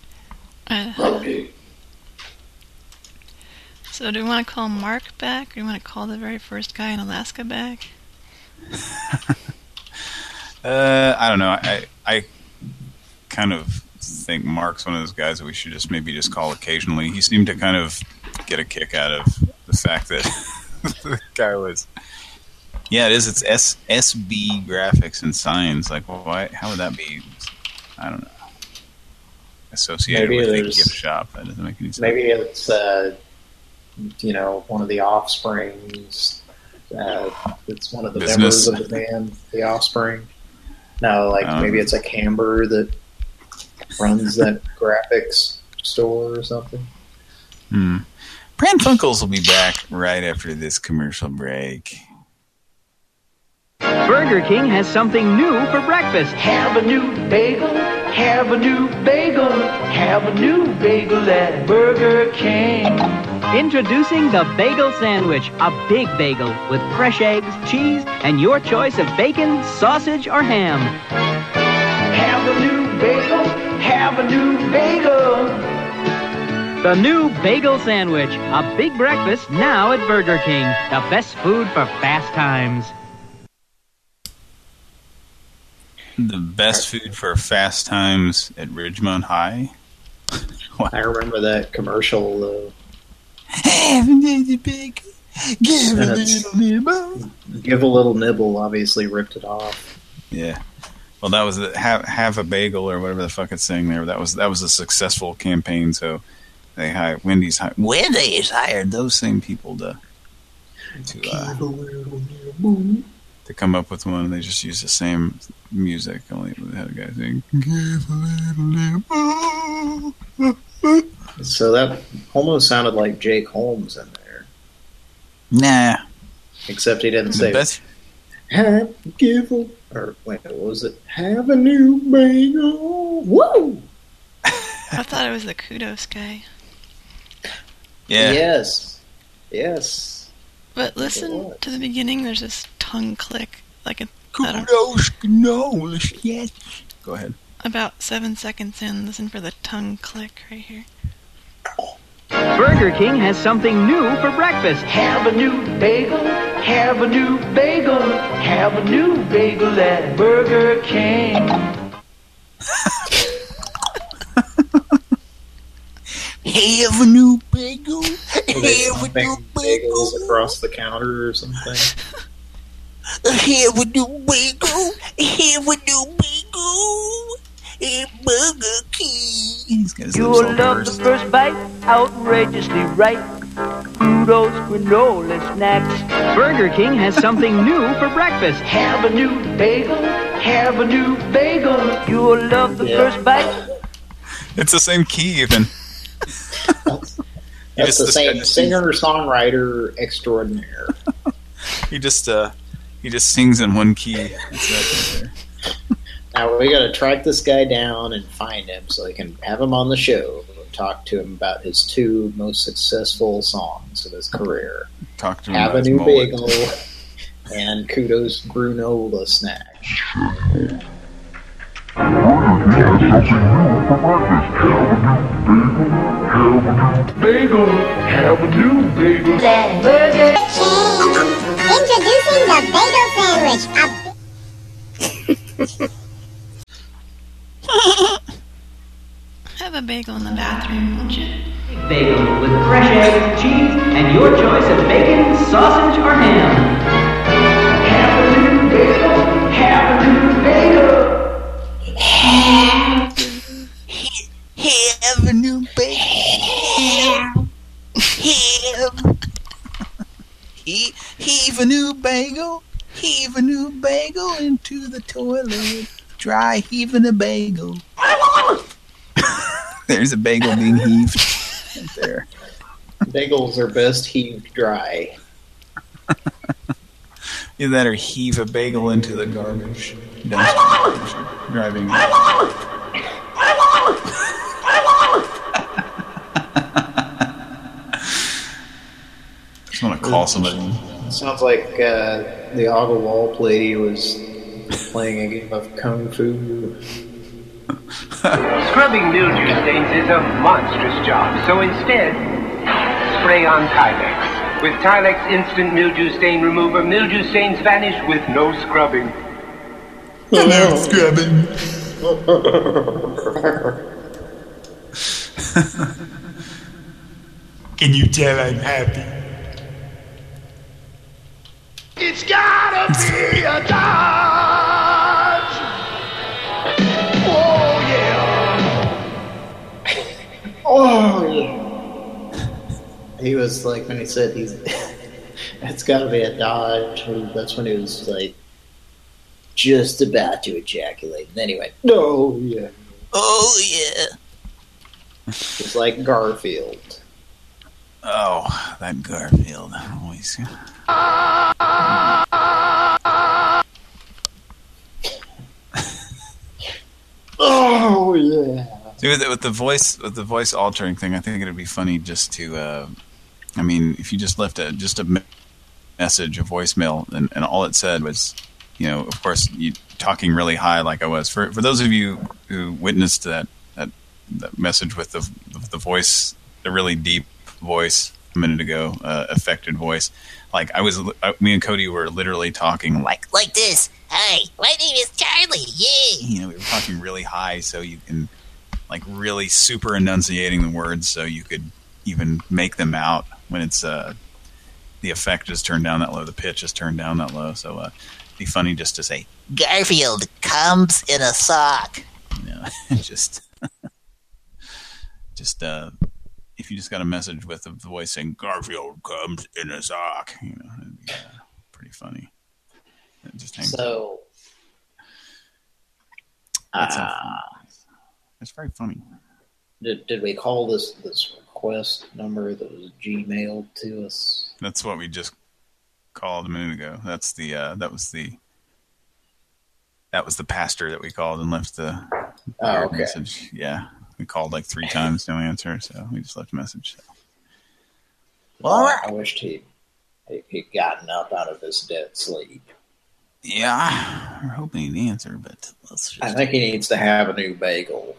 So do we want to call Mark back, or do you want to call the very first guy in Alaska back?
I don't know. I kind of think Mark's one of those guys that we should just maybe just call occasionally. He seemed to kind of get a kick out of the fact that the guy was... Yeah, it is. It's SB Graphics and Signs. Like, why? How would that be? I don't know. Associated with a gift shop. That doesn't make any sense.
Maybe it's, one of the Offsprings. It's one of the members of the band, the Offspring. No, maybe it's a Camber that runs that graphics store or something.
Pran Funkels will be back right after this commercial break.
Burger King has something new for breakfast. Have a new bagel, have a new bagel, have a new bagel at Burger King. Introducing the Bagel Sandwich, a big bagel with fresh eggs, cheese, and your choice of bacon, sausage, or ham. Have a new bagel, have a new bagel. The new Bagel Sandwich, a big breakfast now at Burger King. The best food for fast times.
The best food for fast times at Ridgemont High?
I remember that commercial, though.
Have a little big, give a little nibble.
Give a little nibble, obviously ripped it off.
Yeah. Well, that was have a bagel or whatever the fuck it's saying there. That was a successful campaign, so they hired Wendy's hired those same people to come up with one, and they just used the same music, only they had a guy saying, give a little nibble.
So that almost sounded like Jake Holmes in there.
Nah.
Except he didn't say, what was it? Have a new bagel. Woo!
I thought it was the Kudos guy.
Yeah.
Yes.
But listen to the beginning, there's this tongue click. Like a
Kudos, yes.
Go ahead.
About 7 seconds in, listen for the tongue click right here.
Burger King has something new for breakfast. Have a new bagel, have a new bagel, have a new bagel at Burger King.
Have a new bagel.
Have a new bagels across the counter or something.
Have a new bagel. Have a new bagel. At Burger King.
You'll love the first bite, outrageously right. Kudos granola snacks. Burger King has something new for breakfast. Have a new bagel. Have a new bagel. You'll love the first bite.
It's the same key, even.
That's the same singer-songwriter extraordinaire.
He just sings in one key. That's right there.
Now we got to track this guy down and find him so we can have him on the show and talk to him about his 2 most successful songs of his career.
Talk to him
Have
about
a
his
new
mullet.
bagel and Kudos granola snack.
Bagel, have a new bagel.
Burger King. Introducing the bagel sandwich.
Have a bagel in the bathroom, won't you?
Bagel with fresh eggs, cheese, and your choice of bacon, sausage, or ham. Have a new bagel. Have a new bagel.
Have a new bagel. Heave a new bagel. Heave a new bagel into the toilet. Dry heaving a bagel.
There's a bagel being heaved. Right there.
Bagels are best heaved dry.
Either that or heave a bagel into the garbage dumpster. Driving. Just want to call somebody.
Sounds like the Agua Wall lady was playing a game of Kung Fu.
Scrubbing mildew stains is a monstrous job, so instead, spray on Tilex. With Tilex Instant Mildew Stain Remover, mildew stains vanish with no scrubbing.
No scrubbing. Can you tell I'm happy?
It's gotta be a Dodge. Oh yeah.
Oh yeah. He was like, when he said it's gotta be a Dodge, that's when he was like just about to ejaculate. And then he went, oh yeah.
Oh yeah.
It's like Garfield.
Oh, that Garfield. Always.
Oh yeah.
See, with the voice altering thing, I think it'd be funny just to, I mean, if you just left a message, a voicemail, and all it said was, you know, of course, you talking really high like I was. For those of you who witnessed that message with the voice, the really deep voice a minute ago, affected voice, like me and Cody were literally talking like
this. Hi, my name is Charlie. Yeah.
You know, we were talking really high, so you can like really super enunciating the words, so you could even make them out when it's the effect is turned down that low, the pitch is turned down that low. So it'd be funny just to say
Garfield comes in a sock.
You know, just if you just got a message with the voice saying Garfield comes in a sock, you know, it'd be pretty funny. It just hangs
so
it's very funny.
Did we call this request number that was Gmailed to us?
That's what we just called a minute ago. That's the that was the pastor that we called and left the message. Yeah, we called like 3 times, no answer, so we just left a message. So.
Well, I wished he'd gotten up out of his dead sleep.
Yeah, we're hoping he'd answer, but let's just...
I think he needs to have a new bagel.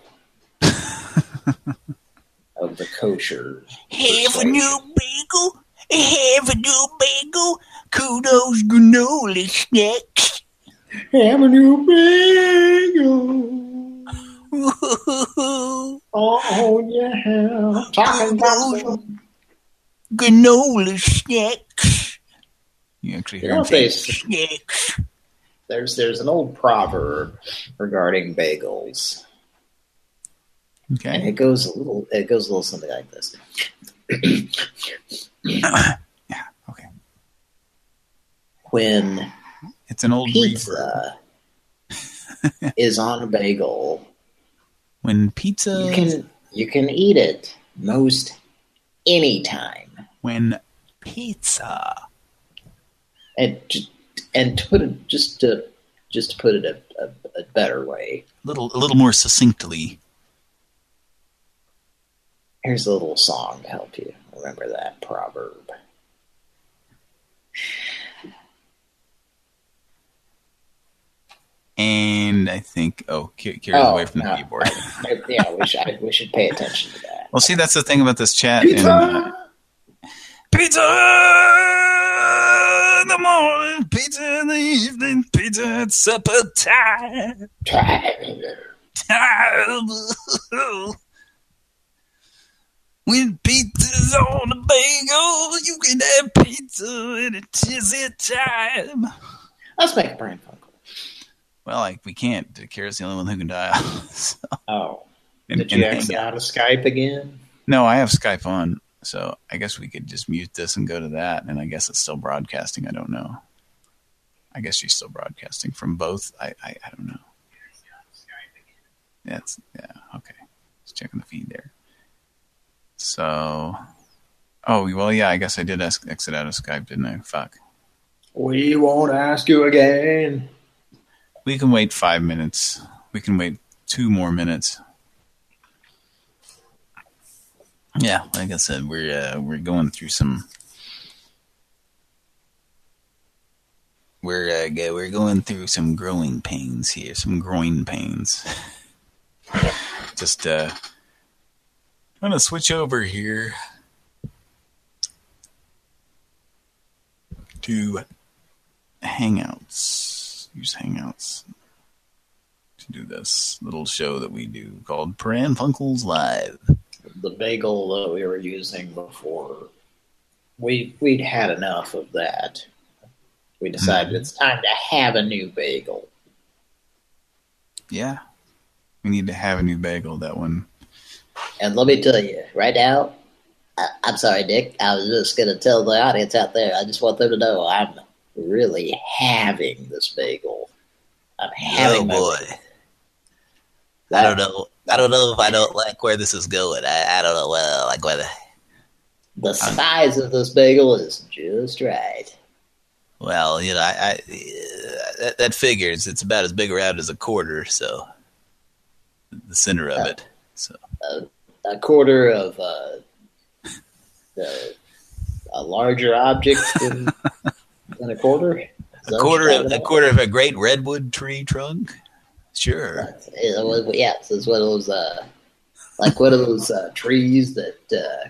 Of the kosher.
Have a new bagel. Have a new bagel. Kudos granola snacks.
Have a new bagel. Oh, you have
Granola snacks. You actually hear
snacks. There's an old proverb regarding bagels.
Okay.
And it goes a little something like this.
Yeah, okay.
When
it's an old
pizza is on a bagel,
when pizza
you can eat it most any time.
When pizza
and to put it just to put it a better way,
a little more succinctly.
Here's a little song to help you remember that proverb.
And I think, Kira's away from the keyboard.
Yeah, we should pay attention to that.
Well, see, that's the thing about this chat.
Pizza!
Pizza in the morning, pizza in the evening, pizza at supper time. When pizza's on a bagel, you can have pizza and it is it time.
Let's make a prank phone call.
Well, we can't. Kira's the only one who can dial. So.
Oh. Did you exit out of Skype again?
No, I have Skype on. So I guess we could just mute this and go to that. And I guess it's still broadcasting. I don't know. I guess she's still broadcasting from both. I don't know. Yeah, okay. Just checking the feed there. So, well, yeah, I guess I did exit out of Skype, didn't I? Fuck.
We won't ask you again.
We can wait 5 minutes. We can wait 2 more minutes. Yeah, like I said, we're going through some. We're going through some growing pains here, some groin pains. Just I'm gonna switch over here to Hangouts. Use Hangouts to do this little show that we do called Pran Funkels Live.
The bagel that we were using before, we'd had enough of that. We decided it's time to have a new bagel.
Yeah. We need to have a new bagel, that one.
And let me tell you, right now, I'm sorry, Dick, I was just going to tell the audience out there, I just want them to know I'm really having this bagel. I'm having
I don't know if I don't like where this is going. I don't know whether
the size of this bagel is just right.
Well, that figures. It's about as big around as a quarter, so the center of it. So
a quarter of a larger object than a quarter.
A quarter of a great redwood tree trunk. Sure.
Yeah, so it's one of those like one of those trees that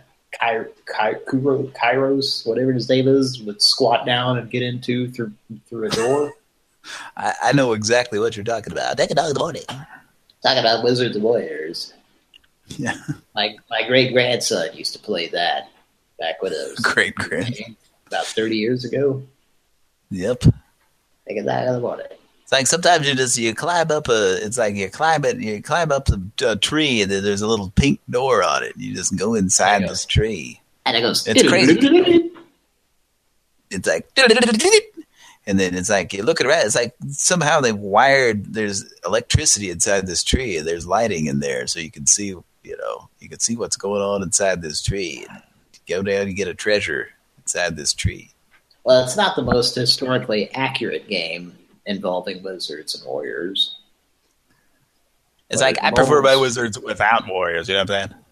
Kairos, whatever his name is, would squat down and get into through a door.
I know exactly what you're talking about. Take a dog in the morning.
Talking about Wizards and Warriors.
Yeah.
My great grandson used to play that back when it was
great grandson
about 30 years ago.
Yep.
Take a dog in the morning.
It's like sometimes you climb up you climb up a tree and then there's a little pink door on it. You just go inside this tree.
And it goes.
It's crazy. It's like, and then it's like you look around. It's like somehow they've wired. There's electricity inside this tree, and there's lighting in there, so you can see. You can see what's going on inside this tree. And you go down, you get a treasure inside this tree.
Well, it's not the most historically accurate game involving Wizards and Warriors.
It's like I prefer my Wizards without Warriors. You know what I'm saying?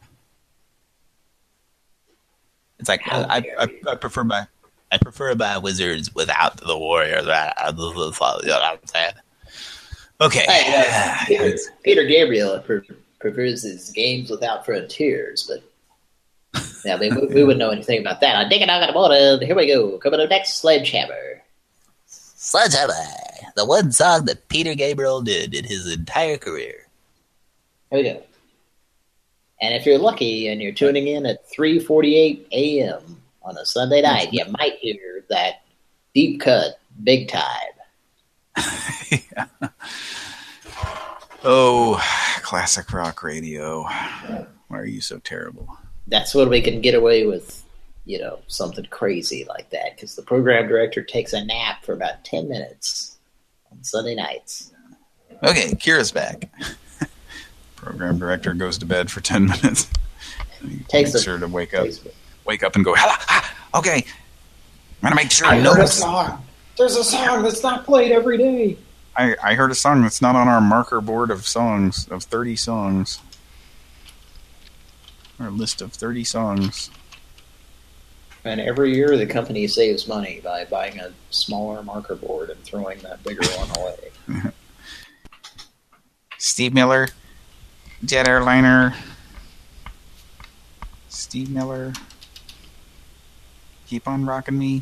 It's like I prefer my Wizards without the Warriors. You know what I'm saying? Okay.
Hey, Peter Gabriel prefers his games without frontiers, but yeah, we wouldn't know anything about that. I'm digging out on the morning. Here we go. Coming up next, Sledgehammer.
Sledgehammer, the one song that Peter Gabriel did in his entire career.
Here we go. And if you're lucky and you're tuning in at 3:48 a.m. on a Sunday night, you might hear that deep cut, big time.
Yeah. Oh, classic rock radio. Why are you so terrible?
That's when we can get away with, you know, something crazy like that, because the program director takes a nap for about 10 minutes on Sunday nights.
Okay, Kira's back. Program director goes to bed for 10 minutes. Makes sure to wake up and go, okay, I'm going to make sure
I heard a song. There's a song that's not played every day.
I heard a song that's not on our marker board of songs, of 30 songs. Our list of 30 songs.
And every year the company saves money by buying a smaller marker board and throwing that bigger one away.
Steve Miller, Jet Airliner. Steve Miller, Keep on Rocking Me.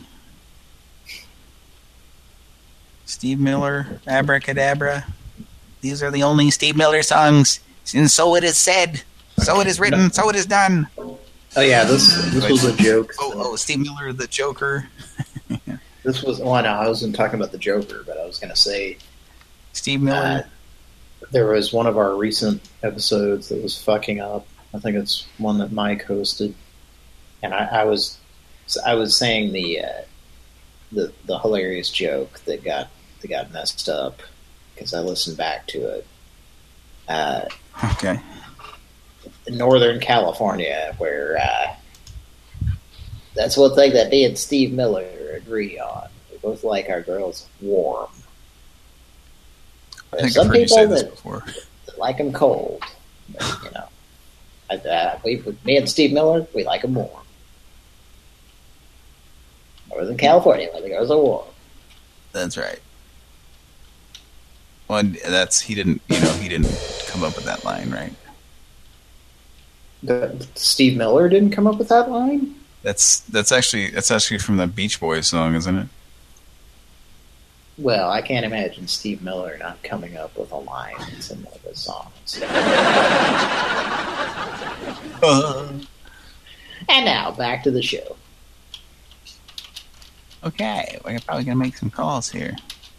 Steve Miller, Abracadabra. These are the only Steve Miller songs. And so it is said, so it is written, so it is done.
Oh yeah, this was a joke.
Oh, Steve Miller, the Joker.
This was, well, no, I wasn't talking about the Joker, but I was going to say...
Steve Miller.
There was one of our recent episodes that was fucking up. I think it's one that Mike hosted. And I was saying the hilarious joke that got messed up because I listened back to it.
Okay.
Northern California, where that's one thing that me and Steve Miller agree on. We both like our girls warm. There's some people that like them cold. But, you know, me and Steve Miller, we like them warm. Northern California, where the girls are warm.
That's right. Well, he didn't come up with that line, right?
Steve Miller didn't come up with that line?
That's actually from the Beach Boys song, isn't it?
Well, I can't imagine Steve Miller not coming up with a line that's in one of his songs. And now, back to the show.
Okay, we're probably going to make some calls here.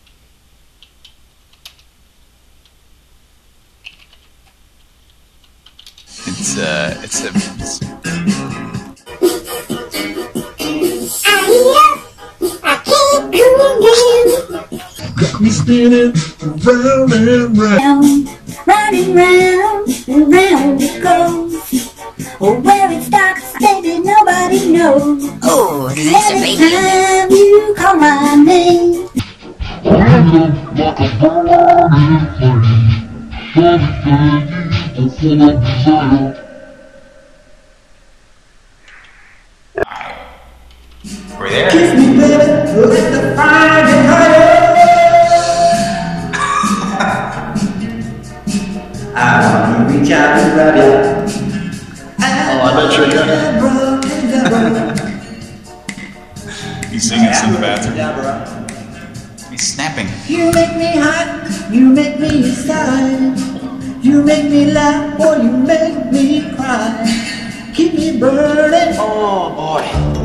Got me spinning round and round.
Round and round and round it goes. Oh, where it stops, baby, nobody knows. Oh, every time you call my name.
Like a burning flame, full of desire.
We're there.
Kiss me, baby, let the fire get higher. I want to reach out and grab you.
Oh, I bet you're gonna.
He's singing this in the bathroom. He's snapping.
You make me hot, you make me sigh. You make me laugh or you make me cry. Keep me burning.
Oh, boy.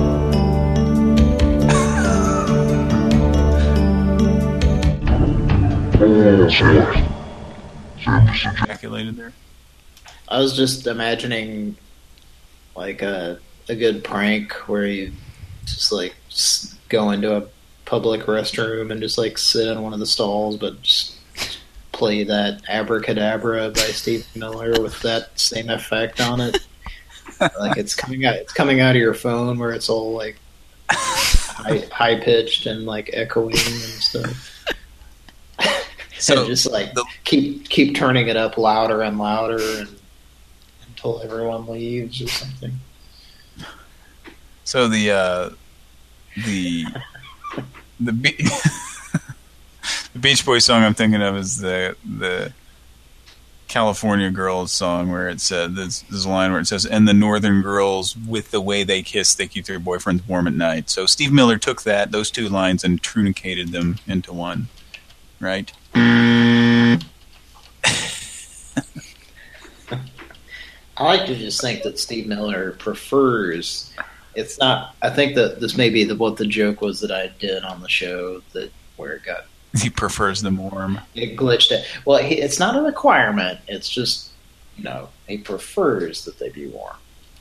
Ejaculated there.
I was just imagining like a good prank where you just like go into a public restroom and just like sit in one of the stalls, but just play that Abracadabra by Steve Miller with that same effect on it. Like it's coming out of your phone where it's all like high pitched and like echoing and stuff. So just like keep turning it up louder and louder until everyone leaves or something.
So the Beach Boys song I'm thinking of is the California Girls song where it said there's a line where it says, "And the Northern girls, with the way they kiss, they keep their boyfriends warm at night." So Steve Miller took those two lines and trunicated them into one, right?
I like to just think that Steve Miller prefers. It's not. I think that this may be what the joke was that I did on the show where it got.
He prefers them warm.
It glitched it. Well, it's not a requirement. It's just, he prefers that they be warm.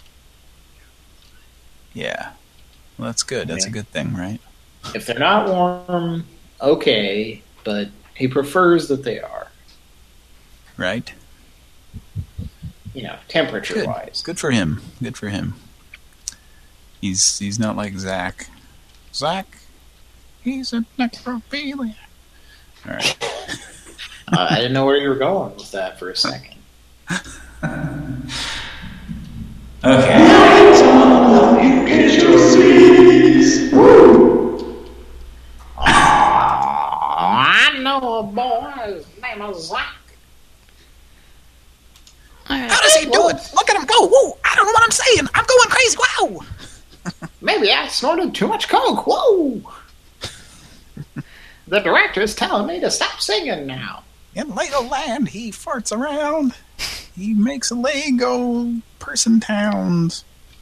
Yeah. Well, that's good. That's a good thing, right?
If they're not warm, okay, but he prefers that they are.
Right.
Temperature-wise.
Good for him. Good for him. He's not like Zach. Zach, he's a necrophiliac. All right.
I didn't know where you were going with that for a second.
Okay.
I know a boy. His name is Zach.
How does he do it? Look at him go. Whoa, I don't know what I'm saying. I'm going crazy. Wow.
Maybe I snorted too much coke. Whoa. The director's telling me to stop singing now.
In Legoland, he farts around. He makes Lego person towns.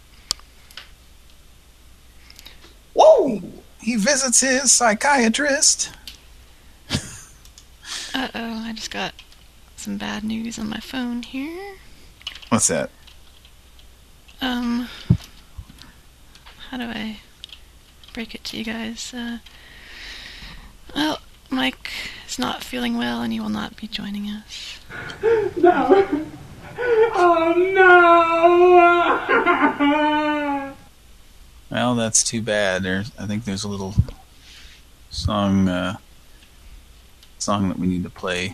Whoa!
He visits his psychiatrist.
Uh-oh, I just got some bad news on my phone here.
What's that?
How do I break it to you guys? Well, Mike is not feeling well and he will not be joining us.
No. Oh, no.
Well, that's too bad. I think there's a little song that we need to play.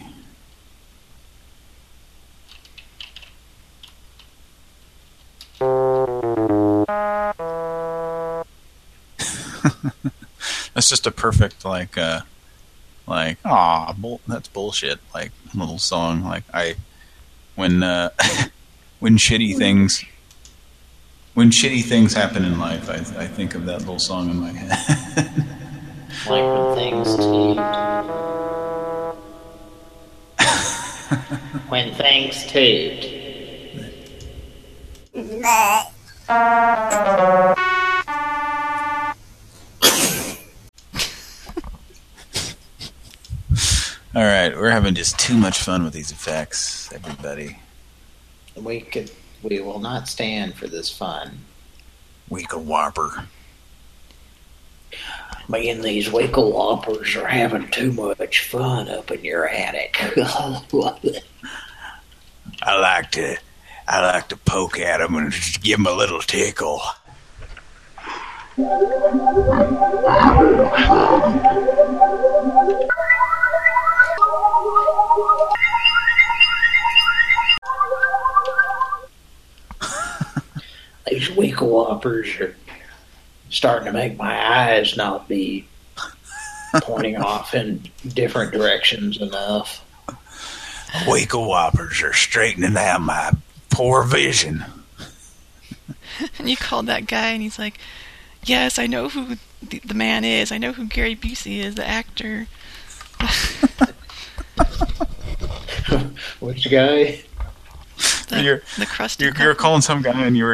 That's just a perfect that's bullshit. Like little song. Like when shitty things happen in life, I think of that little song in my head.
Like when things toot. When things toot.
All right, we're having just too much fun with these effects, everybody.
We will not stand for this fun.
Weekle Whopper.
Me and these Weekle Whoppers are having too much fun up in your attic.
I like to poke at them and just give them a little tickle.
These Weekle Whoppers are starting to make my eyes not be pointing off in different directions enough.
Weekle Whoppers are straightening out my poor vision.
And you called that guy and he's like, yes, I know who the man is. I know who Gary Busey is, the actor.
Which guy?
The crusty.
You were calling some guy, and we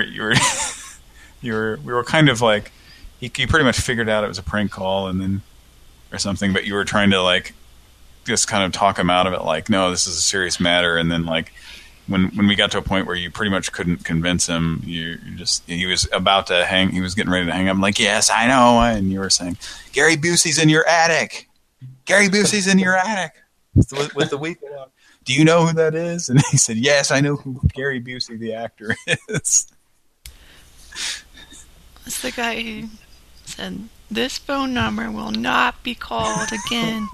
were kind of like, he pretty much figured out it was a prank call, and then or something. But you were trying to like just kind of talk him out of it, like, no, this is a serious matter. And then like when we got to a point where you pretty much couldn't convince him, he was about to hang. He was getting ready to hang up. I'm like, yes, I know. And you were saying, Gary Busey's in your attic. Gary Busey's in your attic with the Weekle Whopper. Do you know who that is? And he said, yes, I know who Gary Busey, the actor, is.
It's the guy who said, this phone number will not be called again.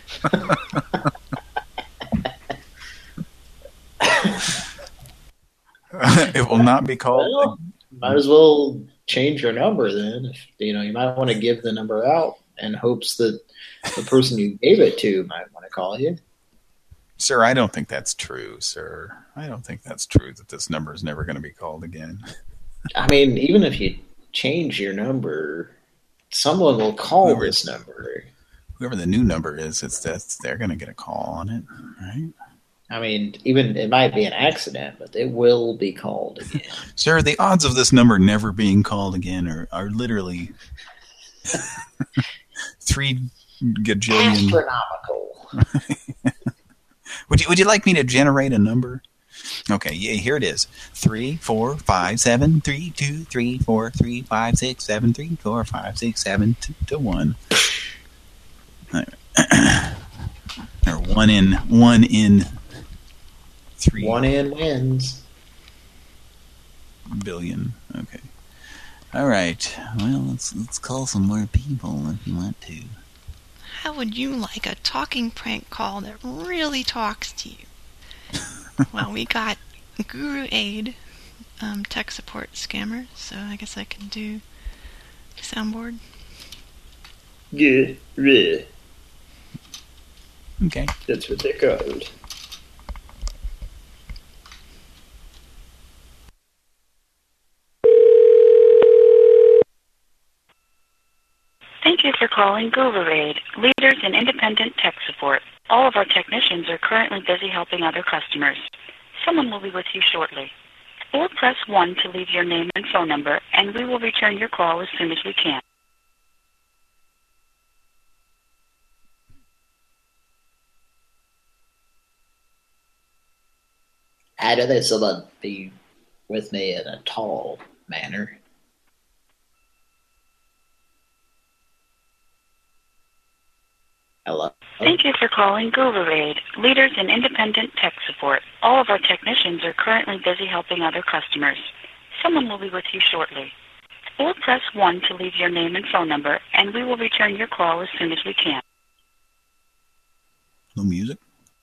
It will not be called.
Well, might as well change your number then. You might want to give the number out in hopes that the person you gave it to might want to call you.
Sir, I don't think that's true, sir. I don't think that's true that this number is never going to be called again.
I mean, even if you change your number, someone will call this number.
Whoever the new number is, they're going to get a call on it, right?
I mean, even it might be an accident, but it will be called again.
Sir, the odds of this number never being called again are literally 3 gajillion.
Astronomical.
Would you like me to generate a number? Okay, yeah, here it is. 3, 4, 5, 7, 3, 2, 3, 4, 3, 5, 6, 7, 3, 4, 5, 6, 7 to 1. Or 1 in 3.
1 in wins.
Billion. Okay. All right. Well, let's call some more people if you want to.
How would you like a talking prank call that really talks to you? Well, we got Guru Aid, tech support scammer, so I guess I can do the soundboard.
Yeah, yeah.
Okay.
That's what they're called.
Thank you for calling GuruAid, leaders in independent tech support. All of our technicians are currently busy helping other customers. Someone will be with you shortly. Or press 1 to leave your name and phone number, and we will return your call as soon as we can.
I know that someone be with me in a tall manner. Hello?
Thank you for calling GuruAid, leaders in independent tech support. All of our technicians are currently busy helping other customers. Someone will be with you shortly. Or press 1 to leave your name and phone number, and we will return your call as soon as we can.
No music?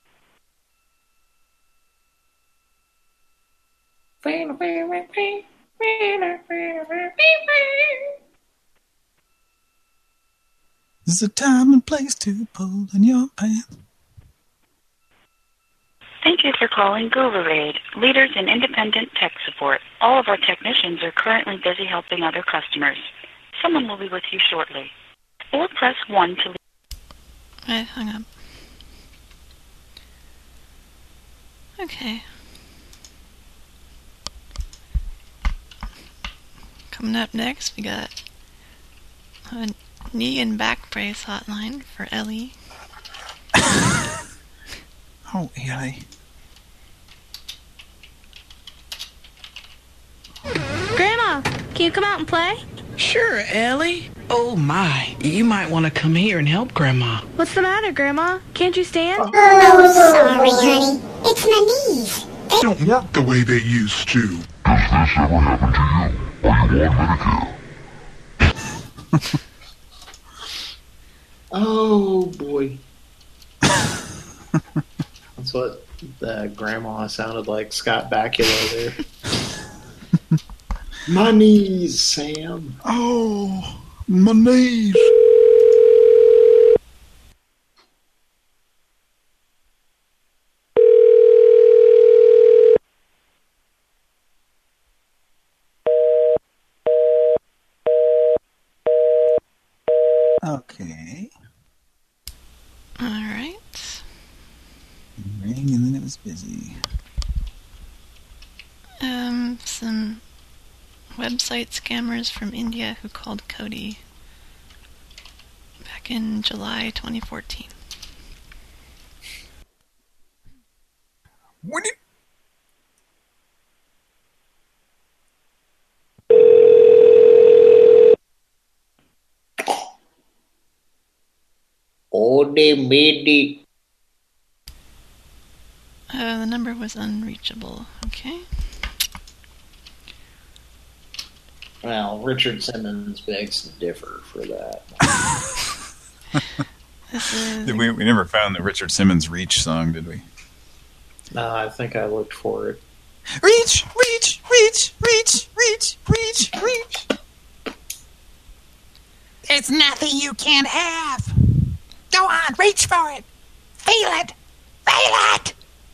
This is a time and place to pull in your pants.
Thank you for calling GuruAid, leaders in independent tech support. All of our technicians are currently busy helping other customers. Someone will be with you shortly. Or press 1 to leave.
I hung up. Okay. Coming up next, we got a knee and back brace hotline for Ellie.
Oh, Ellie.
Grandma, can you come out and play?
Sure, Ellie. Oh my, you might want to come here and help Grandma.
What's the matter, Grandma? Can't you stand?
Oh, sorry, honey. It's my knees.
They don't work the way they used to. Does this ever happen to you? Are you on Medicare?
Oh, boy. That's what the grandma sounded like, Scott Bakula there.
My knees, Sam.
Oh, my knees. Okay.
All right.
It rang and then it was busy.
Some website scammers from India who called Cody back in July 2014.
What did...
Oh, they made it.
The number was unreachable. Okay.
Well, Richard Simmons begs to differ for that.
We never found the Richard Simmons Reach song, did we?
No, I think I looked for it.
Reach, reach, reach, reach, reach, reach, reach. There's nothing you can't have. Go on, reach for it. Feel it. Feel it.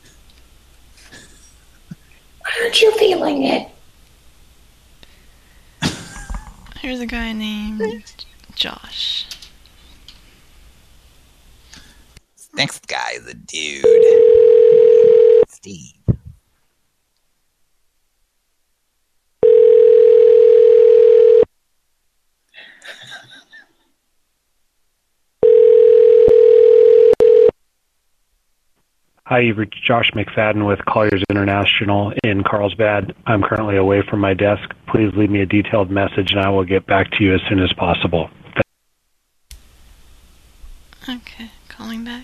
Aren't you feeling it?
Here's a guy named Josh.
Next guy is a dude. Steve.
Hi, you've reached Josh McFadden with Colliers International in Carlsbad. I'm currently away from my desk. Please leave me a detailed message and I will get back to you as soon as possible.
Okay, calling back.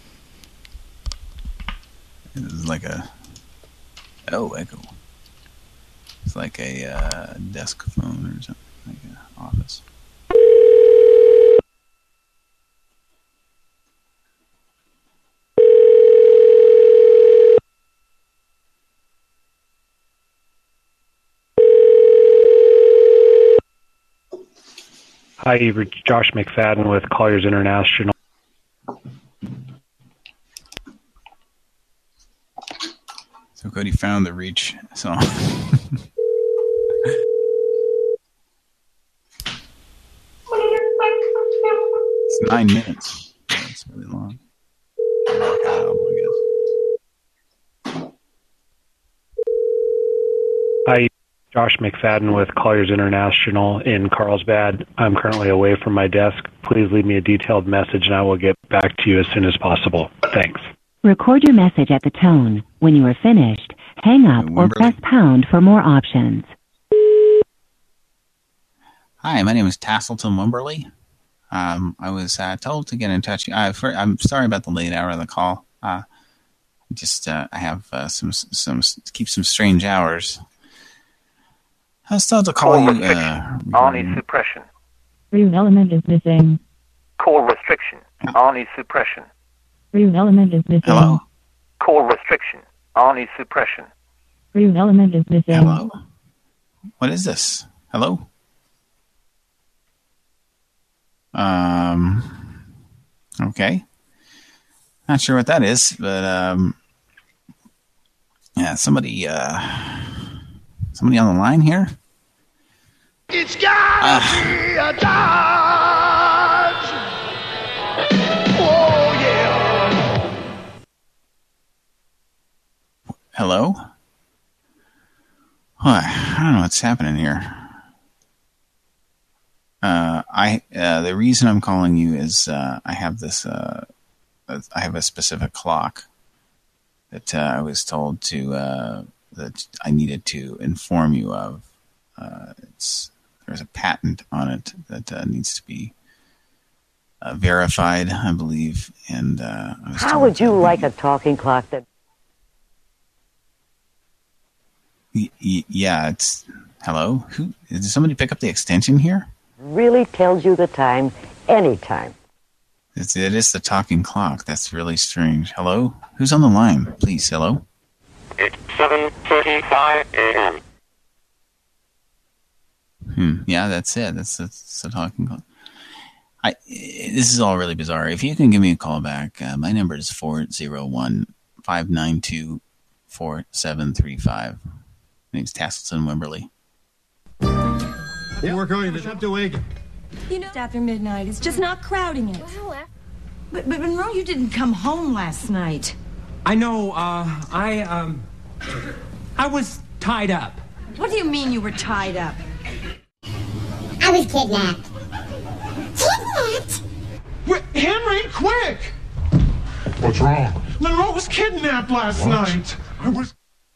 This is like a... Oh, echo. It's like a desk phone or something, like an office.
Hi, you've reached Josh McFadden with Colliers International.
So Cody found the reach song. It's 9 minutes. That's really long.
Hi, Josh McFadden with Colliers International in Carlsbad. I'm currently away from my desk. Please leave me a detailed message and I will get back to you as soon as possible. Thanks.
Record your message at the tone. When you are finished, hang up or press pound for more options.
Hi, my name is Tasselton Wimberly. I was told to get in touch. I'm sorry about the late hour of the call. I have some keep some strange hours. I was told to call you.
Arnie suppression.
Room element is missing.
Call restriction. Arnie suppression.
Room element is missing.
Hello?
Call restriction. Arnie suppression.
Room element is missing.
Hello? What is this? Hello? Okay. Not sure what that is, but yeah, somebody on the line here?
It's gotta be a Dodge. Oh yeah.
Hello? I don't know what's happening here. The reason I'm calling you is I have this I have a specific clock that I was told to that I needed to inform you of. There's a patent on it that needs to be verified, I believe. And
how would you like a talking clock that?
Yeah, it's hello. Did somebody pick up the extension here?
Really tells you the time anytime.
It is the talking clock. That's really strange. Hello? Who's on the line? Please, hello?
It's 7:35 a.m.
Yeah, that's it. That's the talking clock. This is all really bizarre. If you can give me a call back, my number is 401-592-4735. My name's Tasselton Wimberly.
We're going to Sheptowagon.
You know, after midnight, it's just not crowding it. But Monroe, you didn't come home last night.
I know, I was tied up.
What do you mean you were tied up?
I was kidnapped. Kidnapped?
Wait, Henry, quick!
What's wrong?
Monroe was kidnapped last night. I was...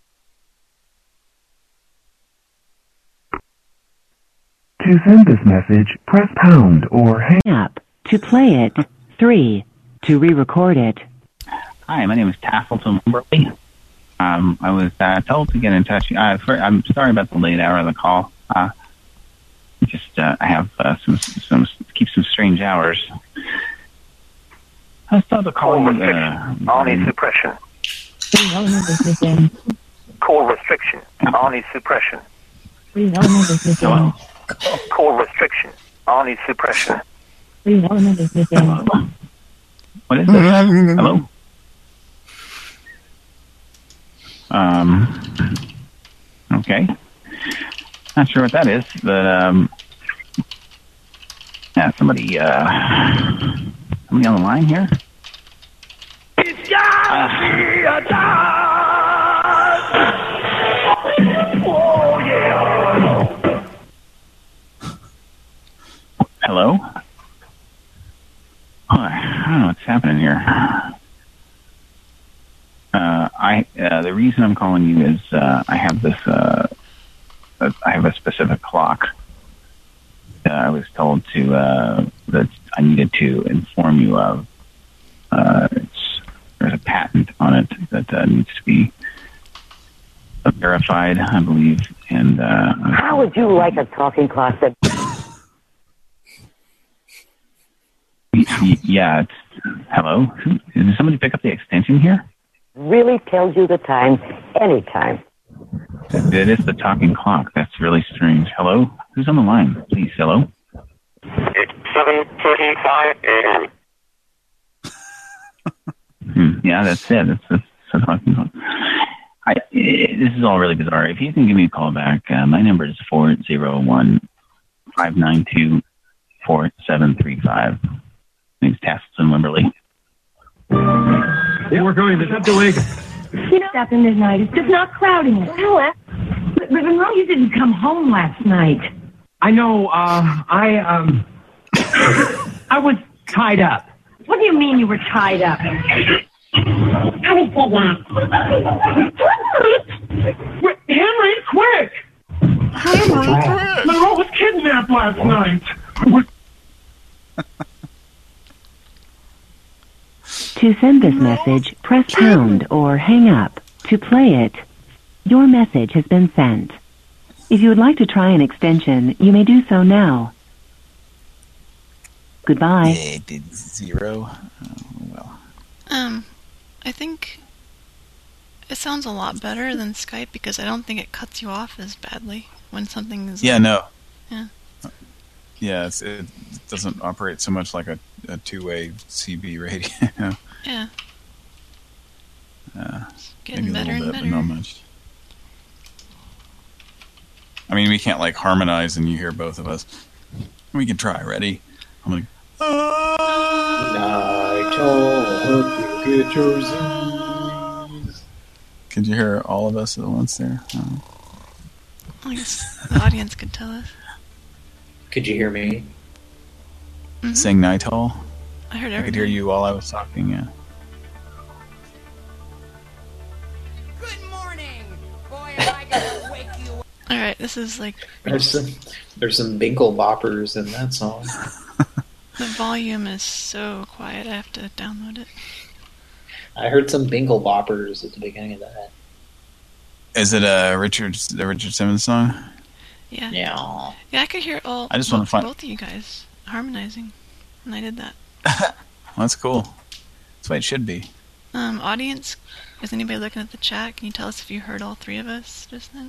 To send this message, press pound or hang
up. To play it, 3. To re-record it.
Hi, my name is Tasselton Wimberly. I was told to get in touch. I'm sorry about the late hour of the call. I have keep some strange hours. I was told to call you.
Arnie suppression. Call restriction. Arnie suppression.
Hello?
Call restriction. Arnie suppression.
Hello? What is this? Hello? Okay. Not sure what that is, but yeah, somebody on the line here?
It's gotta be a Dodge.
in here. The reason I'm calling you is I have this. I have a specific clock. I was told to that I needed to inform you of. There's a patent on it that needs to be verified, I believe. And
How would you like a talking clock that...
Yeah, it's... Hello? Did somebody pick up the extension here?
really tells you the time anytime?
It is the talking clock. That's really strange. Hello? Who's on the line? Please, hello?
It's 7:35 a.m.
Yeah, that's it. That's the talking clock. This is all really bizarre. If you can give me a call back, my number is 401-592-4735. Name's Tasselson Wimberly.
Yeah, we're going to Septuagint. You know, after midnight, it's just not crowding it. But Monroe, you didn't come home last night.
I know, I was tied up.
What do you mean you were tied up?
Henry, quick! Monroe was kidnapped last night.
To send this message, press pound or hang up. To play it, your message has been sent. If you would like to try an extension, you may do so now. Goodbye.
Yeah, it did 0. Oh, well.
I think it sounds a lot better than Skype because I don't think it cuts you off as badly when something is...
Yeah, no.
Yeah.
Yeah, it doesn't operate so much like a two-way CB radio.
Yeah.
Getting
better and better.
But not much. I mean, we can't like harmonize and you hear both of us. We can try. Ready? I'm like,
Nigel, hope you get your Z's.
Could you hear all of us at once there?
I guess the audience could tell us.
Could you hear me?
Saying Nigel?
I heard everything.
I could hear you while I was talking, yeah.
Alright, this is like...
There's some Binkle boppers in that song.
The volume is so quiet, I have to download it.
I heard some Binkle boppers at the beginning of that.
Is it the Richard Simmons song?
Yeah.
Yeah.
Yeah, I could hear all
I just want to find
both of you guys harmonizing, and I did that.
Well, that's cool. That's the way it should be.
Audience, is anybody looking at the chat? Can you tell us if you heard all three of us just then?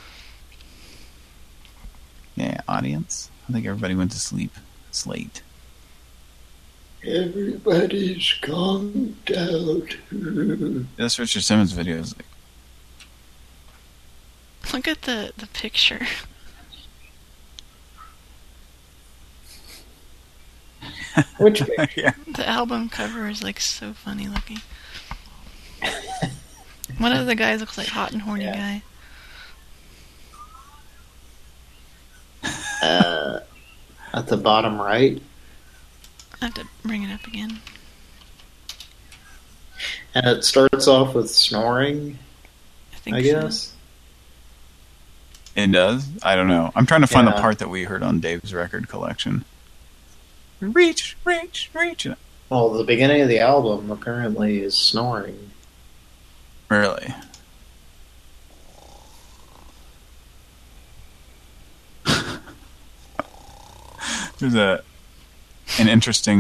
Yeah, audience. I think everybody went to sleep. It's late.
Everybody's conked out.
This Richard Simmons video is like...
Look at the picture.
Which picture?
Yeah.
The album cover is like so funny looking. One of the guys looks like Hot and Horny Guy.
At the bottom right.
I have to bring it up again.
And it starts off with snoring, I guess.
It does? I don't know. I'm trying to find the
Yeah.
part that we heard on Dave's record collection. Reach, reach, reach.
Well, the beginning of the album apparently is snoring.
Really? There's an interesting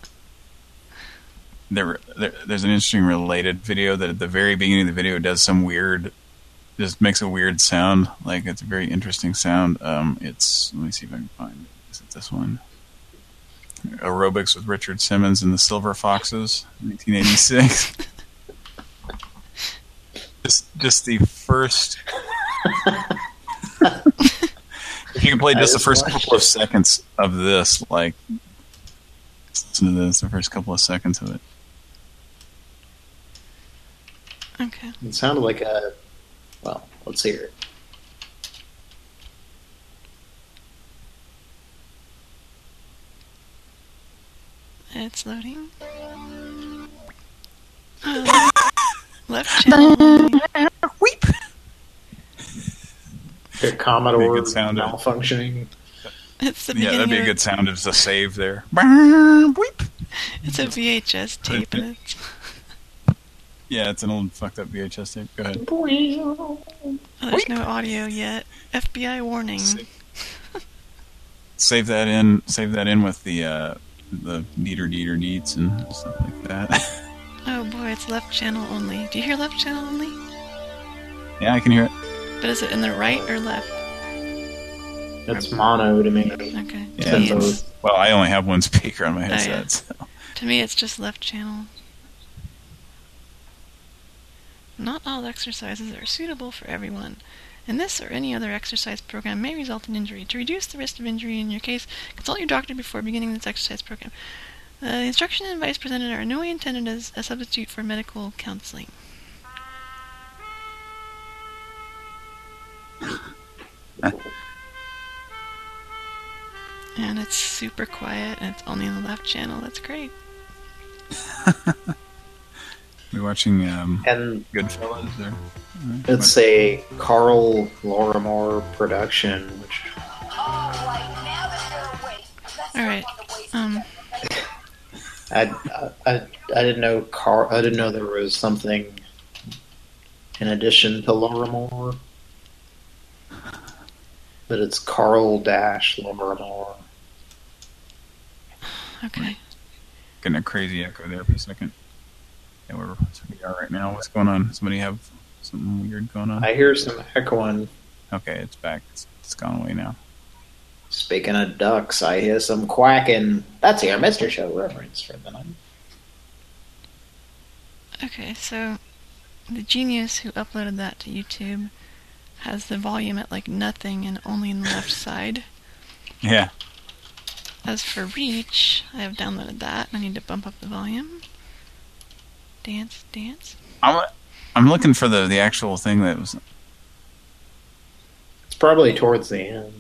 there's an interesting related video that at the very beginning of the video does some weird, just makes a weird sound. Like it's a very interesting sound. It's, let me see if I can find it. Is it this one? Aerobics with Richard Simmons and the Silver Foxes, 1986. just the first. If you can play just the first couple of seconds of this, like, listen to this, the first couple of seconds of it.
Okay.
It sounded like a... Well, let's hear it.
It's loading. Left channel.
Weep. The Commodore
good sound
malfunctioning.
It's the
Yeah, that'd be a
beginning
good sound of the save there.
It's a VHS tape, and it's...
Yeah, it's an old fucked up VHS tape. Go ahead.
Oh, there's no audio yet. FBI warning.
Save that in. Save that in with the deeter deets and stuff like that.
Oh boy, it's left channel only. Do you hear left channel only?
Yeah, I can hear it.
But is it in the right or left?
It's mono to me.
Okay.
Yeah. Well, I only have one speaker on my headset. So.
To me, it's just left channel. Not all exercises are suitable for everyone, and this or any other exercise program may result in injury. To reduce the risk of injury in your case, consult your doctor before beginning this exercise program. The instruction and advice presented are in no way intended as a substitute for medical counseling. And it's super quiet, and it's only in the left channel. That's great.
We're watching
and
Goodfellas. Or,
it's a Carl Lorimore production, which...
Alright,
I didn't know I didn't know there was something in addition to Lorimore, but it's Carl-Lorimore.
Okay.
Getting a crazy echo there for a second. Yeah, where we are right now. What's going on? Somebody have something weird going on?
I hear some echoing.
Okay, it's back. It's gone away now.
Speaking of ducks, I hear some quacking. That's your Mr. Show reference for the night.
Okay, so the genius who uploaded that to YouTube has the volume at like nothing and only in the left side.
Yeah.
As for Reach, I have downloaded that. I need to bump up the volume. Dance.
I'm looking for the actual thing that was...
It's probably towards the end.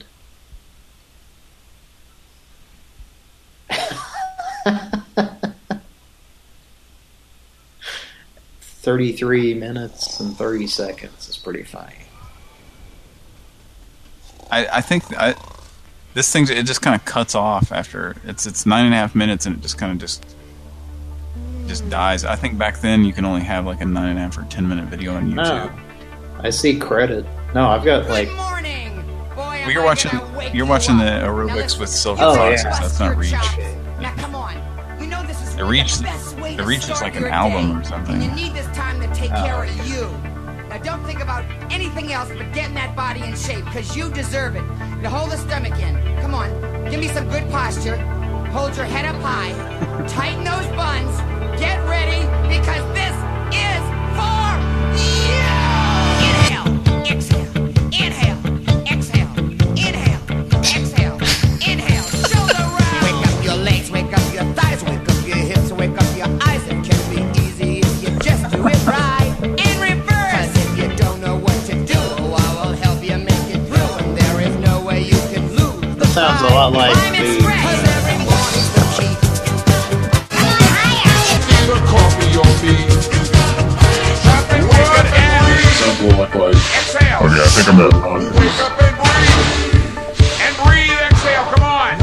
$33 and 30 seconds is pretty funny.
I think this thing, it just kind of cuts off after it's 9.5 minutes, and it just kind of just dies. I think back then you can only have like a 9.5 or 10-minute video on YouTube.
No, I see credit. No, I've got like...
Well, you're watching the aerobics with Silver Foxes.
Yeah.
That's not Reach.
Now come on. You know this is
The Reach is like an album or something.
You need this time to take care of you. Now don't think about anything else but getting that body in shape, because you deserve it. Now hold the stomach in. Come on. Give me some good posture. Hold your head up high. Tighten those buns. Get ready, because this is for you! Inhale. Exhale. Inhale. Exhale. Inhale. Exhale. Inhale. Shoulder round. Wake up your legs. Wake up your thighs. Wake up your hips. Wake up your eyes. It can be easy if you just do it right. In reverse. 'Cause if you don't know what to do, I will help you make it through. And there is no way you can lose.
That sounds a lot like the...
Okay, I think I'm at...
Wake up and breathe! And breathe, exhale, come on!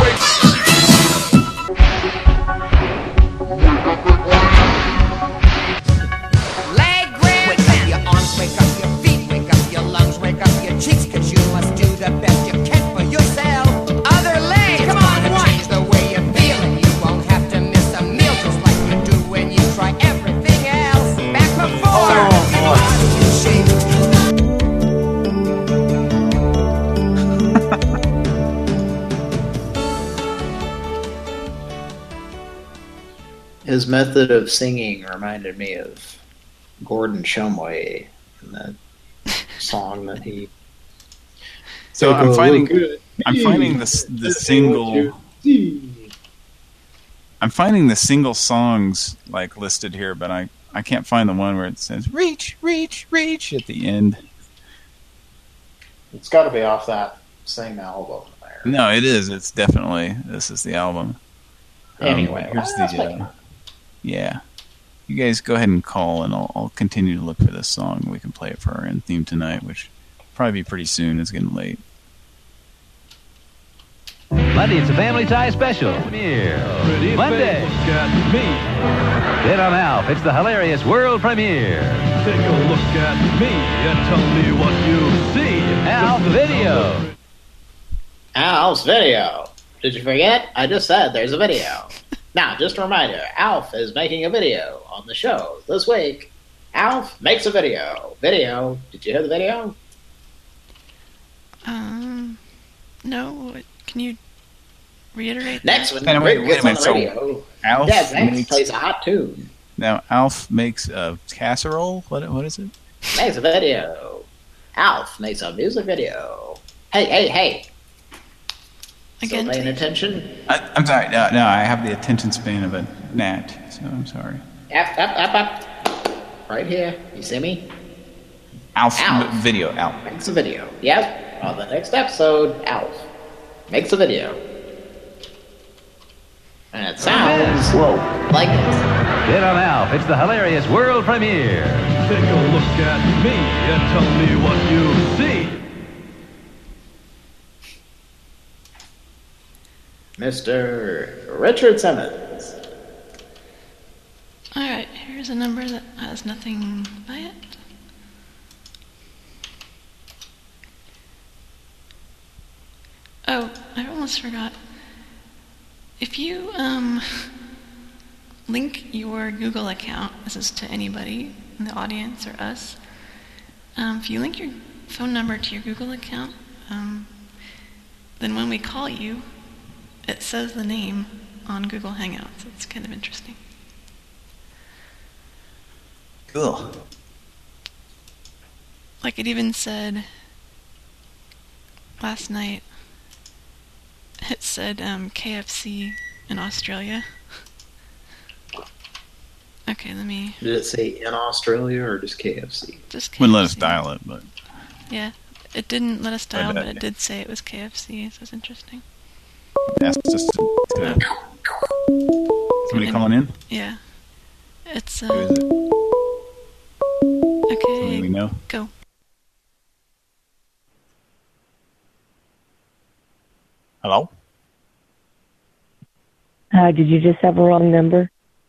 Leg grab. Wake up your arms, wake up your feet, wake up your lungs, wake up your cheeks, 'cause you must do the best you can for yourself. Other leg, come on, one. Change the way you feel, and you won't have to miss a meal, just like you do when you try everything else. Back before.
His method of singing reminded me of Gordon Shumway in that song that he...
So I'm finding the single... I'm finding the single songs like listed here, but I can't find the one where it says "reach, reach, reach" at the end.
It's got to be off that same album there.
No, it is. It's definitely, this is the album.
Anyway,
here's the yeah. you guys go ahead and call, and I'll continue to look for this song. We can play it for our end theme tonight, which will probably be pretty soon. It's getting late.
Monday, it's a Family Tie special. Premiere. Monday. Look at me. Get on Alf. It's the hilarious world premiere.
Take a look at me and tell me what you see.
Alf Video.
Alf's video. Did you forget? I just said there's a video. Now, just a reminder, Alf is making a video on the show this week. Alf makes a video. Video. Did you hear the video?
No. Can you reiterate
Next
that?
one.
Wait a minute. So Alf
Next plays a hot tune.
Now, Alf makes a casserole? What is it?
Makes a video. Alf makes a music video. Hey.
Again,
Still paying attention?
I'm sorry. No, I have the attention span of a gnat, so I'm sorry.
Up. Right here. You see me?
Alf video. Alf
makes a video. Yep. On the next episode, Alf makes a video. And it sounds like this.
Get on Alf. It's the hilarious world premiere.
Take a look at me and tell me what you see.
Mr. Richard Simmons.
Alright, here's a number that has nothing by it. Oh, I almost forgot. If you link your Google account, this is to anybody in the audience or us, if you link your phone number to your Google account, then when we call you, it says the name on Google Hangouts. It's kind of interesting.
Cool.
Like it even said last night, it said KFC in Australia. Okay, let me...
Did it say in Australia or just KFC?
Just KFC.
Wouldn't let us dial it, but...
Yeah, it didn't let us dial, but it did say it was KFC, so it's interesting.
That's just to somebody calling in?
Yeah. It's,
Who is it?
Okay,
Somebody we know?
go.
Hello?
Did you just have a wrong number?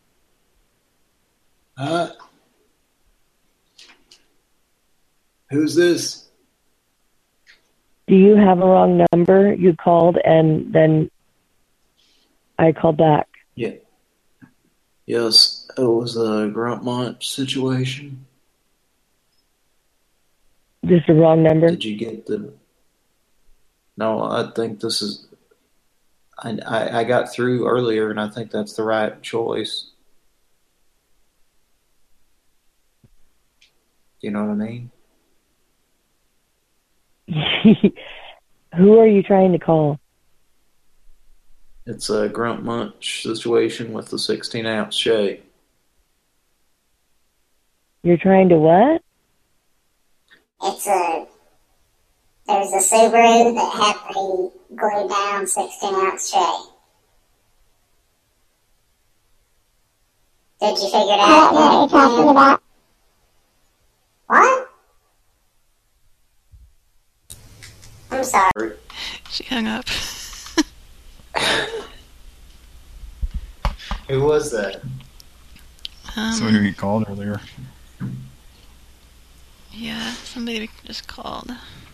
Who's this?
Do you have a wrong number? You called and then I called back.
Yeah. Yes, it was a Grunt Munch situation.
This is the wrong number?
Did you get the... No, I think this is... I got through earlier, and I think that's the right choice. You know what I mean?
Who are you trying to call?
It's a Grunt Munch situation with the 16-ounce shake.
You're trying to what?
There's a Subaru that had the glued down 16-ounce shake. Did you figure it out? What are you talking about? What? I'm sorry.
She hung up.
Who was that?
Somebody we called earlier.
Yeah, somebody just called.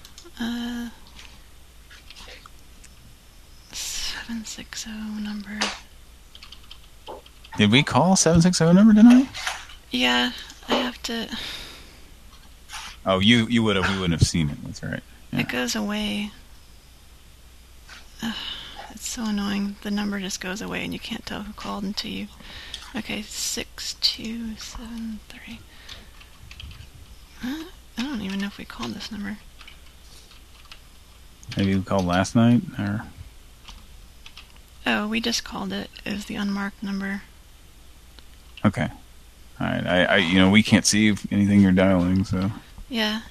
760 number.
Did we call 760 number tonight?
Yeah, I have to...
Oh, you would have. We wouldn't have seen it. That's right. Yeah.
It goes away. It's so annoying. The number just goes away and you can't tell who called until you... Okay, 6273. I don't even know if we called this number.
Maybe we called last night, or...
Oh, we just called it. It was the unmarked number.
Okay. All right. We can't see anything you're dialing, so...
Yeah.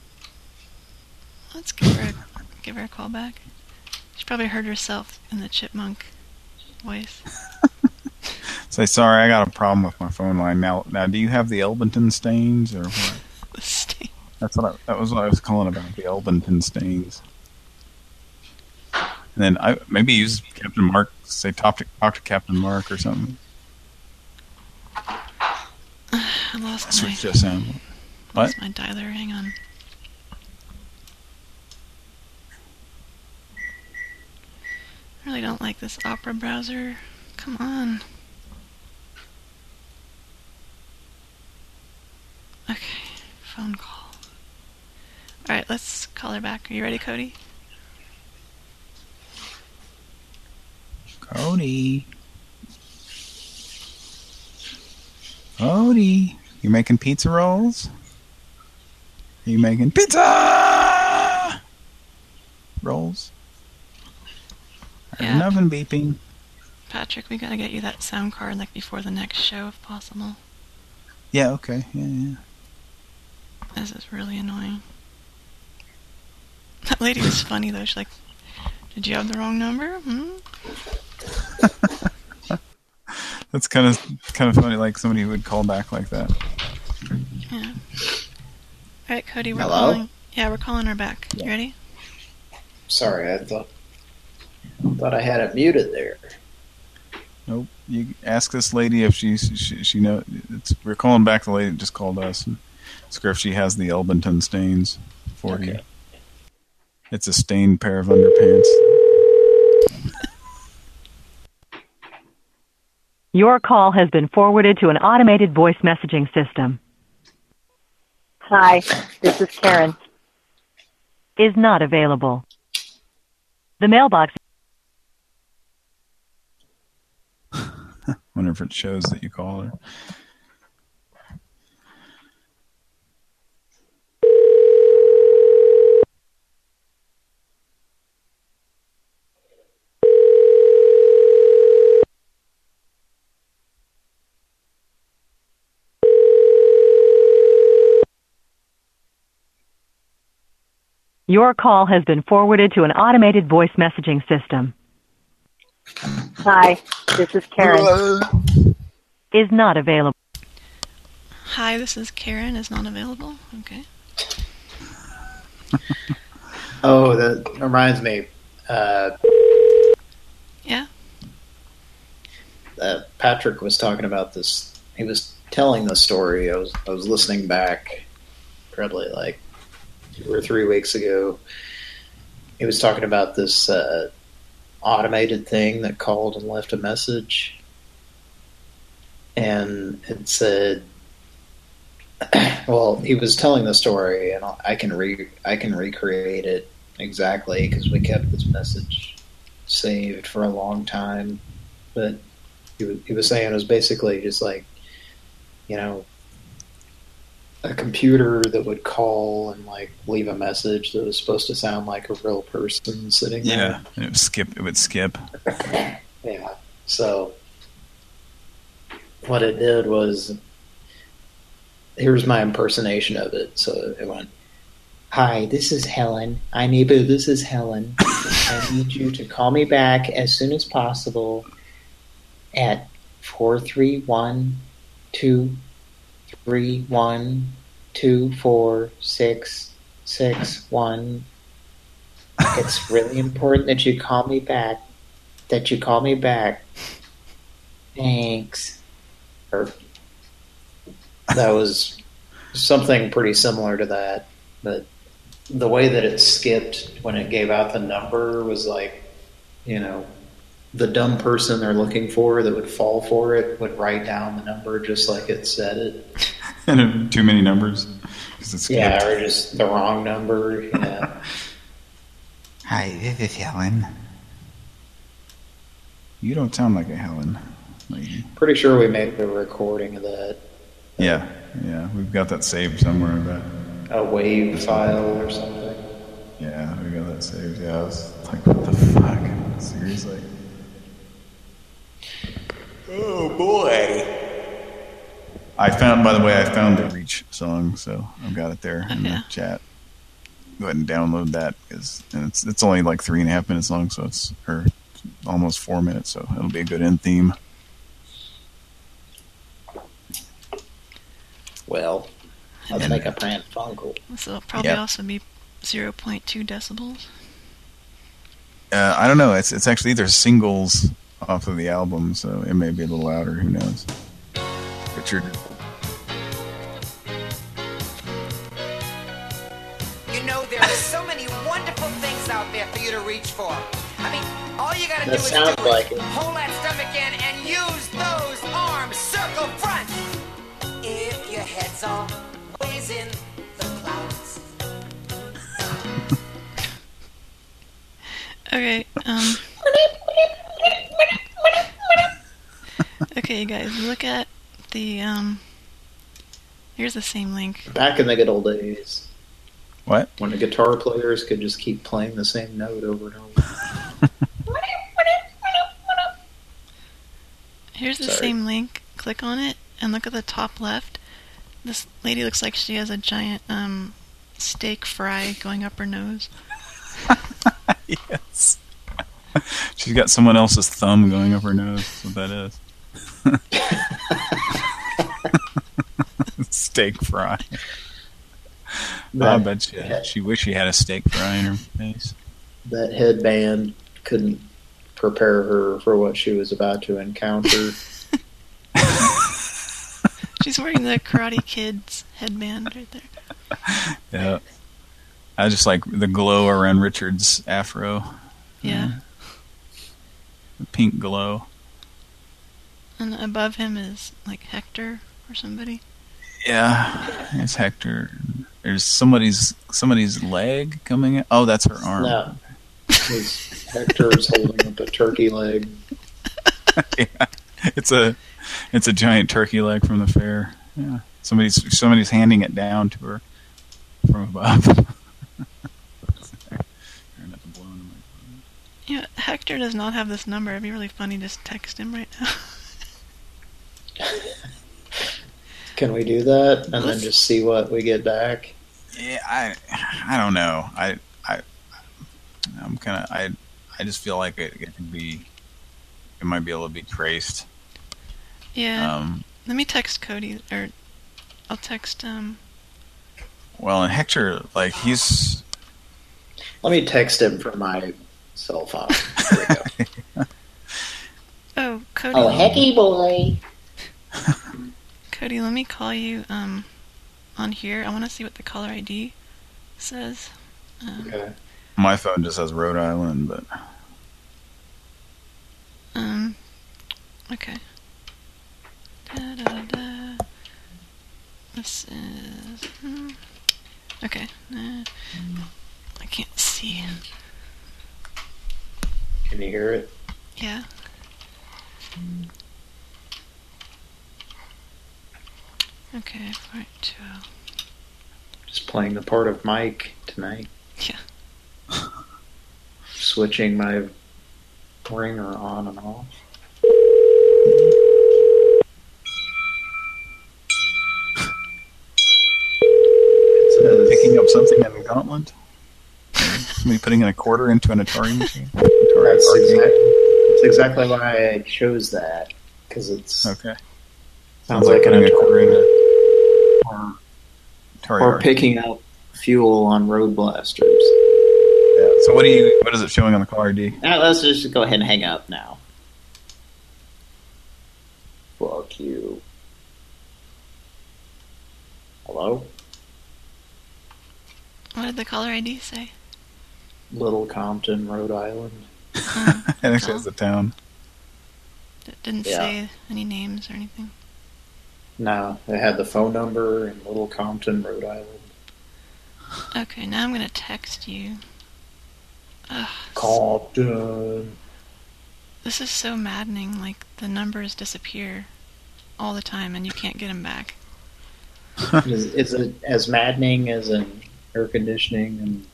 Let's give her a call back. She probably heard herself in the chipmunk voice.
Say, sorry, I got a problem with my phone line. Now, do you have the Elbenton stains or what?
The stain.
That was what I was calling about, the Elbenton stains. And then maybe use Captain Mark. Say, talk to Captain Mark or something.
I lost
Switch to sound. What?
Lost my dialer. Hang on. I really don't like this Opera browser. Come on. Okay, phone call. Alright, let's call her back. Are you ready, Cody?
Cody. Cody. You making pizza rolls? Are you making pizza rolls?
Yeah.
Nothing beeping.
Patrick, we gotta get you that sound card like before the next show if possible.
Yeah, okay. Yeah.
This is really annoying. That lady was funny though. She's like, did you have the wrong number?
That's kind of funny, like somebody who would call back like that.
Yeah. Alright, Cody, we're
Hello?
calling. Yeah, we're calling her back. You ready?
Sorry, I thought I had it muted there.
Nope. You ask this lady if she knows. We're calling back the lady that just called us. And ask her if she has the Elbenton stains for you. It's a stained pair of underpants.
Your call has been forwarded to an automated voice messaging system. Hi, this is Karen. Is not available. The mailbox.
Wonder if it shows that you call her.
Your call has been forwarded to an automated voice messaging system. Hi, this is Karen. Is not available.
Hi, this is Karen. Is not available. Okay.
Oh, that reminds me.
Yeah?
Patrick was talking about this. He was telling the story. I was listening back probably like 2 or 3 weeks ago. He was talking about this automated thing that called and left a message. And it said, well, he was telling the story, and I can recreate it exactly because we kept this message saved for a long time. But he was saying it was basically just like, you know, a computer that would call and like leave a message that was supposed to sound like a real person sitting there.
Yeah, and it would skip.
Yeah. So what it did was, here's my impersonation of it. So it went, "Hi, this is Helen. Neighbor, this is Helen. I need you to call me back as soon as possible at 431-231-24661. It's really important that you call me back. Thanks." Or that was something pretty similar to that, but the way that it skipped when it gave out the number was like, you know, the dumb person they're looking for that would fall for it would write down the number just like it said it.
And too many numbers.
Yeah, or just the wrong number. Yeah.
Hi, this is Helen. You don't sound like a Helen lady.
Pretty sure we made a recording of that.
Yeah, we've got that saved somewhere.
A WAV file or something.
Yeah, we got that saved. Yeah, I was like, what the fuck? Seriously?
Oh boy.
By the way, I found the Reach song, so I've got it there in the chat. Go ahead and download that, because it's only like 3.5 minutes long, so it's almost 4 minutes, so it'll be a good end theme.
Well, let's make a Pran Funkel.
This will probably also be 0.2 decibels.
I don't know. It's actually they're singles off of the album, so it may be a little louder. Who knows? Richard.
You know, there are so many wonderful things out there for you to reach for. I mean, all you gotta do is hold that stomach in and use those arms. Circle front. If your head's always in the clouds.
Okay, okay, you guys, look at the, here's the same link.
Back in the good old days.
What?
When the guitar players could just keep playing the same note over and over.
Here's the same link. Click on it and look at the top left. This lady looks like she has a giant steak fry going up her nose.
Yes. She's got someone else's thumb going up her nose. That's what that is. Steak fry. I bet she wish she had a steak fry in her face.
That headband couldn't prepare her for what she was about to encounter.
She's wearing the Karate Kid's headband right there.
Yeah. I just like the glow around Richard's afro.
Yeah.
The pink glow.
And above him is like Hector or somebody.
Yeah, it's Hector. There's somebody's leg coming in. Oh, that's her arm.
No. Hector's holding up a turkey leg.
Yeah. It's a giant turkey leg from the fair. Yeah. Somebody's handing it down to her from above.
Yeah, Hector does not have this number. It'd be really funny to just text him right now.
Can we do that and then just see what we get back?
Yeah, I don't know. I'm kind of I just feel like it could be, it might be able to be traced.
Yeah. Let me text Cody, or I'll text
Well, and Hector, like he's.
Let me text him from my cell phone. There we go.
Oh, Cody.
Oh, hecky boy.
Cody, let me call you on here. I want to see what the caller ID says.
Okay.
My phone just has Rhode Island, but.
Okay. Da. This is. Okay. I can't see.
Can you hear it?
Yeah. Okay, 420.
Just playing the part of Mike tonight.
Yeah.
Switching my ringer on and off.
Picking up something in the gauntlet? Somebody putting in a quarter into an Atari machine?
That's exactly why I chose that, because it's
okay.
Sounds like an Atari, or
Atari
picking up fuel on Road Blasters.
Yeah. So what is it showing on the caller ID?
Let's just go ahead and hang up now. Fuck you. Hello?
What did the caller ID say?
Little Compton, Rhode Island.
I think that's the town.
It didn't say any names or anything.
No, they had the phone number in Little Compton, Rhode Island.
Okay, now I'm going to text you. Ugh,
Compton.
This is so maddening. Like, the numbers disappear all the time and you can't get them back.
Is it as maddening as in air conditioning and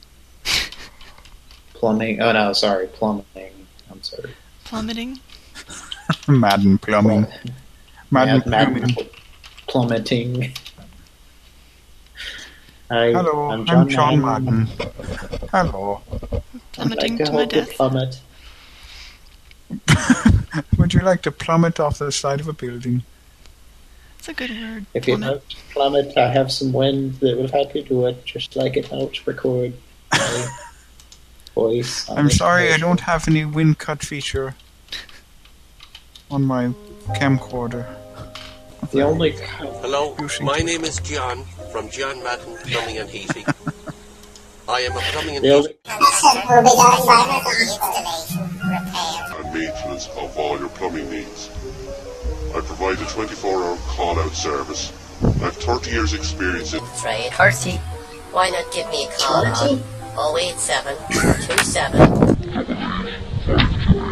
plumbing? Oh, no, sorry, plumbing. I'm sorry.
Plummeting?
Madden plumbing.
Madden plummeting.
Hello, I'm John Madden. Hello.
Plummeting to my death.
Plummet.
Would you like to plummet off the side of a building?
It's a good word.
If you helped plummet, I have some wind that will help you do it, just like it helps record my voice.
I'm sorry, I don't have any wind cut feature on my camcorder.
The only...
Hello, my name is John from John Madden Plumbing and Heating. I am a plumbing and heating...
And maintenance of all your plumbing needs. I provide a 24-hour call-out service. I have 30 years experience in...
Trade. 30. Why not give me a call on 087 27...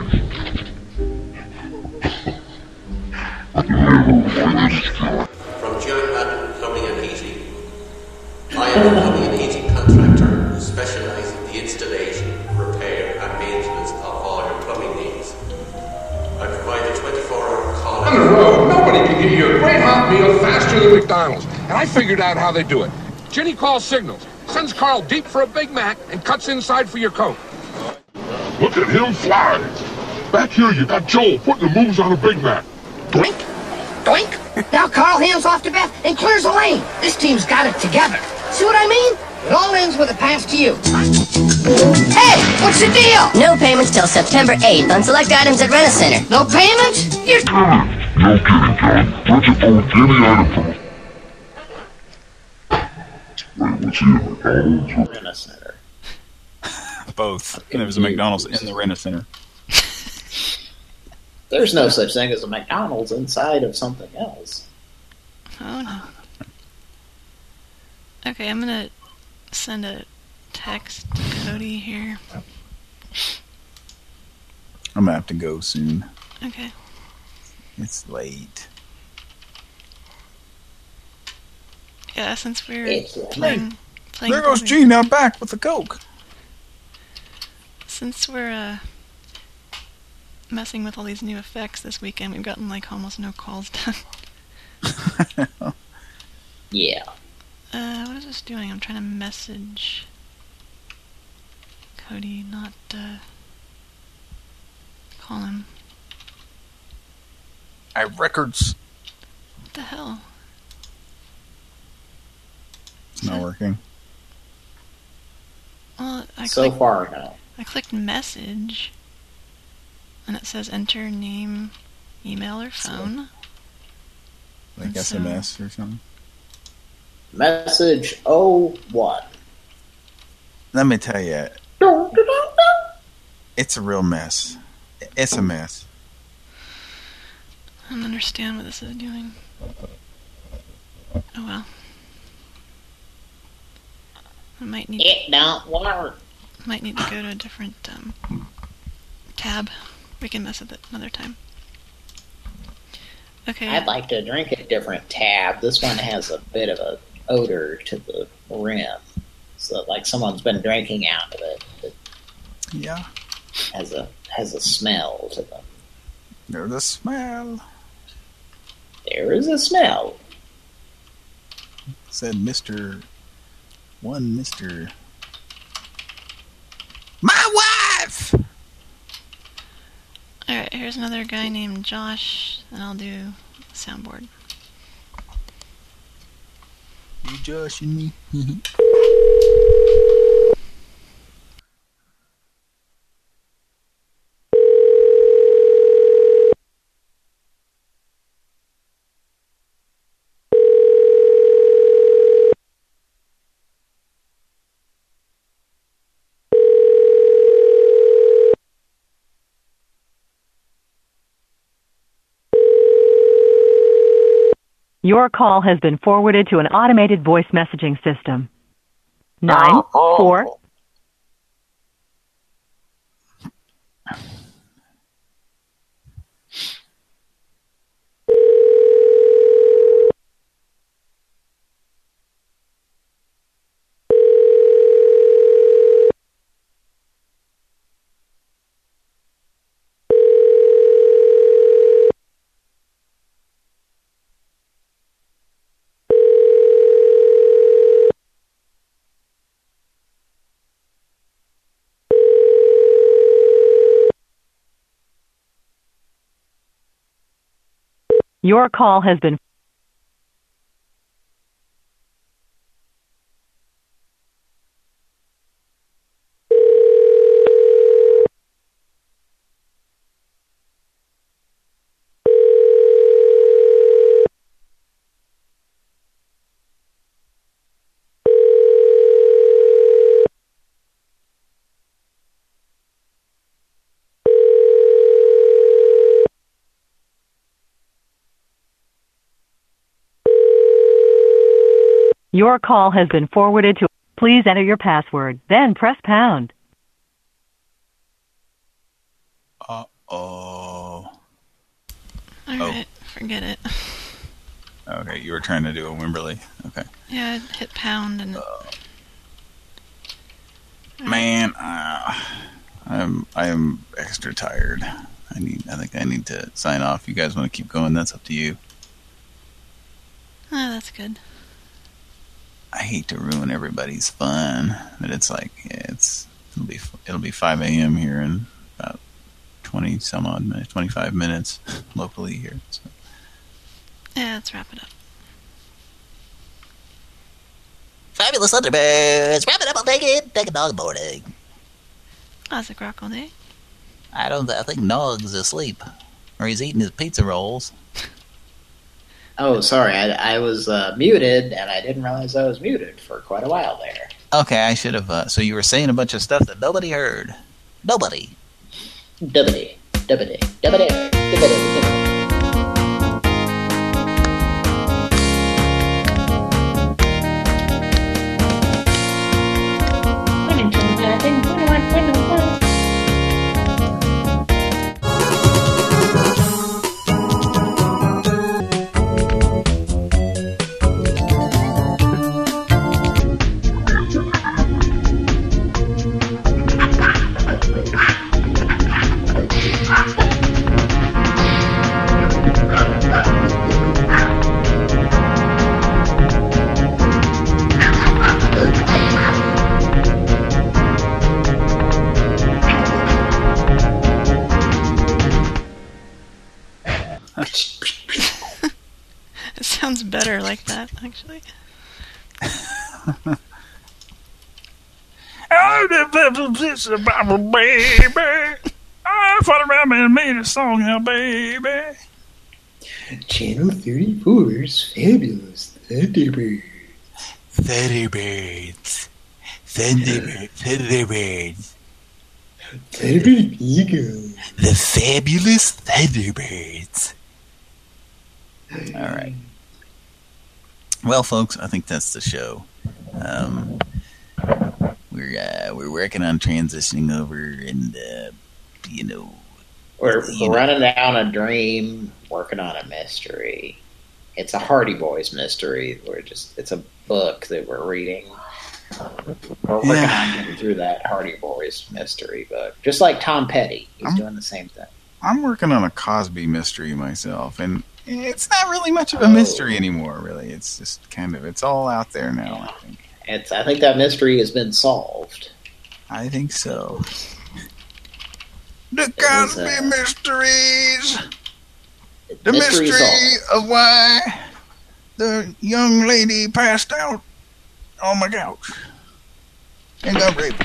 From John Madden Plumbing and Heating. I am a plumbing and heating contractor who specializes in the installation, repair and maintenance of all your plumbing needs. I provide a 24-hour call...
On the road, nobody can give you a great hot meal faster than McDonald's. And I figured out how they do it. Jenny calls signals, sends Carl deep for a Big Mac, and cuts inside for your Coke.
Look at him fly! Back here you got Joel putting the moves on a Big Mac.
Doink! Doink! Now Carl hands off to Beth and clears the lane. This team's got it together. See what I mean? It all ends with a pass to you. Hey, what's the deal? No payments till September 8th on select items at Rent-A-Center. No payments? You're...
No kidding, John. Budget owed any item from... Wait, what's here?
Rent-A-Center.
Both. There was a McDonald's in the Rent-A-Center.
There's no such thing as a McDonald's inside of something else.
Oh, no. Okay, I'm gonna send a text to Cody here.
I'm gonna have to go soon.
Okay.
It's late.
Yeah, since we're playing
There goes Gene, now back with the Coke.
Since we're messing with all these new effects this weekend, we've gotten like almost no calls done.
Yeah.
What is this doing? I'm trying to message Cody, not call him.
I have records.
What the hell?
It's not working.
Well,
so far, no.
I clicked message, and it says enter name, email, or phone.
Like SMS or something?
Message 01.
Let me tell you, it's a real mess. It's a mess.
I don't understand what this is doing. Oh well. I might need.
It don't work.
Might need to go to a different tab. We can mess with it another time. Okay.
I'd like to drink a different tab. This one has a bit of a odor to the rim, so like someone's been drinking out of it. It
yeah.
Has a smell to them.
There's a smell.
There is a smell.
Said Mr. My wife!
Alright, here's another guy named Josh, and I'll do soundboard.
You Josh and me.
Your call has been forwarded to an automated voice messaging system. 94. Your call has been Your call has been forwarded to... Please enter your password, then press pound.
Uh-oh.
Alright, forget it.
Okay, you were trying to do a Wimberley. Okay.
Yeah, hit pound and...
Man, I am extra tired. I think I need to sign off. You guys want to keep going? That's up to you.
Oh, that's good.
I hate to ruin everybody's fun, but it's like it'll be 5 a.m. here in about 20 some odd minutes, 25 minutes locally here. So.
Yeah, let's wrap it up.
Fabulous Thunderbirds, wrap it up. I'll take it. Take a dog boarding.
Classic rock all day.
I think Nog's asleep, or he's eating his pizza rolls.
Oh, sorry, I was muted, and I didn't realize I was muted for quite a while there.
Okay, I should have. So you were saying a bunch of stuff that nobody heard. Nobody.
Dubbity.
It sounds better like that, actually.
Baby, I fought around and made a song now, baby.
Channel 34's Fabulous Thunderbirds.
Thunderbirds. Thunderbirds.
Thunderbird Eagle.
The Fabulous Thunderbirds. All right. Well, folks, I think that's the show. We're working on transitioning over, and
we're running down a dream, working on a mystery. It's a Hardy Boys mystery. It's a book that we're reading. We're working on getting through that Hardy Boys mystery book, just like Tom Petty. He's doing the same thing.
I'm working on a Cosby mystery myself, and it's not really much of a mystery anymore, really. It's just it's all out there now, I think.
I think that mystery has been solved.
I think so. The Cosby mysteries. The mystery of why the young lady passed out on my couch and got raped.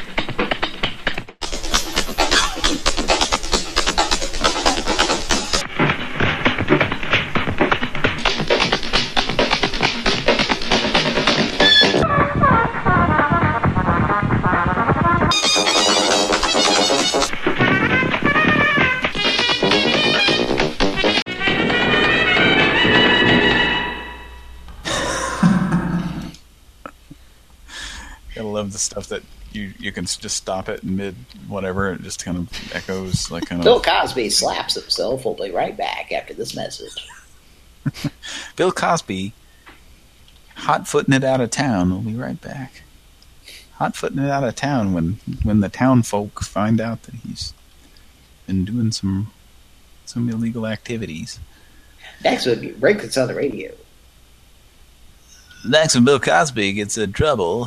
Love the stuff that you can just stop it in mid whatever. It just kind of echoes like kind of.
Bill Cosby slaps himself. We'll be right back after this message.
Bill Cosby hot-footing it out of town. We'll be right back. Hot-footing it out of town when the town folk find out that he's been doing some illegal activities.
Next would break this on the radio.
Next when Bill Cosby gets in trouble.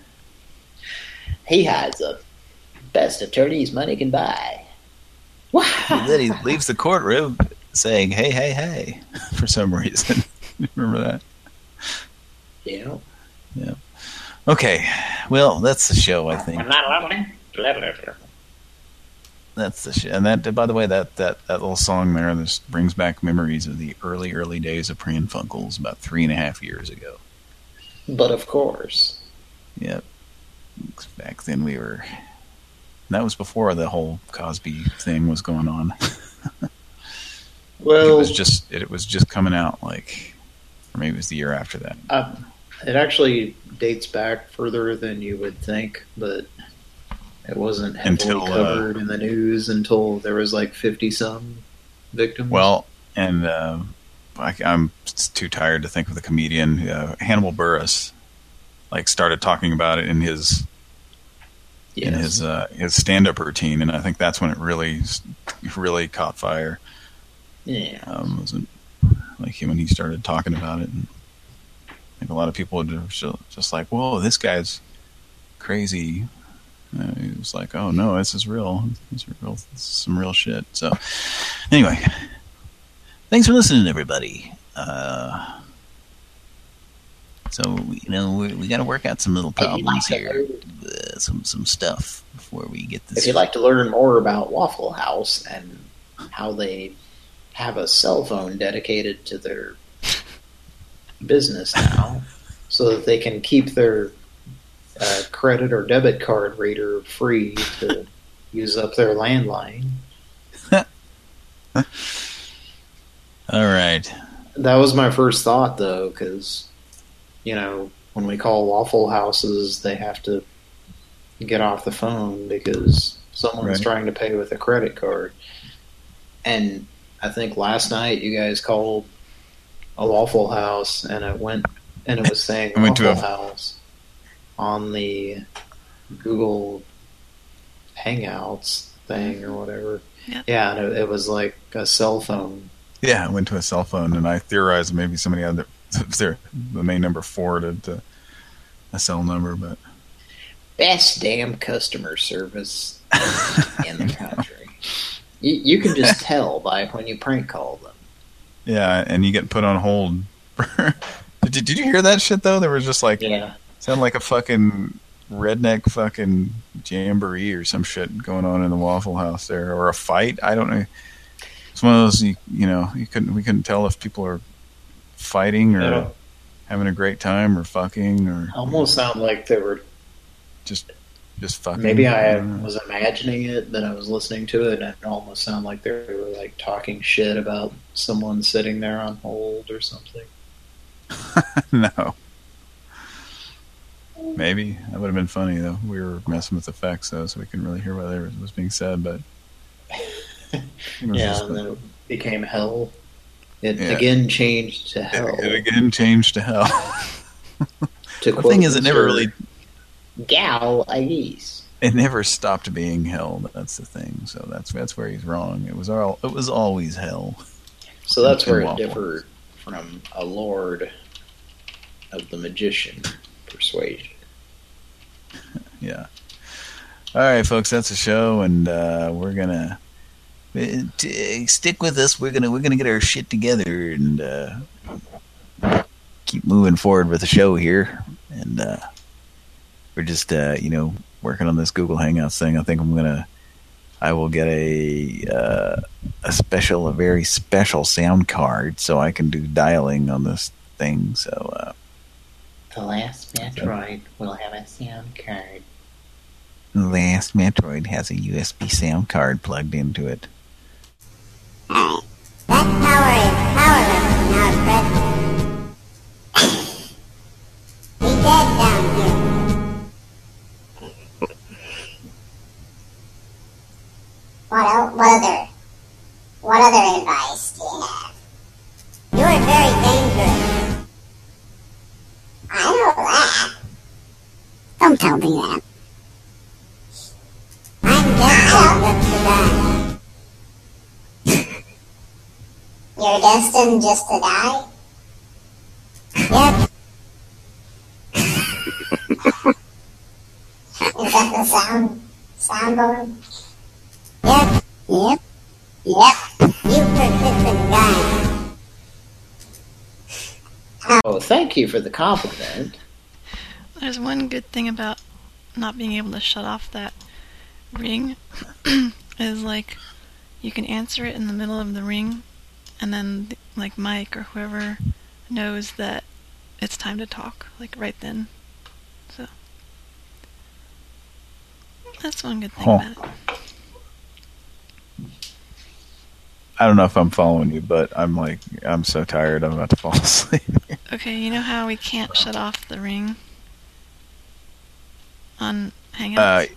He has the best attorneys money can buy.
Wow. And then he leaves the courtroom saying, hey, hey, hey,
for some reason. Remember that?
Yeah.
Yeah. Okay. Well, that's the show, I think. That's the show. And that, by the way, that little song there, this brings back memories of the early days of Pran Funkels about 3.5 years ago.
But of course.
Yep. Back then we were... That was before the whole Cosby thing was going on.
Well...
It was just coming out, like... Or maybe it was the year after that.
It actually dates back further than you would think, but it wasn't heavily covered in the news until there was like 50-some victims.
Well, and I'm too tired to think of the comedian Hannibal Buress. Like started talking about it in his stand-up routine, and I think that's when it really caught fire.
Yeah,
wasn't like when he started talking about it, and I think a lot of people were just like, "Whoa, this guy's crazy." He was like, "Oh no, this is real. This is some real shit." So, anyway, thanks for listening, everybody. So we got to work out some little problems here, some stuff before we get this.
If you'd like to learn more about Waffle House and how they have a cell phone dedicated to their business now, so that they can keep their credit or debit card reader free to use up their landline.
All right.
That was my first thought, though, because, when we call Waffle Houses, they have to get off the phone because someone's trying to pay with a credit card. And I think last night you guys called a Waffle House, and it was saying Waffle House on the Google Hangouts thing or whatever. Yeah, and it was like a cell phone.
Yeah, I went to a cell phone, and I theorized maybe somebody had the main number forwarded to a cell number, but
best damn customer service in the country. You can just tell by when you prank call them.
Yeah, and you get put on hold. Did you hear that shit though? There was just like sounded like a fucking redneck fucking jamboree or some shit going on in the Waffle House there, or a fight. I don't know. It's one of those we couldn't tell if people are fighting or having a great time or fucking or
almost sound like they were
just fucking.
Maybe I was imagining it, but I was listening to it, and it almost sounded like they were like talking shit about someone sitting there on hold or something.
No. Maybe. That would have been funny, though. We were messing with effects, though, so we couldn't really hear what was being said, but...
And then it became hell. It again changed to hell.
It again changed to hell.
The
thing is, it never really... It never stopped being hell. That's the thing. So that's where he's wrong. It was always hell.
So that's where it differed from a lord of the magician persuasion.
Yeah. All right, folks, that's the show, and we're gonna stick with us. We're gonna get our shit together and keep moving forward with the show here. And we're just working on this Google Hangouts thing. I think I will get a very special sound card so I can do dialing on this thing. So
the last Metroid will have a sound card.
The last Metroid has a USB sound card plugged into it.
Alright. That power is powerless now, Fred. Be dead down here. What other advice do you have? You are very dangerous. I know that. Don't tell me that. I'm destined just to die. You're destined just to die? Yep. Is that the soundboard? Yep. You persistent guy.
Oh, thank you for the compliment.
There's one good thing about not being able to shut off that ring is like you can answer it in the middle of the ring, and then like Mike or whoever knows that it's time to talk, like right then. So that's one good thing about it.
I don't know if I'm following you, but I'm so tired. I'm about to fall asleep.
Okay, you know how we can't shut off the ring on Hangouts?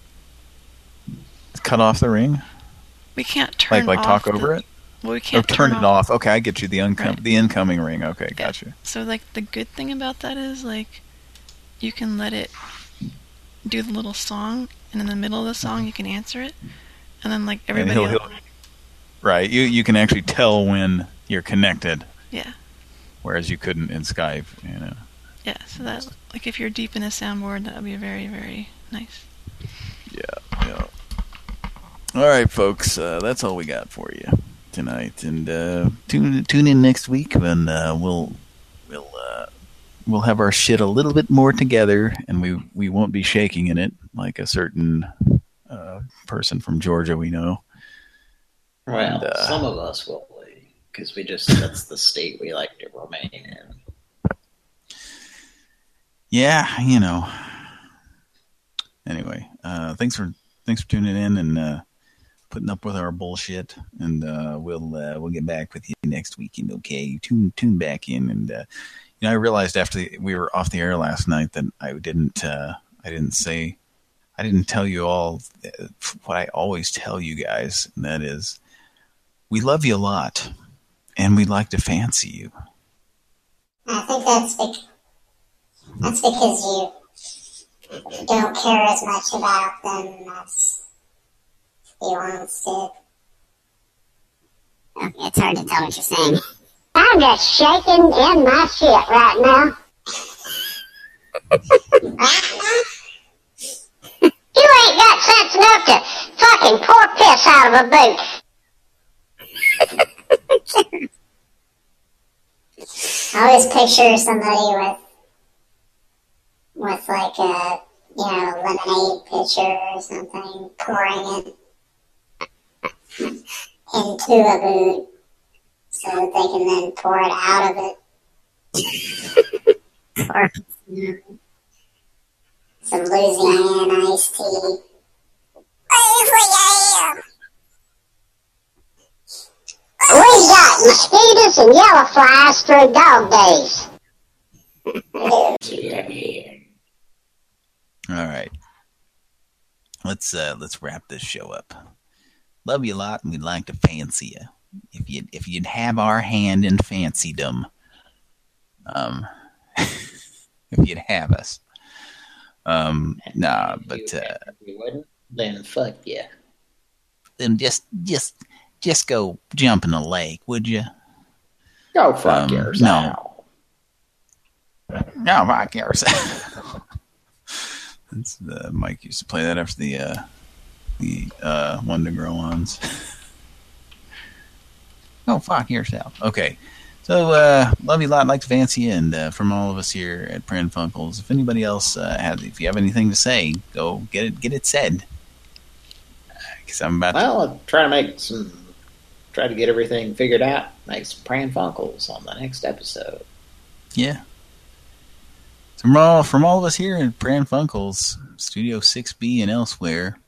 Cut off the ring?
We can't turn
like
off
talk over it?
Well, we can't
turn it off. Okay, I get you. The incoming ring. Okay, gotcha.
So, like, the good thing about that is, like, you can let it do the little song, and in the middle of the song, you can answer it, and then, like, everybody
right, you can actually tell when you're connected.
Yeah.
Whereas you couldn't in Skype, you know.
Yeah, so that, like, if you're deep in a soundboard, that would be very, very nice.
Yeah. All right, folks, that's all we got for you tonight, and tune in next week when we'll have our shit a little bit more together, and we won't be shaking in it like a certain person from Georgia we know.
Well, some of us will be, because that's the state we like to remain in.
Yeah, you know. Anyway, thanks for tuning in and putting up with our bullshit, and we'll get back with you next weekend. Okay, tune back in, and I realized after we were off the air last night that I didn't tell you all what I always tell you guys, and that is, we love you a lot, and we'd like to fancy you.
I think that's because you don't care as much about them as he wants to.
It's hard to tell what you're saying. I'm just shaking in my shit right now. You ain't got sense enough to fucking pour piss out of a boot.
I always picture somebody with like a, lemonade pitcher or something, pouring it into a boot so that they can then pour it out of it. Or some Louisiana iced tea.
We got mosquitoes and yellow flies through dog days.
All right. Let's wrap this show up. Love you a lot, and we'd like to fancy you. If you'd have our hand in fancydom, if you'd have us, nah, but
if you wouldn't, then fuck yeah.
Then just go jump in the lake, would you?
Go fuck yourself.
No, fuck yourself. That's Mike used to play that after the One to Grow Ons. Go fuck yourself. Okay. So, love you a lot, like to fancy you, and from all of us here at Pran Funkels, if anybody else if you have anything to say, go get it said. Because I'm about
I'll try to get everything figured out, make some Pran Funkels on the next episode.
Yeah. So from all of us here at Pran Funkels, Studio 6B and elsewhere,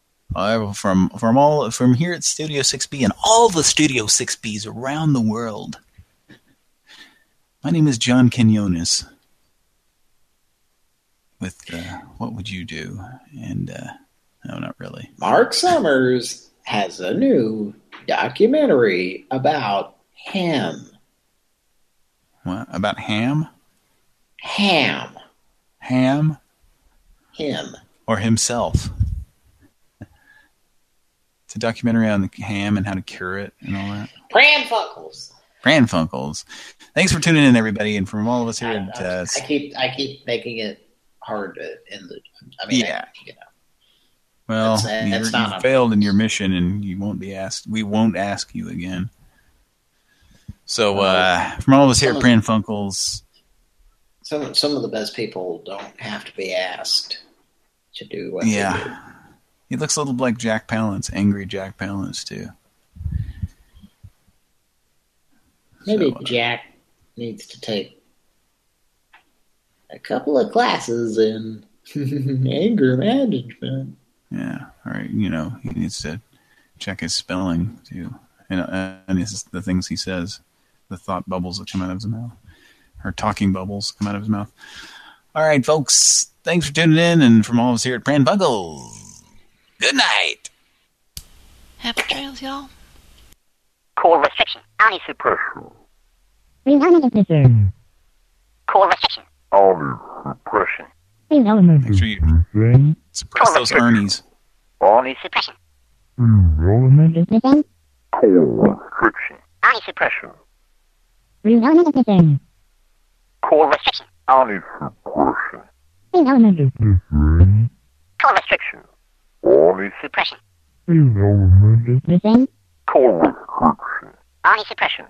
from here at Studio 6B and all the Studio 6Bs around the world, my name is John Quinones. With What Would You Do? And no, not really.
Mark Summers has a new documentary about him.
What? About ham?
Ham.
Ham?
Him.
Or himself. It's a documentary on the ham and how to cure it and all that.
Pran Funkels.
Pran Funkels. Thanks for tuning in, everybody, and from all of us here at
I keep making it hard to end the. I mean,
yeah. Well, you failed in your mission, and you won't be asked. We won't ask you again. So, from all of us here at Pran Funkels,
some of the best people don't have to be asked to do what they do.
He looks a little like Jack Palance, angry Jack Palance too.
Maybe Jack needs to take a couple of classes in anger management.
Yeah, all right. He needs to check his spelling too. And this is the things he says, the thought bubbles that come out of his mouth, or talking bubbles come out of his mouth. All right, folks, thanks for tuning in, and from all of us here at Pran Funkels, good night.
Happy trails, y'all.
Core restriction. Only suppression.
Remote.
Core restriction.
Only suppression.
Make sure you suppress those Ernies.
Only suppression.
Core restriction.
Only suppression.
Remote.
Core restriction.
Only suppression.
Core restriction.
Only
Suppression.
core restriction.
Only suppression.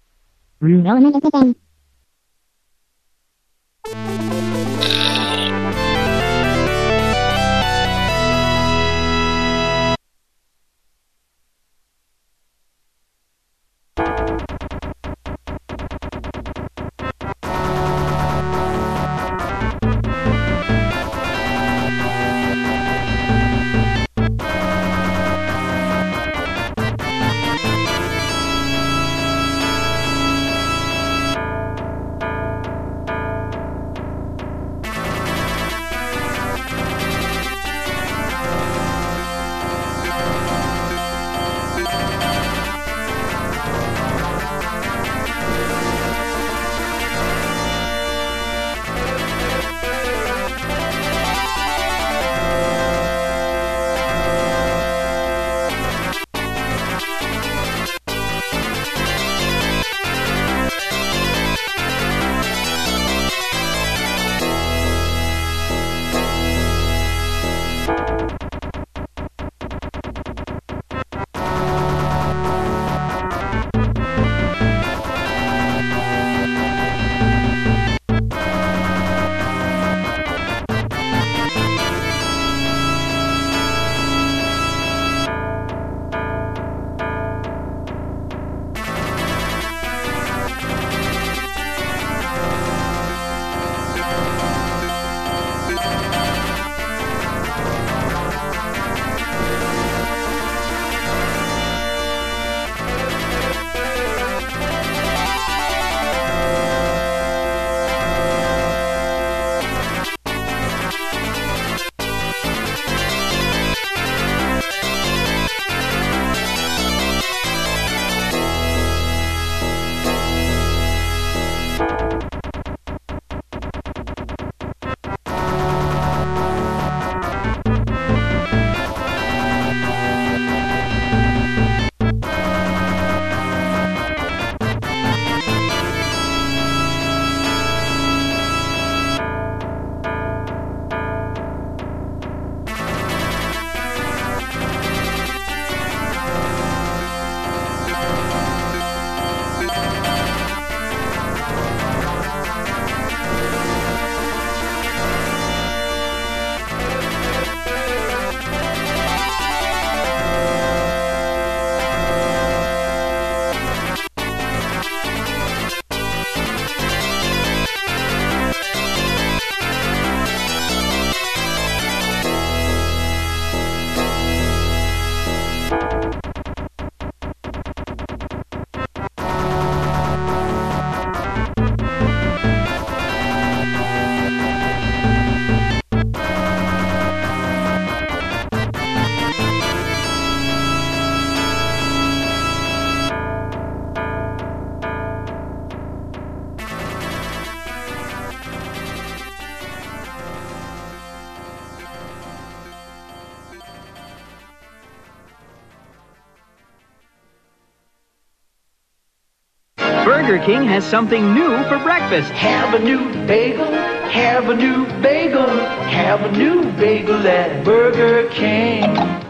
Burger King has something new for breakfast. Have a new bagel, have a new bagel, have a new bagel at Burger King.